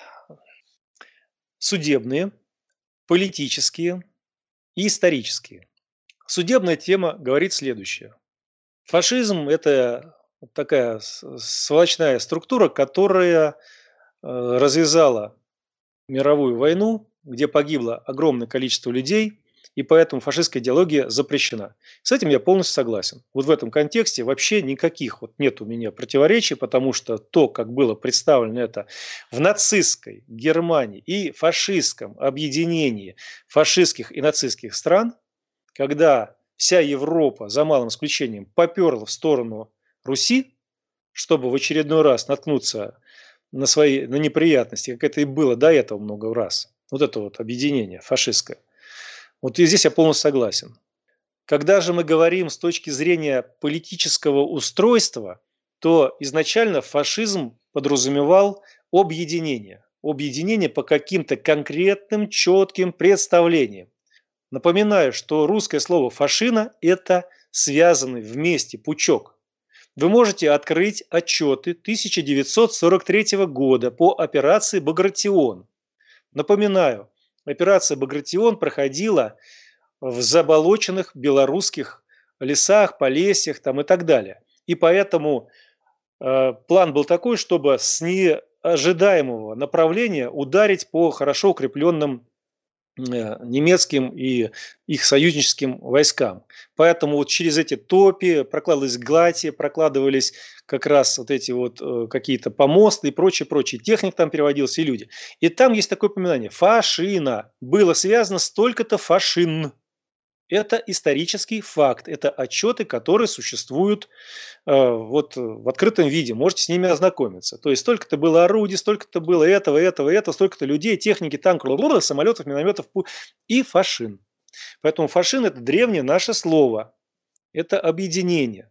судебные, политические и исторические. Судебная тема говорит следующее. Фашизм – это такая сволочная структура, которая развязала мировую войну, где погибло огромное количество людей, и поэтому фашистская идеология запрещена. С этим я полностью согласен. Вот в этом контексте вообще никаких нет у меня противоречий, потому что то, как было представлено это в нацистской Германии и фашистском объединении фашистских и нацистских стран, когда вся Европа, за малым исключением, поперла в сторону Руси, чтобы в очередной раз наткнуться на неприятности, как это и было до этого много раз. Вот это вот объединение фашистское. Вот и здесь я полностью согласен. Когда же мы говорим с точки зрения политического устройства, то изначально фашизм подразумевал объединение. Объединение по каким-то конкретным, четким представлениям. Напоминаю, что русское слово «фашина» – это связанный вместе пучок. Вы можете открыть отчеты 1943 года по операции «Багратион». Напоминаю, операция «Багратион» проходила в заболоченных белорусских лесах, полесьях там, и так далее. И поэтому план был такой, чтобы с неожидаемого направления ударить по хорошо укрепленным немецким и их союзническим войскам. Поэтому вот через эти топи прокладывались глади, прокладывались как раз вот эти вот какие-то помосты и прочее. Техник там переводился и люди. И там есть такое упоминание. Фашина. Было связано столько-то фашин. Это исторический факт. Это отчеты, которые существуют вот в открытом виде. Можете с ними ознакомиться. То есть столько-то было орудий, столько-то было этого, столько-то людей, техники, танков, самолетов, минометов и фашин. Поэтому фашин – это древнее наше слово. Это объединение.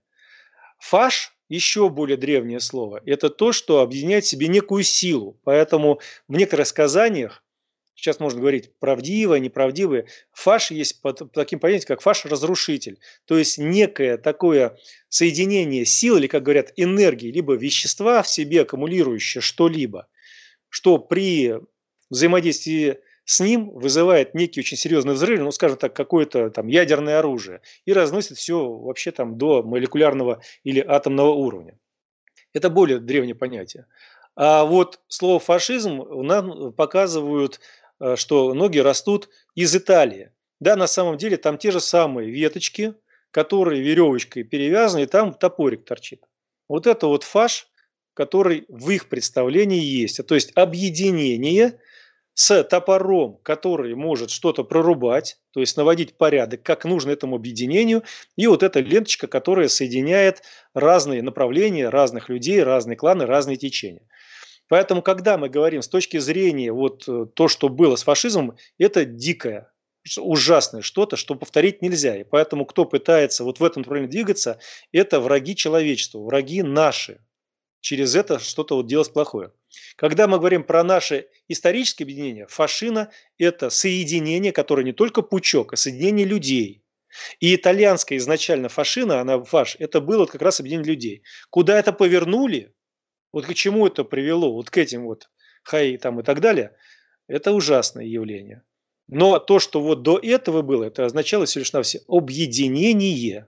Фаш – еще более древнее слово. Это то, что объединяет в себе некую силу. Поэтому в некоторых сказаниях, сейчас можно говорить правдивое, неправдивое, фаш есть под таким понятием, как фаш-разрушитель. То есть некое такое соединение сил, или, как говорят, энергии, либо вещества в себе, аккумулирующее что-либо, что при взаимодействии с ним вызывает некий очень серьезный взрыв, ну, скажем так, какое-то там ядерное оружие, и разносит все вообще там до молекулярного или атомного уровня. Это более древнее понятие. А вот слово фашизм нам показывают, что ноги растут из Италии. Да, на самом деле там те же самые веточки, которые веревочкой перевязаны, и там топорик торчит. Вот это вот фаш, который в их представлении есть. То есть объединение с топором, который может что-то прорубать, то есть наводить порядок, как нужно этому объединению, и вот эта ленточка, которая соединяет разные направления, разных людей, разные кланы, разные течения. Поэтому, когда мы говорим с точки зрения вот то, что было с фашизмом, это дикое, ужасное что-то, что повторить нельзя. И поэтому, кто пытается вот в этом направлении двигаться, это враги человечества, враги наши. Через это что-то вот делать плохое. Когда мы говорим про наше историческое объединение, фашина – это соединение, которое не только пучок, а соединение людей. И итальянская изначально фашина, она фаш, это было вот как раз объединение людей. Куда это повернули, вот к чему это привело, вот к этим вот хаи там и так далее, это ужасное явление. Но то, что вот до этого было, это означало всего лишь навсего объединение.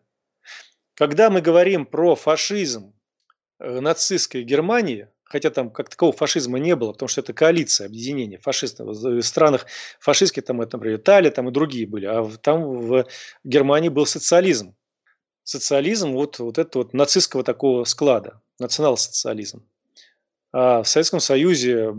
Когда мы говорим про фашизм нацистской Германии, хотя там как такового фашизма не было, потому что это коалиция объединения фашистов. В странах фашистских, там, это, например, Италия там и другие были, а там в Германии был социализм. Социализм вот это вот нацистского такого склада, национал-социализм. А в Советском Союзе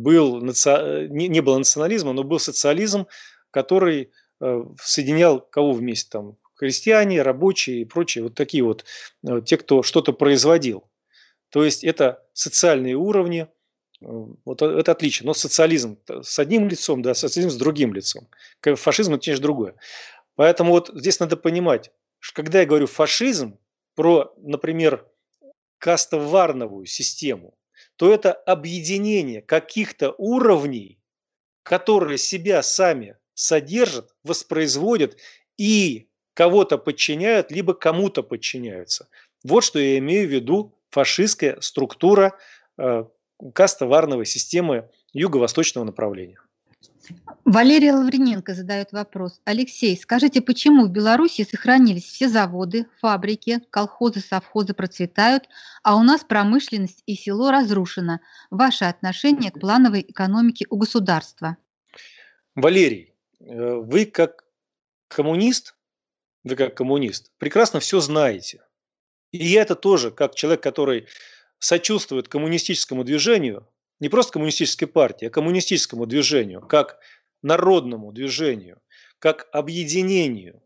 не было национализма, но был социализм, который соединял кого вместе там? Крестьяне, рабочие и прочие, вот такие вот, те, кто что-то производил. То есть это социальные уровни, вот это отличие. Но социализм с одним лицом, да, социализм с другим лицом. Фашизм – это, конечно, другое. Поэтому вот здесь надо понимать, что когда я говорю фашизм про, например, кастоварновую систему, то это объединение каких-то уровней, которые себя сами содержат, воспроизводят и кого-то подчиняют, либо кому-то подчиняются. Вот что я имею в виду фашистская структура кастоварновой системы юго-восточного направления. Валерия Лавриненко задает вопрос. Алексей, скажите, почему в Беларуси сохранились все заводы, фабрики, колхозы, совхозы процветают, а у нас промышленность и село разрушено? Ваше отношение к плановой экономике у государства? Валерий, вы как коммунист, прекрасно все знаете. И я это тоже, как человек, который сочувствует коммунистическому движению, не просто коммунистической партии, а коммунистическому движению, как народному движению, как объединению,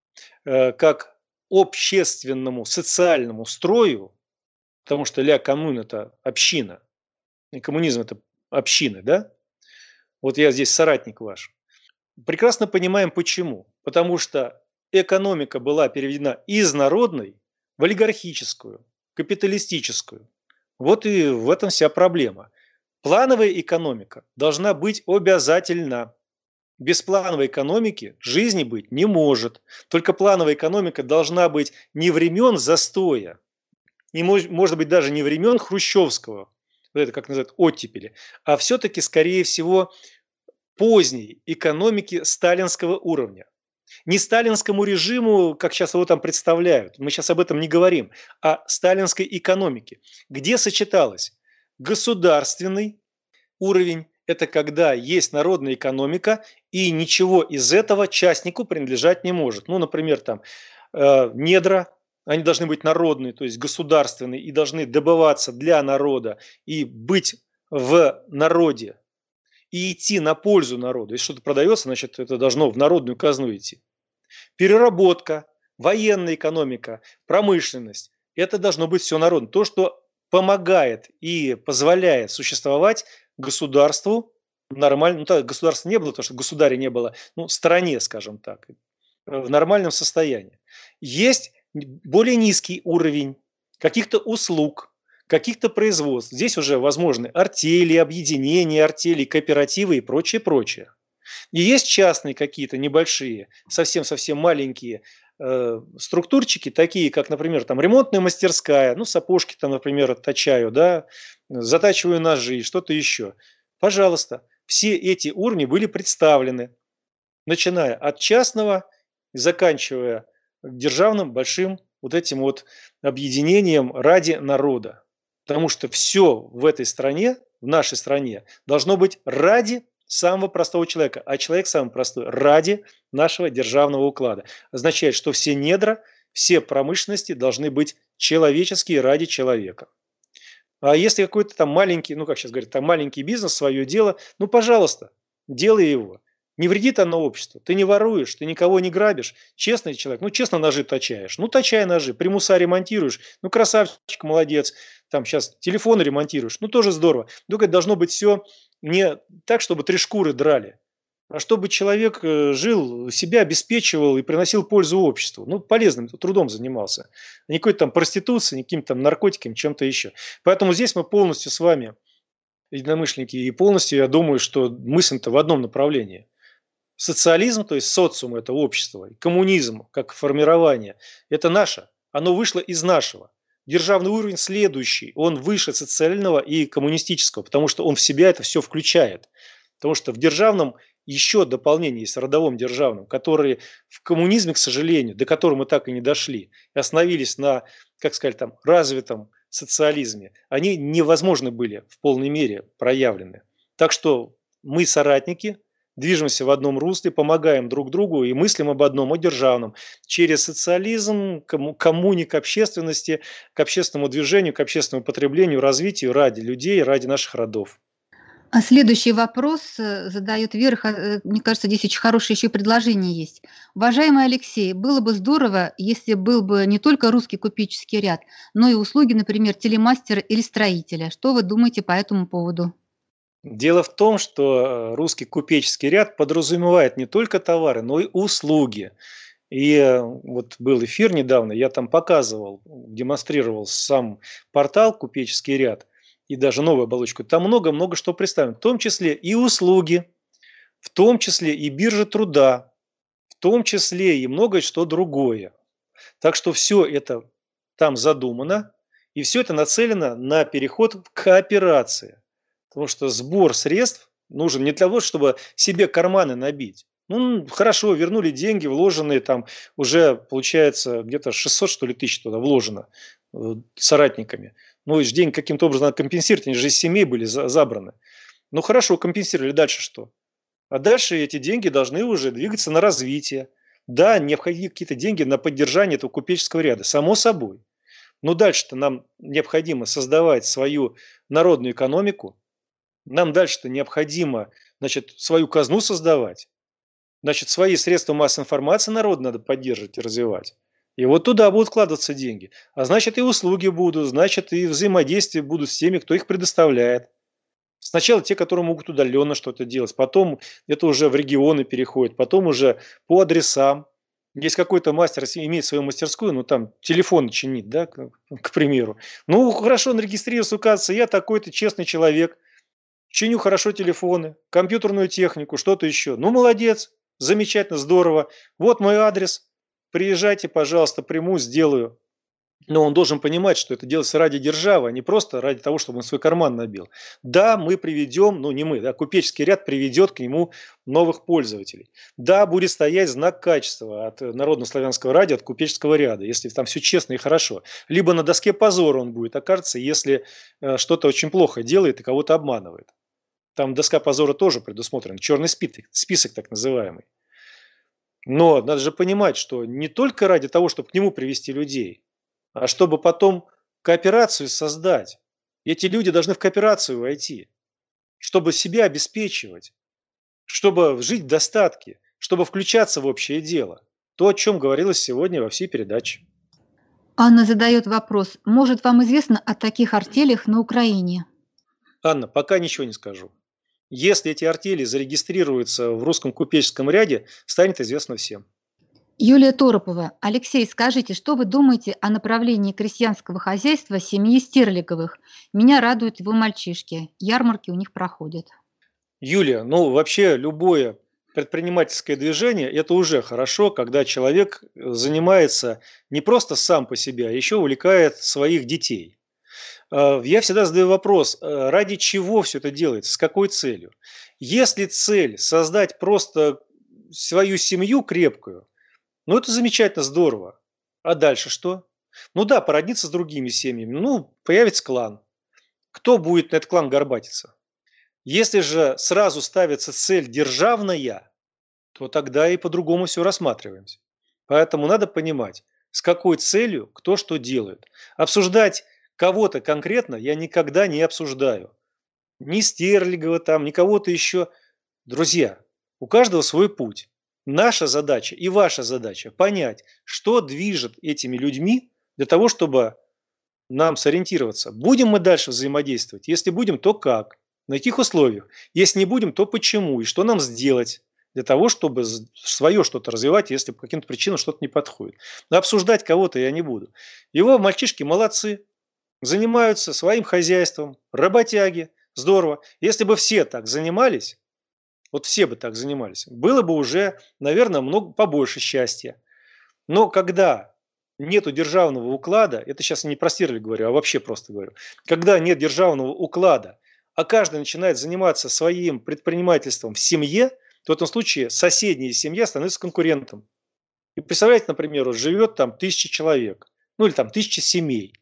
как общественному социальному строю, потому что ля коммун – это община, и коммунизм – это община, да? Вот я здесь соратник ваш. Прекрасно понимаем, почему. Потому что экономика была переведена из народной в олигархическую, капиталистическую. Вот и в этом вся проблема. Плановая экономика должна быть обязательна. Без плановой экономики жизни быть не может. Только плановая экономика должна быть не времен застоя, не может быть даже не времен хрущевского, вот это как называют оттепели, а все-таки, скорее всего, поздней экономики сталинского уровня. Не сталинскому режиму, как сейчас его там представляют, мы сейчас об этом не говорим, а сталинской экономике, где сочеталось государственный уровень, это когда есть народная экономика, и ничего из этого частнику принадлежать не может. Ну, например, там недра, они должны быть народные, то есть государственные, и должны добываться для народа и быть в народе, и идти на пользу народу. Если что-то продается, значит, это должно в народную казну идти. Переработка, военная экономика, промышленность – это должно быть все народное. То, что помогает и позволяет существовать государству нормально, ну, так государства не было, потому что государя не было, ну, стране, скажем так, в нормальном состоянии. Есть более низкий уровень каких-то услуг, каких-то производств. Здесь уже возможны артели, объединения артелей, кооперативы и прочее, прочее. И есть частные какие-то небольшие, совсем-совсем маленькие структурчики, такие как, например, там ремонтная мастерская, ну, сапожки там, например, точаю, да, затачиваю ножи, что-то еще. Пожалуйста, все эти уровни были представлены, начиная от частного и заканчивая державным большим вот этим вот объединением ради народа. Потому что все в этой стране, в нашей стране, должно быть ради самого простого человека. А человек самый простой ради нашего державного уклада. Означает, что все недра, все промышленности должны быть человеческие ради человека. А если какой-то там маленький, ну как сейчас говорят, там маленький бизнес, свое дело, ну пожалуйста, делай его. Не вредит оно обществу. Ты не воруешь, ты никого не грабишь. Честный человек. Ну, честно ножи точаешь. Ну, точай ножи. Примуса ремонтируешь. Ну, красавчик, молодец. Там сейчас телефоны ремонтируешь. Ну, тоже здорово. Только должно быть все не так, чтобы 3 шкуры драли, а чтобы человек жил, себя обеспечивал и приносил пользу обществу. Ну, полезным трудом занимался. Не какой-то там проституцией, не каким-то там наркотиком, чем-то еще. Поэтому здесь мы полностью с вами единомышленники. И полностью, я думаю, что мысль-то в одном направлении. Социализм, то есть социум – это общество, и коммунизм как формирование – это наше, оно вышло из нашего. Державный уровень следующий, он выше социального и коммунистического, потому что он в себя это все включает. Потому что в державном еще дополнение есть, родовом державном, которые в коммунизме, к сожалению, до которого мы так и не дошли, и остановились на, как сказать, там, развитом социализме, они невозможны были в полной мере проявлены. Так что мы соратники, движемся в одном русле, помогаем друг другу и мыслим об одном, о державном. Через социализм, коммуник, к общественности, к общественному движению, к общественному потреблению, развитию ради людей, ради наших родов. А следующий вопрос задает Вера. Мне кажется, здесь очень хорошее еще предложение есть. Уважаемый Алексей, было бы здорово, если был бы не только русский купеческий ряд, но и услуги, например, телемастера или строителя. Что вы думаете по этому поводу? Дело в том, что русский купеческий ряд подразумевает не только товары, но и услуги. И вот был эфир недавно, я там показывал, демонстрировал сам портал «Купеческий ряд» и даже новую оболочку. Там много-много что представлено, в том числе и услуги, в том числе и биржа труда, в том числе и многое что другое. Так что все это там задумано, и все это нацелено на переход в кооперации. Потому что сбор средств нужен не для того, чтобы себе карманы набить. Ну, хорошо, вернули деньги, вложенные там уже, получается, где-то 600, что ли, тысяч туда вложено соратниками. Ну, и деньги каким-то образом надо компенсировать, они же из семей были забраны. Ну, хорошо, компенсировали, дальше что? А дальше эти деньги должны уже двигаться на развитие. Да, необходимы какие-то деньги на поддержание этого купеческого ряда, само собой. Но дальше-то нам необходимо создавать свою народную экономику, нам дальше-то необходимо, значит, свою казну создавать. Значит, свои средства массовой информации народ надо поддерживать и развивать. И вот туда будут вкладываться деньги. А значит, и услуги будут, значит, и взаимодействия будут с теми, кто их предоставляет. Сначала те, которые могут удаленно что-то делать, потом это уже в регионы переходит, потом уже по адресам. Есть какой-то мастер, имеет свою мастерскую, ну там телефон чинит, да, к примеру. Ну, хорошо, он регистрируется, указывается, я такой-то честный человек, чиню хорошо телефоны, компьютерную технику, что-то еще. Ну, молодец, замечательно, здорово. Вот мой адрес. Приезжайте, пожалуйста, приму, сделаю. Но он должен понимать, что это делается ради державы, а не просто ради того, чтобы он свой карман набил. Да, мы приведем, ну не мы, да, купеческий ряд приведет к нему новых пользователей. Да, будет стоять знак качества от Народно-славянского радио, от купеческого ряда, если там все честно и хорошо. Либо на доске позора он будет окажется, если что-то очень плохо делает и кого-то обманывает. Там доска позора тоже предусмотрена, черный список так называемый. Но надо же понимать, что не только ради того, чтобы к нему привести людей, а чтобы потом кооперацию создать. Эти люди должны в кооперацию войти, чтобы себя обеспечивать, чтобы жить в достатке, чтобы включаться в общее дело. То, о чем говорилось сегодня во всей передаче. Анна задает вопрос. Может, вам известно о таких артелях на Украине? Анна, пока ничего не скажу. Если эти артели зарегистрируются в русском купеческом ряде, станет известно всем. Юлия Торопова. Алексей, скажите, что вы думаете о направлении крестьянского хозяйства семьи Стерлиговых? Меня радуют его мальчишки. Ярмарки у них проходят. Юлия, ну вообще любое предпринимательское движение – это уже хорошо, когда человек занимается не просто сам по себе, а еще увлекает своих детей. Я всегда задаю вопрос, ради чего все это делается, с какой целью? Если цель создать просто свою семью крепкую, ну это замечательно, здорово. А дальше что? Ну да, породниться с другими семьями, ну появится клан. Кто будет на этот клан горбатиться? Если же сразу ставится цель державная, то тогда и по-другому все рассматриваемся. Поэтому надо понимать, с какой целью кто что делает. Обсуждать кого-то конкретно я никогда не обсуждаю. Ни Стерлигова там, ни кого-то еще. Друзья, у каждого свой путь. Наша задача и ваша задача понять, что движет этими людьми для того, чтобы нам сориентироваться. Будем мы дальше взаимодействовать? Если будем, то как? На каких условиях? Если не будем, то почему? И что нам сделать для того, чтобы свое что-то развивать, если по каким-то причинам что-то не подходит? Но обсуждать кого-то я не буду. Его мальчишки молодцы, занимаются своим хозяйством, работяги, здорово. Если бы все так занимались, вот все бы так занимались, было бы уже, наверное, много побольше счастья. Но когда нету державного уклада, это сейчас не про Стерлигова говорю, а вообще просто говорю, когда нет державного уклада, а каждый начинает заниматься своим предпринимательством в семье, то в этом случае соседняя семья становится конкурентом. И представляете, например, вот живет там 1000 человек, ну или там 1000 семей.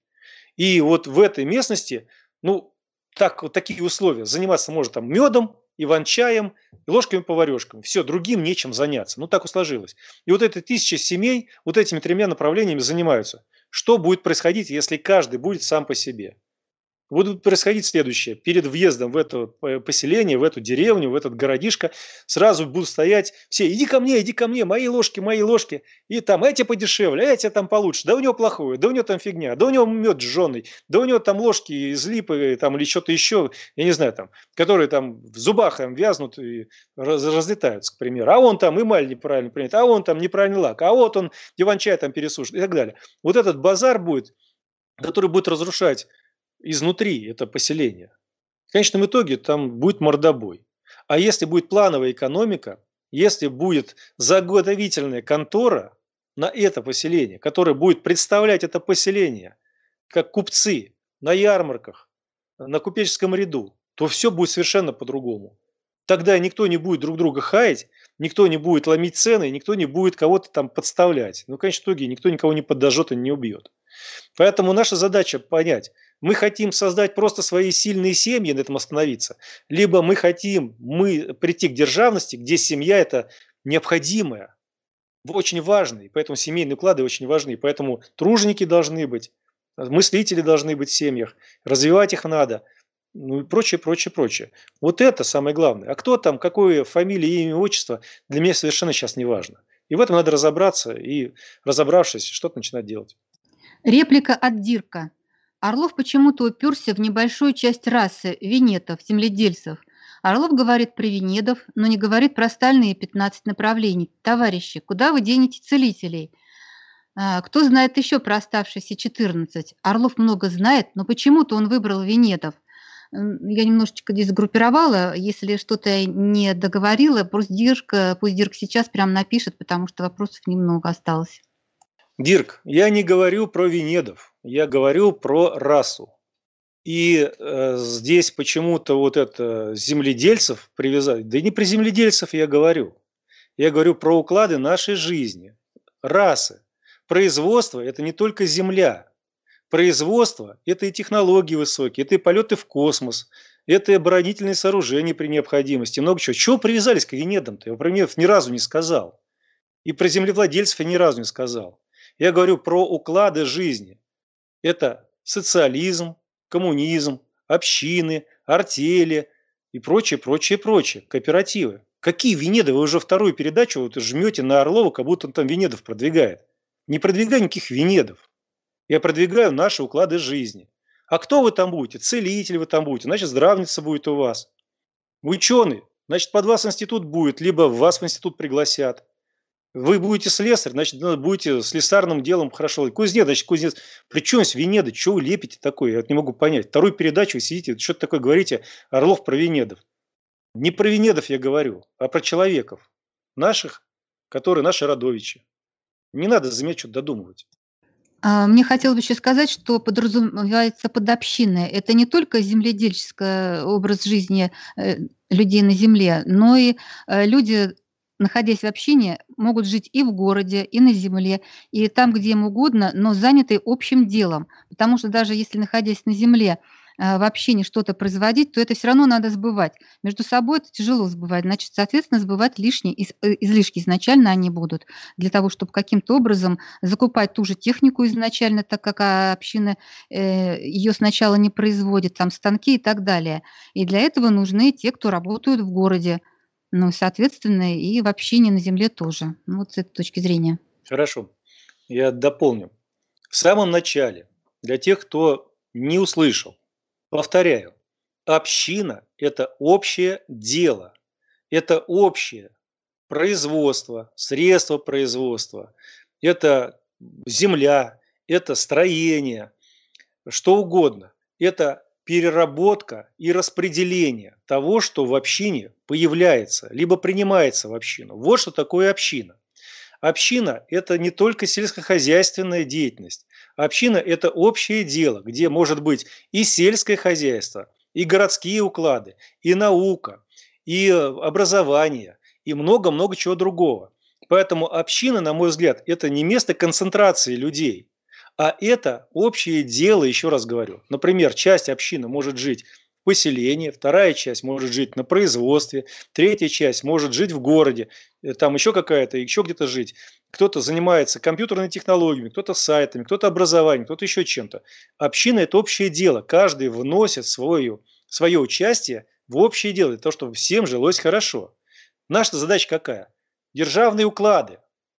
И вот в этой местности, ну, вот такие условия, заниматься может там медом, иван-чаем, ложками-поварешками. Все, другим нечем заняться. Ну, так и сложилось. И вот эти 1000 семей вот этими 3 направлениями занимаются. Что будет происходить, если каждый будет сам по себе? Будет происходить следующее. Перед въездом в это поселение, в эту деревню, в этот городишко сразу будут стоять все: иди ко мне, мои ложки. И там эти подешевле, эти там получше. Да у него плохое, да у него там фигня, да у него мед жженый, да у него там ложки из липы там, или что-то еще, я не знаю, там, которые там в зубах там вязнут и разлетаются, к примеру. А он там эмаль неправильно принят, а он там неправильный лак, а вот он иван-чай там пересушит и так далее. Вот этот базар будет, который будет разрушать изнутри это поселение. В конечном итоге там будет мордобой. А если будет плановая экономика, если будет заготовительная контора на это поселение, которая будет представлять это поселение как купцы на ярмарках, на купеческом ряду, то все будет совершенно по-другому. Тогда никто не будет друг друга хаять, никто не будет ломить цены, никто не будет кого-то там подставлять. Ну, в конечном итоге никто никого не подожжет и не убьет. Поэтому наша задача понять, мы хотим создать просто свои сильные семьи, на этом остановиться, либо мы хотим прийти к державности, где семья – это необходимая, очень важная, поэтому семейные уклады очень важны, поэтому труженики должны быть, мыслители должны быть в семьях, развивать их надо, ну и прочее. Вот это самое главное. А кто там, какое фамилия, имя, отчество, для меня совершенно сейчас не важно. И в этом надо разобраться, и разобравшись, что-то начинать делать. Реплика от Дирка. Орлов почему-то уперся в небольшую часть расы венетов, земледельцев. Орлов говорит про венедов, но не говорит про остальные 15 направлений. Товарищи, куда вы денете целителей? Кто знает еще про оставшиеся 14? Орлов много знает, но почему-то он выбрал венедов. Я немножечко здесь сгруппировала. Если что-то не договорила, пусть Дирк сейчас прям напишет, потому что вопросов немного осталось. Дирк, я не говорю про Венедов, я говорю про расу. И здесь почему-то вот это земледельцев привязать. Да и не про земледельцев я говорю. Я говорю про уклады нашей жизни, расы. Производство – это не только земля. Производство – это и технологии высокие, это и полеты в космос, это и оборонительные сооружения при необходимости, много чего. Чего привязались к Венедам-то? Я про Венедов ни разу не сказал. И про землевладельцев я ни разу не сказал. Я говорю про уклады жизни. Это социализм, коммунизм, общины, артели и прочее, прочее, прочее, кооперативы. Какие Венеды? Вы уже вторую передачу вот жмете на Орлова, как будто он там Венедов продвигает. Не продвигаю никаких Венедов. Я продвигаю наши уклады жизни. А кто вы там будете? Целитель вы там будете, значит, здравница будет у вас. Ученый, значит, под вас институт будет, либо вас в институт пригласят. Вы будете слесарь, значит, будете слесарным делом хорошо. Кузнец, значит, кузнец. Причем с Венеды? Чего вы лепите такое? Я вот не могу понять. Вторую передачу вы сидите, что-то такое говорите, Орлов про Венедов. Не про Венедов я говорю, а про человеков. Наших, которые наши родовичи. Не надо за меня что-то додумывать. Мне хотелось бы еще сказать, что подразумевается под общиной. Это не только земледельческий образ жизни людей на земле, но и люди, находясь в общине, могут жить и в городе, и на земле, и там, где им угодно, но заняты общим делом. Потому что даже если, находясь на земле, в общине что-то производить, то это все равно надо сбывать. Между собой это тяжело сбывать, значит, соответственно, сбывать лишние излишки изначально они будут для того, чтобы каким-то образом закупать ту же технику изначально, так как община ее сначала не производит, там станки и так далее. И для этого нужны те, кто работают в городе. Ну, соответственно, и в общине на земле тоже. Ну, вот с этой точки зрения. Хорошо. Я дополню. В самом начале, для тех, кто не услышал, повторяю, община – это общее дело, это общее производство, средства производства, это земля, это строение, что угодно. Это переработка и распределение того, что в общине появляется, либо принимается в общину. Вот что такое община. Община – это не только сельскохозяйственная деятельность. Община – это общее дело, где может быть и сельское хозяйство, и городские уклады, и наука, и образование, и много-много чего другого. Поэтому община, на мой взгляд, это не место концентрации людей, а это общее дело, еще раз говорю. Например, часть общины может жить в поселении, вторая часть может жить на производстве, третья часть может жить в городе, там еще какая-то, еще где-то жить. Кто-то занимается компьютерными технологиями, кто-то сайтами, кто-то образованием, кто-то еще чем-то. Община – это общее дело. Каждый вносит свое участие в общее дело, для того, чтобы всем жилось хорошо. Наша задача какая? Державные уклады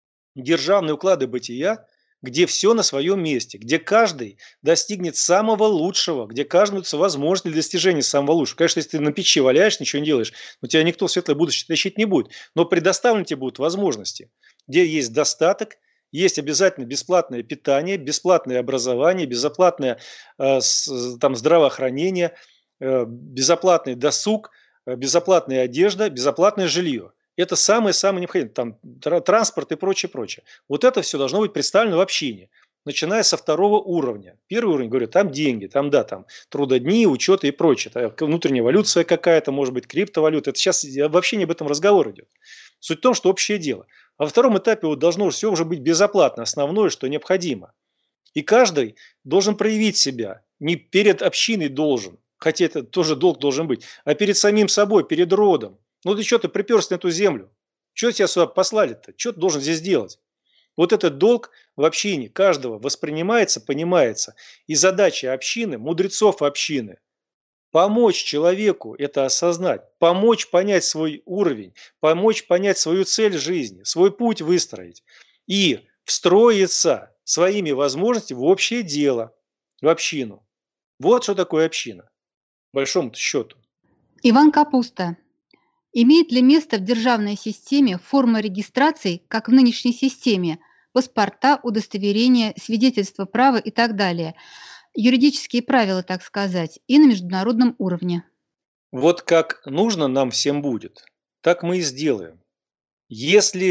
бытия, где все на своем месте, где каждый достигнет самого лучшего, где каждому дается возможность для достижения самого лучшего. Конечно, если ты на печи валяешь, ничего не делаешь, но тебя никто в светлое будущее тащить не будет. Но предоставлены тебе будут возможности, где есть достаток, есть обязательно бесплатное питание, бесплатное образование, безоплатное здравоохранение, безоплатный досуг, безоплатная одежда, безоплатное жилье. Это самое-самое необходимое. Там транспорт и прочее, прочее. Вот это все должно быть представлено в общине, начиная со второго уровня. Первый уровень, говорю, там деньги, там трудодни, учеты и прочее. Там внутренняя валюта своя какая-то, может быть, криптовалюта. Это сейчас вообще не об этом разговор идет. Суть в том, что общее дело. А во втором этапе вот должно все уже быть безоплатно, основное, что необходимо. И каждый должен проявить себя. Не перед общиной должен, хотя это тоже долг должен быть, а перед самим собой, перед родом. Ну ты что, ты приперся на эту землю? Что тебя сюда послали-то? Что ты должен здесь делать? Вот этот долг в общине каждого воспринимается, понимается. И задача общины, мудрецов общины, помочь человеку это осознать, помочь понять свой уровень, помочь понять свою цель жизни, свой путь выстроить и встроиться своими возможностями в общее дело, в общину. Вот что такое община, по большому счету. Иван Капуста. Имеет ли место в державной системе форма регистрации, как в нынешней системе, паспорта, удостоверения, свидетельства права и так далее, юридические правила, так сказать, и на международном уровне? Вот как нужно нам всем будет, так мы и сделаем. Если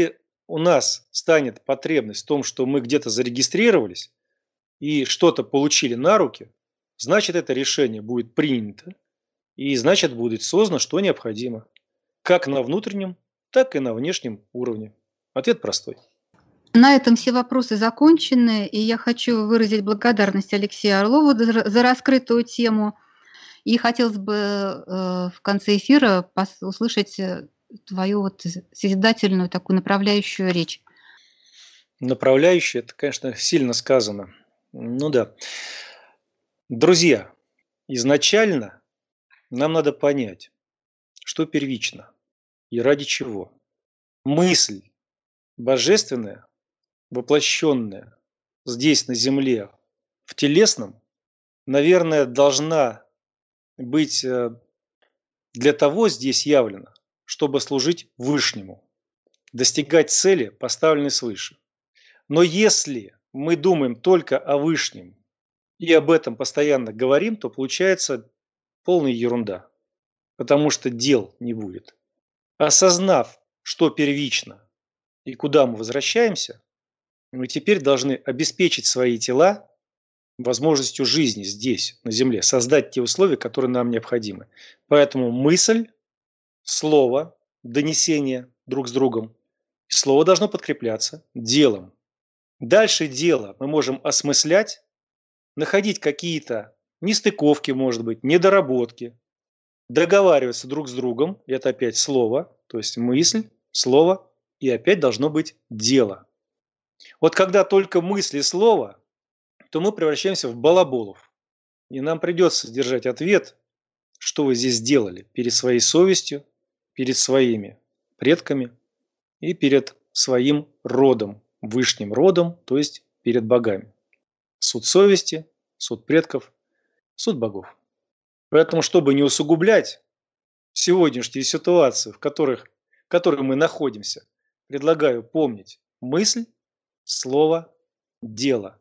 у нас станет потребность в том, что мы где-то зарегистрировались и что-то получили на руки, значит, это решение будет принято, и значит, будет создано, что необходимо. Как на внутреннем, так и на внешнем уровне. Ответ простой. На этом все вопросы закончены, и я хочу выразить благодарность Алексею Орлову за раскрытую тему. И хотелось бы в конце эфира услышать твою созидательную такую направляющую речь. Направляющая, это, конечно, сильно сказано. Ну да. Друзья, изначально нам надо понять, что первично и ради чего. Мысль божественная, воплощенная здесь, на земле, в телесном, наверное, должна быть для того здесь явлена, чтобы служить Вышнему, достигать цели, поставленной свыше. Но если мы думаем только о Вышнем и об этом постоянно говорим, то получается полная ерунда, потому что дел не будет. Осознав, что первично и куда мы возвращаемся, мы теперь должны обеспечить свои тела возможностью жизни здесь, на земле, создать те условия, которые нам необходимы. Поэтому мысль, слово, донесение друг с другом, слово должно подкрепляться делом. Дальше дело мы можем осмыслять, находить какие-то нестыковки, может быть, недоработки, договариваться друг с другом, это опять слово, то есть мысль, слово, и опять должно быть дело. Вот когда только мысль и слово, то мы превращаемся в балаболов. И нам придется держать ответ, что вы здесь сделали перед своей совестью, перед своими предками и перед своим родом, вышним родом, то есть перед богами. Суд совести, суд предков, суд богов. Поэтому, чтобы не усугублять сегодняшнюю ситуацию, в которой мы находимся, предлагаю помнить мысль, слово, дело.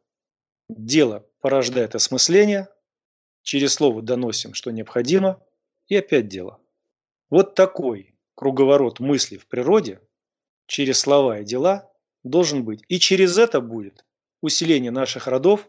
Дело порождает осмысление, через слово доносим, что необходимо, и опять дело. Вот такой круговорот мыслей в природе через слова и дела должен быть. И через это будет усиление наших родов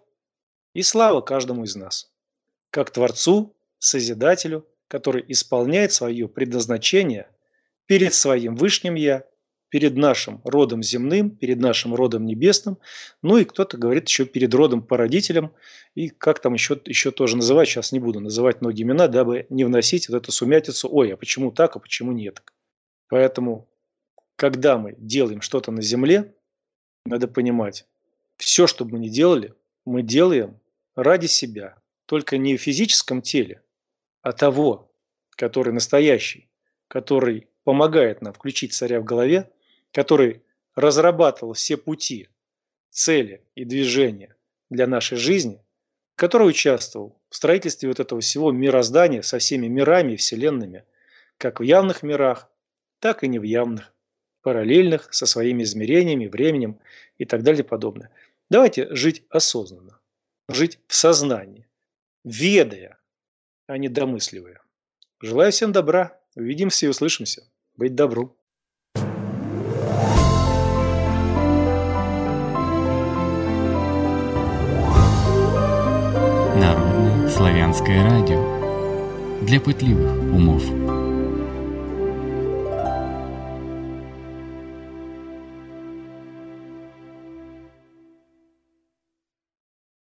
и слава каждому из нас, как Творцу, Созидателю, который исполняет свое предназначение перед своим Вышним Я, перед нашим родом земным, перед нашим родом небесным, ну и кто-то говорит еще перед родом породителем, и как там еще тоже называть, сейчас не буду называть многие имена, дабы не вносить вот эту сумятицу, ой, а почему так, а почему нет. Поэтому, когда мы делаем что-то на земле, надо понимать, все, что бы мы ни делали, мы делаем ради себя, только не в физическом теле, а того, который настоящий, который помогает нам включить царя в голове, который разрабатывал все пути, цели и движения для нашей жизни, который участвовал в строительстве вот этого всего мироздания со всеми мирами и вселенными, как в явных мирах, так и не в явных, параллельных со своими измерениями, временем и так далее и подобное. Давайте жить осознанно, жить в сознании, ведая, а не домысливая. Желаю всем добра. Увидимся и услышимся. Быть добру. Народное славянское радио для пытливых умов.